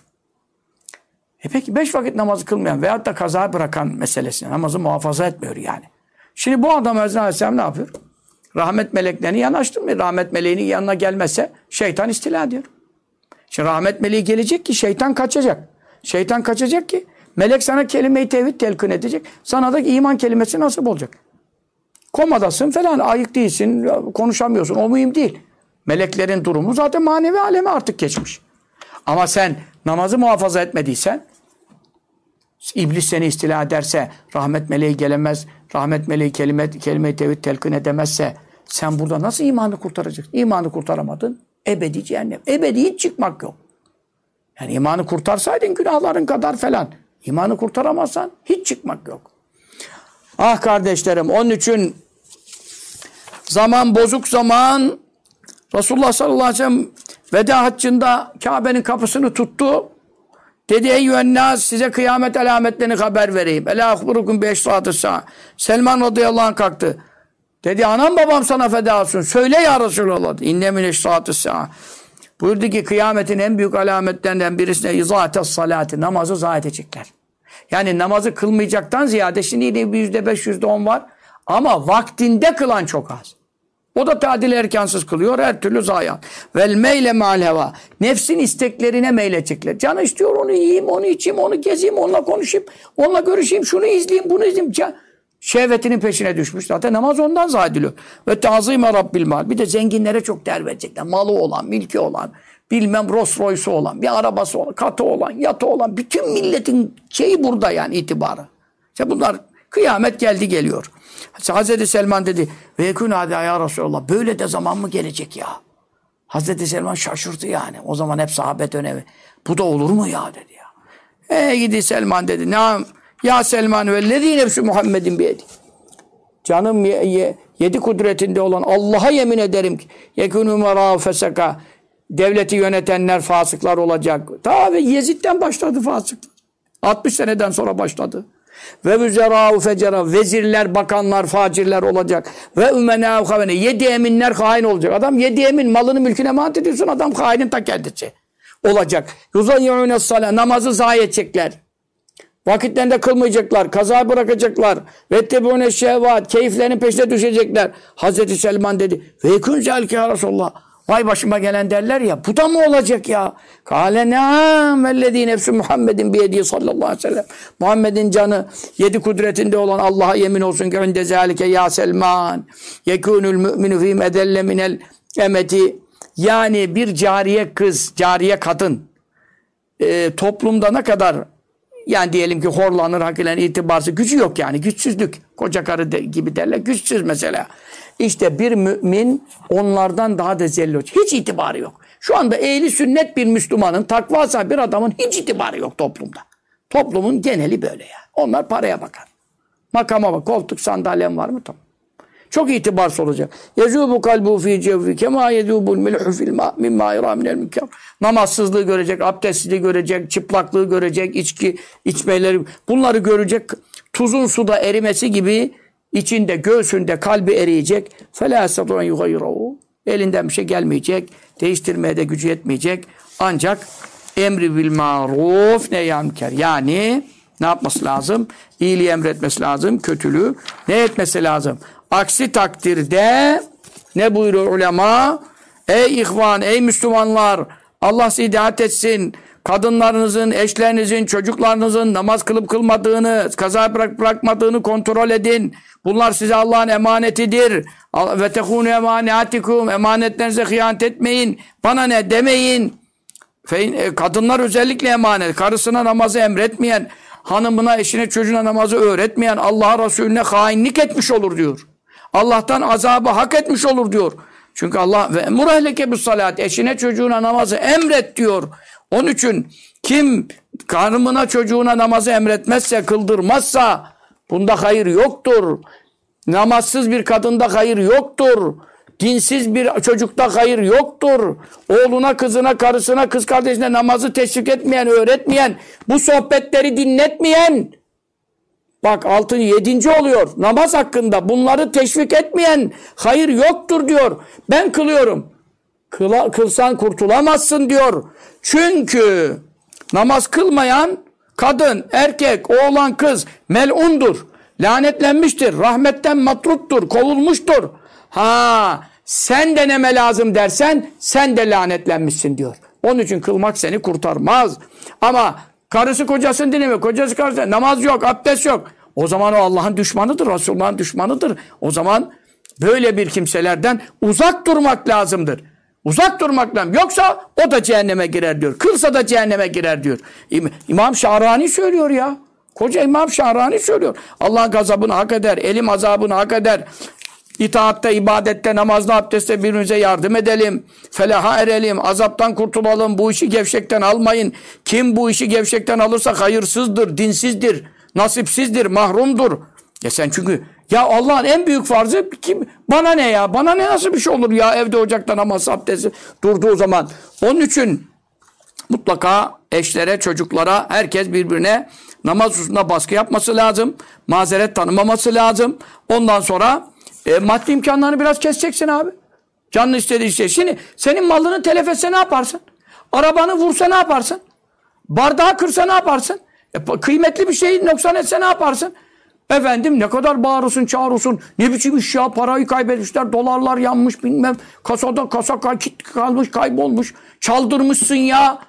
[SPEAKER 1] Peki 5 vakit namazı kılmayan veyahut da kaza bırakan meselesini namazı muhafaza etmiyor yani. Şimdi bu adam Azrail aleyhisselam ne yapıyor? Rahmet meleklerini yanaştırmıyor. Rahmet meleğinin yanına gelmezse şeytan istila ediyor. Şimdi rahmet meleği gelecek ki şeytan kaçacak. Şeytan kaçacak ki melek sana kelime-i tevhid telkin edecek. Sana da iman kelimesi nasip olacak. Komadasın falan, ayık değilsin, konuşamıyorsun. O mühim değil. Meleklerin durumu zaten manevi aleme artık geçmiş. Ama sen namazı muhafaza etmediysen İblis seni istila ederse, rahmet meleği gelemez, rahmet meleği kelime-i tevhid telkin edemezse sen burada nasıl imanı kurtaracaksın? İmanı kurtaramadın. Ebedi cehennem. Ebedi hiç çıkmak yok. Yani imanı kurtarsaydın günahların kadar falan. İmanı kurtaramazsan hiç çıkmak yok. Ah kardeşlerim, onun için zaman bozuk zaman. Resulullah sallallahu aleyhi ve sellem veda haccında Kabe'nin kapısını tuttu. Dedi eyyühennâs, size kıyamet alametlerini haber vereyim. Elâ ahburukum bi eşrâtis sâ. Selman radıyallahu anh kalktı. Dedi anam babam sana feda olsun. Söyle ya Resulallah. İnne min eşrâtis sâ. Buyurdu ki kıyametin en büyük alametlerinden birisine izâtes salâti. Namazı zayi edecekler. Yani namazı kılmayacaktan ziyade şimdi %5, %10 var. Ama vaktinde kılan çok az. O da tadil erkansız kılıyor. Her türlü zayiat. Vel meyle ma'al heva. Nefsin isteklerine meyledecekler. Canı istiyor onu yiyeyim, onu içeyim, onu gezeyim, onunla konuşayım, onunla görüşeyim, şunu izleyeyim, bunu izleyeyim. Şehvetinin peşine düşmüş. Zaten namaz ondan zayi ediliyor. Ve ta'zime rabbil mal. Bir de zenginlere çok değer verecekler. Malı olan, mülkü olan, bilmem Rolls Royce'u olan, bir arabası olan, katı olan, yatı olan. Bütün milletin şeyi burada yani itibarı. İşte bunlar kıyamet geldi geliyor. Hazreti Selman dedi ve yekûn hâdâ ya Resulallah. Böyle de zaman mı gelecek ya? Hazreti Selman şaşırdı yani. O zaman hep sahabe dönemi. Bu da olur mu ya dedi ya. Gidi Selman dedi. Naam ya Selman vellezî nefsü Muhammedin biyedi. Canım yedi kudretinde olan Allah'a yemin ederim ki yekûnû merâ feseka. Devleti yönetenler fasıklar olacak. Tabi Yezid'den başladı fasıklar. 60 seneden sonra başladı. Ve vüzerâhu fecera, vezirler, bakanlar, facirler olacak. Ve ümenâhu havene, 7 eminler hain olacak. Adam 7 emin, malını mülküne emanet ediyorsun, adam hainin ta kendisi olacak. Yuzayyûnes salâ, namazı zayi edecekler. Vakitlerinde kılmayacaklar, kaza bırakacaklar. Vettebûne şehvât, keyiflerin peşine düşecekler. Hazreti Selman dedi, ve yekûn zâlike ya Resulallah. Vay başıma gelen derler ya, bu da mı olacak ya? Kâle ne'âm vellezî nefsü Muhammedin biyedî sallallahu aleyhi ve sellem. Muhammed'in canı 7 kudretinde olan Allah'a yemin olsun ki önde zâlike ya Selman. Yekûnül mü'minu fîm edelle minel emeti. Yani bir cariye kız, cariye kadın toplumda ne kadar yani diyelim ki horlanır, hakikaten itibarsız, gücü yok yani, güçsüzlük. Koca karı gibi derler, güçsüz mesela. İşte bir mümin onlardan daha da zelil olacak. Hiç itibarı yok. Şu anda ehli sünnet bir Müslümanın, takva sahibi bir adamın hiç itibarı yok toplumda. Toplumun geneli böyle yani. Onlar paraya bakar. Makama bak, koltuk sandalyem var mı? Tamam. Çok itibarsız olacak. Yezubu kalbu fi cevfi kema yezubul milhu fil ma mimma yara minel münker. Namazsızlığı görecek, abdestsizliği görecek, çıplaklığı görecek, içki içmeleri, bunları görecek. Tuzun suda erimesi gibi içinde, göğsünde, kalbi eriyecek. Fela yastati'u en yughayyiruhu. Elinden bir şey gelmeyecek. Değiştirmeye de gücü yetmeyecek. Ancak emri bil maruf nehyen münker. Yani ne yapması lazım? İyiliği emretmesi lazım, kötülüğü ne etmesi lazım? Aksi takdirde ne buyuruyor ulema? Ey ihvan, ey Müslümanlar, Allah sizi hidayet etsin. Kadınlarınızın, eşlerinizin, çocuklarınızın namaz kılıp kılmadığını, kaza bırakmadığını kontrol edin. Bunlar size Allah'ın emanetidir. Ve tekûnû emanâtikum. Emanetlerinize hıyanet etmeyin. Bana ne demeyin. Kadınlar özellikle emanet. Karısına namazı emretmeyen, hanımına, eşine, çocuğuna namazı öğretmeyen Allah'a, Resulüne hainlik etmiş olur diyor. Allah'tan azabı hak etmiş olur diyor. Çünkü Allah ve emrehleke bis salat, eşine çocuğuna namazı emret diyor. Onun için kim hanımına çocuğuna namazı emretmezse, kıldırmazsa bunda hayır yoktur. Namazsız bir kadında hayır yoktur. Dinsiz bir çocukta hayır yoktur. Oğluna, kızına, karısına, kız kardeşine namazı teşvik etmeyen, öğretmeyen, bu sohbetleri dinletmeyen, bak 7. oluyor. Namaz hakkında bunları teşvik etmeyen hayır yoktur diyor. Ben kılıyorum. Kılsan kurtulamazsın diyor. Çünkü namaz kılmayan kadın, erkek, oğlan, kız melundur. Lanetlenmiştir. Rahmetten matruttur. Kovulmuştur. Sen de neme lazım dersen sen de lanetlenmişsin diyor. Onun için kılmak seni kurtarmaz. Ama karısı kocasını dinlemiyor. Kocası karısı namaz yok, abdest yok. O zaman o Allah'ın düşmanıdır, Resulullah'ın düşmanıdır. O zaman böyle bir kimselerden uzak durmak lazımdır. Uzak durmak lazım. Yoksa o da cehenneme girer diyor. Kılsa da cehenneme girer diyor. İmam Şahrani söylüyor ya. Koca İmam Şahrani söylüyor. Allah'ın gazabını hak eder, elim azabını hak eder. İtaatte, ibadette, namazda, abdestte birbirimize yardım edelim. Felaha erelim, azaptan kurtulalım. Bu işi gevşekten almayın. Kim bu işi gevşekten alırsa hayırsızdır, dinsizdir, nasipsizdir, mahrumdur. Ya sen çünkü ya Allah'ın en büyük farzı kim? Bana ne ya? Bana ne nasıl bir şey olur ya? Evde ocakta namaz abdesti durduğu zaman. Onun için mutlaka eşlere, çocuklara, herkes birbirine namaz hususunda baskı yapması lazım. Mazeret tanımaması lazım. Ondan sonra maddi imkanlarını biraz keseceksin abi. Canını istediği şey. Şimdi senin malını telef etse ne yaparsın? Arabanı vursa ne yaparsın? Bardağı kırsa ne yaparsın? Kıymetli bir şeyi noksan etse ne yaparsın? Efendim ne kadar bağırırsın, çağırırsın. Ne biçim iş ya, parayı kaybetmişler, dolarlar yanmış bilmem. Kasada kasa kalmış, kaybolmuş. Çaldırmışsın ya.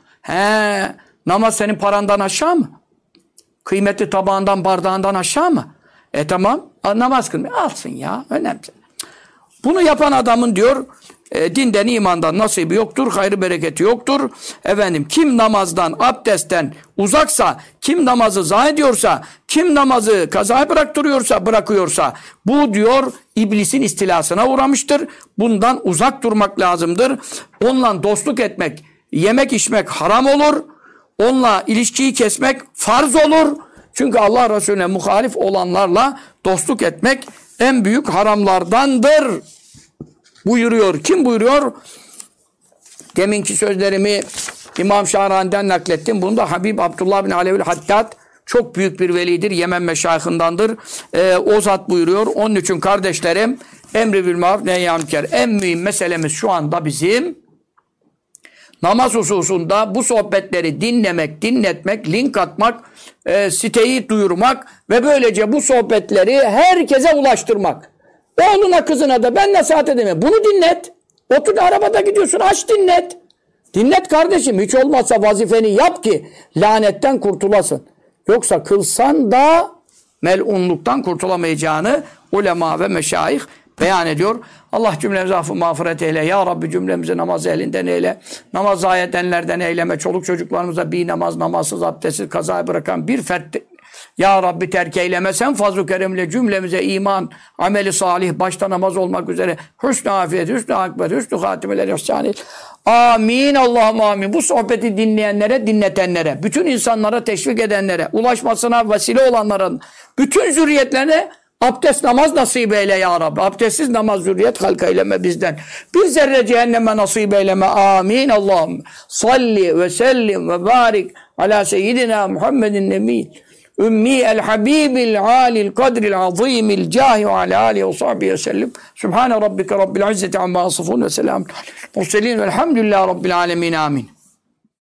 [SPEAKER 1] Namaz senin parandan aşağı mı? Kıymetli tabağından, bardağından aşağı mı? Tamam. Namaz kılmıyor. Alsın ya. Önemli. Bunu yapan adamın diyor dinden, imandan nasibi yoktur. Hayrı bereketi yoktur. Efendim kim namazdan, abdestten uzaksa, kim namazı zayi ediyorsa, kim namazı kazaya bırakıyorsa bu diyor iblisin istilasına uğramıştır. Bundan uzak durmak lazımdır. Onunla dostluk etmek, yemek içmek haram olur. Onunla ilişkiyi kesmek farz olur. Çünkü Allah Resulüne muhalif olanlarla dostluk etmek en büyük haramlardandır buyuruyor. Kim buyuruyor? Deminki sözlerimi İmam Şahrani'den naklettim. Bunu da Habib Abdullah bin Alevil Haddad çok büyük bir velidir. Yemen meşayihındandır. O zat buyuruyor. Onun için kardeşlerim emri bil maruf nehyâ münker. En mühim meselemiz şu anda bizim namaz hususunda bu sohbetleri dinlemek, dinletmek, link atmak, siteyi duyurmak ve böylece bu sohbetleri herkese ulaştırmak. Oğluna, kızına da ben nasihat edemem. Bunu dinlet. Otur arabada gidiyorsun, aç dinlet. Dinlet kardeşim. Hiç olmazsa vazifeni yap ki lanetten kurtulasın. Yoksa kılsan da melunluktan kurtulamayacağını ulema ve meşayih beyan ediyor. Allah cümlemize affı mağfiret eyle. Ya Rabbi cümlemizi namaz ehlinden eyle. Namaz zayi edenlerden eyleme. Çoluk çocuklarımıza bir namaz, namazsız, abdestsiz, kazaya bırakan bir fert ya Rabbi terk eylemesen fazl-ı keremle cümlemize iman, ameli salih, başta namaz olmak üzere hüsnü afiyet, hüsnü akbet, hüsnü hatimeler ihsanil. Amin. Allah'ım amin. Bu sohbeti dinleyenlere, dinletenlere, bütün insanlara teşvik edenlere, ulaşmasına vesile olanların bütün zürriyetlerine abdest namaz nasip eyle ya Rabbi. Abdestsiz namaz zürriyet halka eyleme bizden. Bir zerre cehenneme nasip eyleme. Amin. Allah'ım. Salli ve sellim ve barik ala seyyidina Muhammedin nebiyyil. Ümmi el-Habibil alil kadril azimil cahi ve ala alihi ve sahbihi ve sellem. Sübhane rabbike rabbil izzeti amma yasifun ve selamun aleyhi ve selin velhamdülillahi rabbil alemin. Amin.